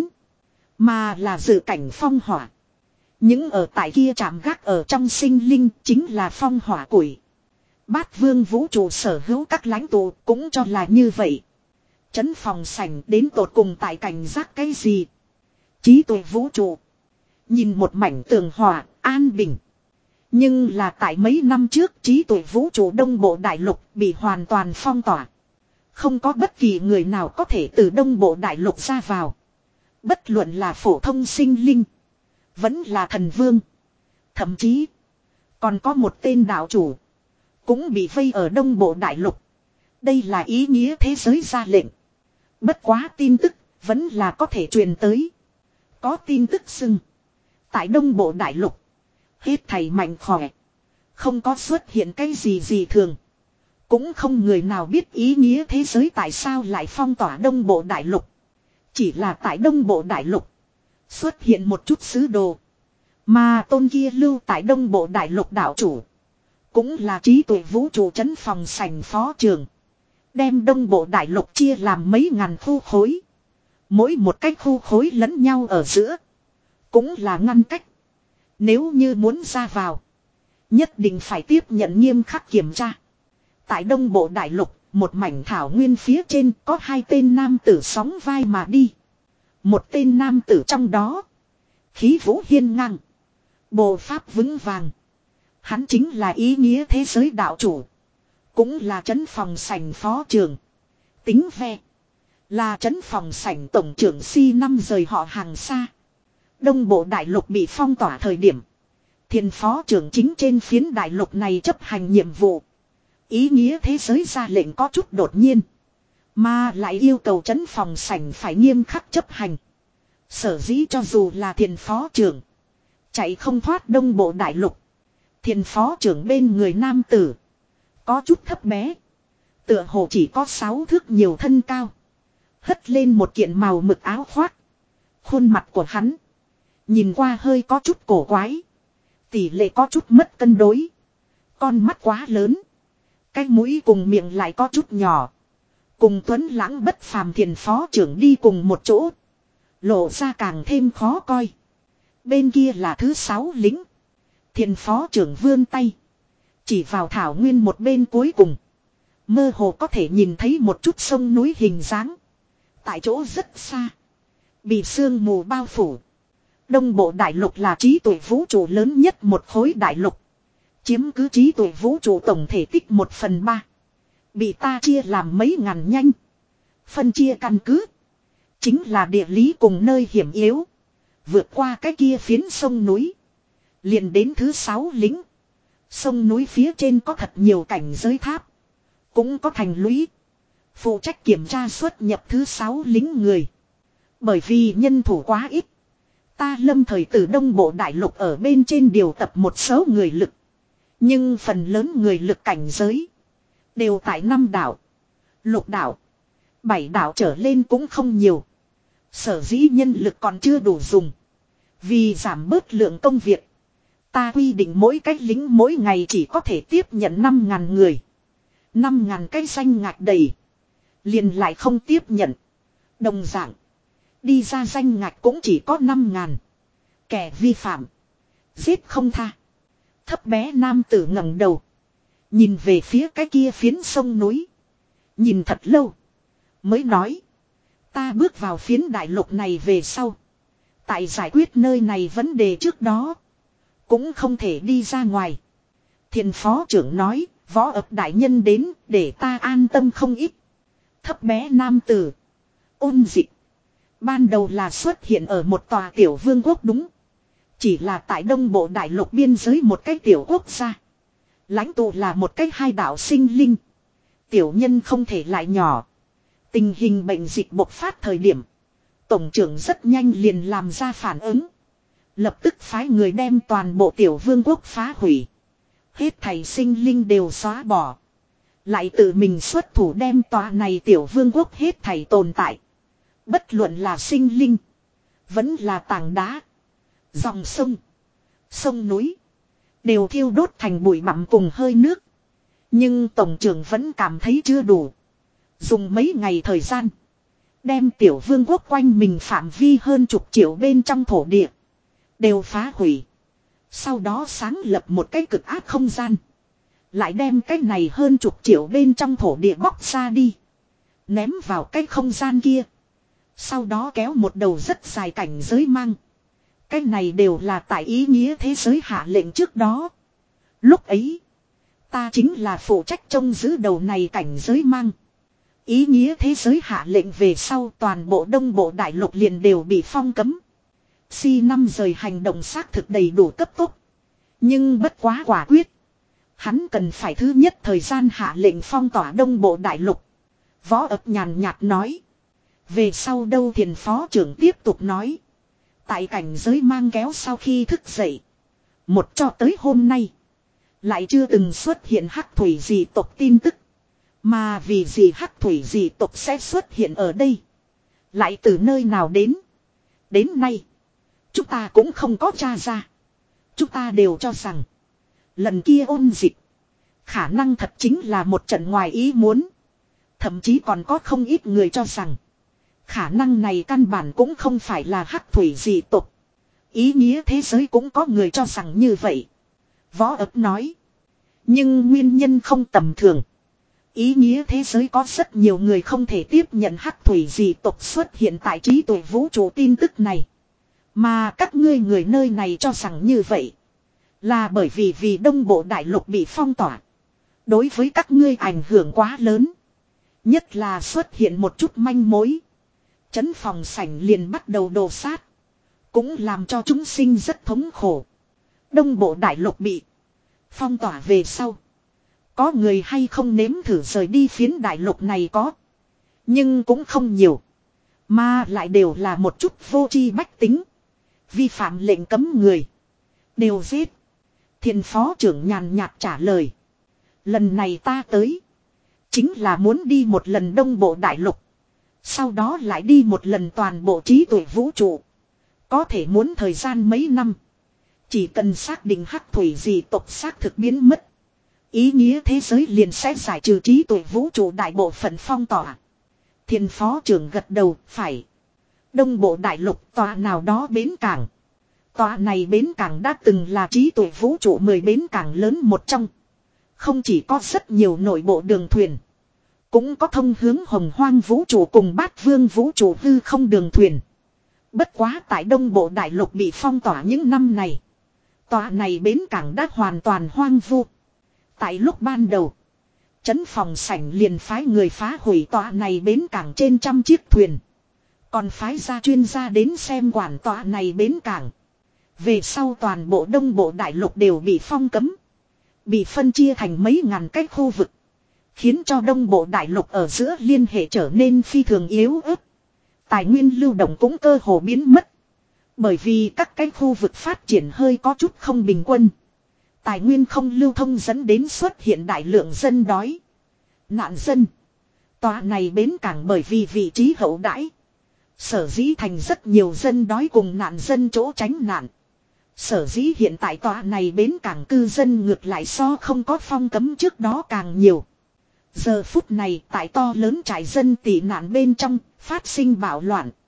Mà là dự cảnh phong hỏa. Những ở tại kia trạm gác ở trong sinh linh chính là phong hỏa củi. Bát vương vũ trụ sở hữu các lãnh tụ cũng cho là như vậy. Trấn phòng sảnh đến tột cùng tại cảnh giác cái gì. Trí tuệ vũ trụ. Nhìn một mảnh tường hòa, an bình. Nhưng là tại mấy năm trước trí tuệ vũ trụ đông bộ đại lục bị hoàn toàn phong tỏa. Không có bất kỳ người nào có thể từ đông bộ đại lục ra vào. Bất luận là phổ thông sinh linh. Vẫn là thần vương. Thậm chí. Còn có một tên đạo chủ. Cũng bị vây ở đông bộ đại lục. Đây là ý nghĩa thế giới ra lệnh. Bất quá tin tức. Vẫn là có thể truyền tới. Có tin tức xưng. Tại đông bộ đại lục. Hết thầy mạnh khỏe. Không có xuất hiện cái gì gì thường. Cũng không người nào biết ý nghĩa thế giới tại sao lại phong tỏa đông bộ đại lục. Chỉ là tại đông bộ đại lục. Xuất hiện một chút sứ đồ. Mà tôn kia lưu tại đông bộ đại lục đạo chủ. Cũng là trí tuệ vũ trụ trấn phòng sảnh phó trường. Đem đông bộ đại lục chia làm mấy ngàn khu khối. Mỗi một cái khu khối lẫn nhau ở giữa. Cũng là ngăn cách. Nếu như muốn ra vào. Nhất định phải tiếp nhận nghiêm khắc kiểm tra. Tại Đông Bộ Đại Lục, một mảnh thảo nguyên phía trên có hai tên nam tử sóng vai mà đi. Một tên nam tử trong đó. Khí vũ hiên ngang. Bộ pháp vững vàng. Hắn chính là ý nghĩa thế giới đạo chủ. Cũng là trấn phòng sảnh phó trưởng. Tính ve. Là trấn phòng sảnh tổng trưởng si năm rời họ hàng xa. Đông Bộ Đại Lục bị phong tỏa thời điểm. Thiền phó trưởng chính trên phiến đại lục này chấp hành nhiệm vụ. Ý nghĩa thế giới ra lệnh có chút đột nhiên. Mà lại yêu cầu trấn phòng sảnh phải nghiêm khắc chấp hành. Sở dĩ cho dù là thiền phó trưởng. Chạy không thoát Đông Bộ Đại Lục. Thiền phó trưởng bên người nam tử. Có chút thấp bé. Tựa hồ chỉ có sáu thước nhiều thân cao. Hất lên một kiện màu mực áo khoác. Khuôn mặt của hắn. Nhìn qua hơi có chút cổ quái. Tỷ lệ có chút mất cân đối. Con mắt quá lớn. Cái mũi cùng miệng lại có chút nhỏ. Cùng Tuấn Lãng bất phàm thiền phó trưởng đi cùng một chỗ. Lộ ra càng thêm khó coi. Bên kia là thứ sáu lính. Thiền phó trưởng vươn tay. Chỉ vào thảo nguyên một bên cuối cùng. Mơ hồ có thể nhìn thấy một chút sông núi hình dáng. Tại chỗ rất xa. Bị sương mù bao phủ. Đông Bộ Đại Lục là trí tuệ vũ trụ lớn nhất một khối đại lục. Chiếm cứ trí tuệ vũ trụ tổng thể tích một phần ba. Bị ta chia làm mấy ngàn nhanh. Phân chia căn cứ. Chính là địa lý cùng nơi hiểm yếu. Vượt qua cái kia phiến sông núi. Liền đến thứ sáu lính. Sông núi phía trên có thật nhiều cảnh giới tháp. Cũng có thành lũy. Phụ trách kiểm tra xuất nhập thứ sáu lính người. Bởi vì nhân thủ quá ít. Ta lâm thời từ Đông Bộ Đại Lục ở bên trên điều tập một số người lực. Nhưng phần lớn người lực cảnh giới. Đều tại năm đảo. Lục đảo. Bảy đảo trở lên cũng không nhiều. Sở dĩ nhân lực còn chưa đủ dùng. Vì giảm bớt lượng công việc. Ta quy định mỗi cách lính mỗi ngày chỉ có thể tiếp nhận năm ngàn người. năm ngàn cái danh ngạch đầy. Liền lại không tiếp nhận. Đồng dạng. Đi ra danh ngạch cũng chỉ có năm ngàn. Kẻ vi phạm. Giết không tha. Thấp bé nam tử ngẩng đầu. Nhìn về phía cái kia phiến sông núi. Nhìn thật lâu. Mới nói. Ta bước vào phiến đại lục này về sau. Tại giải quyết nơi này vấn đề trước đó. Cũng không thể đi ra ngoài. Thiền phó trưởng nói. Võ ập đại nhân đến để ta an tâm không ít. Thấp bé nam tử. Ôn dịch. Ban đầu là xuất hiện ở một tòa tiểu vương quốc đúng. Chỉ là tại Đông Bộ Đại Lục biên giới một cái tiểu quốc gia. Lãnh tụ là một cái hai đạo sinh linh. Tiểu nhân không thể lại nhỏ. Tình hình bệnh dịch bộc phát thời điểm. Tổng trưởng rất nhanh liền làm ra phản ứng. Lập tức phái người đem toàn bộ tiểu vương quốc phá hủy. Hết thảy sinh linh đều xóa bỏ. Lại tự mình xuất thủ đem tòa này tiểu vương quốc hết thảy tồn tại. Bất luận là sinh linh. Vẫn là tảng đá. Dòng sông. Sông núi. Đều thiêu đốt thành bụi bặm cùng hơi nước. Nhưng tổng trưởng vẫn cảm thấy chưa đủ. Dùng mấy ngày thời gian. Đem tiểu vương quốc quanh mình phạm vi hơn chục triệu bên trong thổ địa. Đều phá hủy. Sau đó sáng lập một cái cực ác không gian. Lại đem cái này hơn chục triệu bên trong thổ địa bóc ra đi. Ném vào cái không gian kia. Sau đó kéo một đầu rất dài cảnh giới mang. Cái này đều là tại ý nghĩa thế giới hạ lệnh trước đó. Lúc ấy. Ta chính là phụ trách trông giữ đầu này cảnh giới mang. Ý nghĩa thế giới hạ lệnh về sau toàn bộ Đông Bộ Đại Lục liền đều bị phong cấm. Si năm rời hành động xác thực đầy đủ cấp tốc. Nhưng bất quá quả quyết. Hắn cần phải thứ nhất thời gian hạ lệnh phong tỏa Đông Bộ Đại Lục. Võ ập nhàn nhạt nói. Về sau đâu thiền phó trưởng tiếp tục nói. Tại cảnh giới mang kéo sau khi thức dậy. Một cho tới hôm nay. Lại chưa từng xuất hiện hắc thủy dị tộc tin tức. Mà vì gì hắc thủy dị tộc sẽ xuất hiện ở đây. Lại từ nơi nào đến. Đến nay. Chúng ta cũng không có tra ra. Chúng ta đều cho rằng. Lần kia ôn dịch. Khả năng thật chính là một trận ngoài ý muốn. Thậm chí còn có không ít người cho rằng. Khả năng này căn bản cũng không phải là hắc thủy dị tộc. Ý nghĩa thế giới cũng có người cho rằng như vậy. Võ ấp nói. Nhưng nguyên nhân không tầm thường. Ý nghĩa thế giới có rất nhiều người không thể tiếp nhận hắc thủy dị tộc xuất hiện tại trí tuệ vũ trụ tin tức này. Mà các ngươi người nơi này cho rằng như vậy. Là bởi vì vì đông bộ đại lục bị phong tỏa. Đối với các ngươi ảnh hưởng quá lớn. Nhất là xuất hiện một chút manh mối. Chấn phòng sảnh liền bắt đầu đổ sát. Cũng làm cho chúng sinh rất thống khổ. Đông bộ đại lục bị phong tỏa về sau. Có người hay không nếm thử rời đi phiến đại lục này có. Nhưng cũng không nhiều. Mà lại đều là một chút vô tri bách tính. Vi phạm lệnh cấm người. Đều giết. Thiền phó trưởng nhàn nhạt trả lời. Lần này ta tới. Chính là muốn đi một lần đông bộ đại lục. Sau đó lại đi một lần toàn bộ trí tuệ vũ trụ. Có thể muốn thời gian mấy năm. Chỉ cần xác định hắc thủy dị tộc xác thực biến mất. Ý nghĩa thế giới liền sẽ giải trừ trí tuệ vũ trụ đại bộ phận phong tỏa. Thiền phó trưởng gật đầu, phải. Đông bộ đại lục tòa nào đó bến cảng. Tòa này bến cảng đã từng là trí tuệ vũ trụ mười bến cảng lớn một trong. Không chỉ có rất nhiều nội bộ đường thuyền. Cũng có thông hướng hồng hoang vũ trụ cùng bát vương vũ trụ hư không đường thuyền. Bất quá tại đông bộ đại lục bị phong tỏa những năm này. Tòa này bến cảng đã hoàn toàn hoang vu. Tại lúc ban đầu. Trấn phòng sảnh liền phái người phá hủy tòa này bến cảng trên trăm chiếc thuyền. Còn phái ra chuyên gia đến xem quản tòa này bến cảng. Về sau toàn bộ đông bộ đại lục đều bị phong cấm. Bị phân chia thành mấy ngàn cái khu vực. Khiến cho đông bộ đại lục ở giữa liên hệ trở nên phi thường yếu ớt. Tài nguyên lưu động cũng cơ hồ biến mất. Bởi vì các cái khu vực phát triển hơi có chút không bình quân. Tài nguyên không lưu thông dẫn đến xuất hiện đại lượng dân đói. Nạn dân. Tòa này bến cảng bởi vì vị trí hậu đãi. Sở dĩ thành rất nhiều dân đói cùng nạn dân chỗ tránh nạn. Sở dĩ hiện tại tòa này bến cảng cư dân ngược lại so không có phong cấm trước đó càng nhiều. Giờ phút này tại to lớn trại dân tị nạn bên trong phát sinh bạo loạn.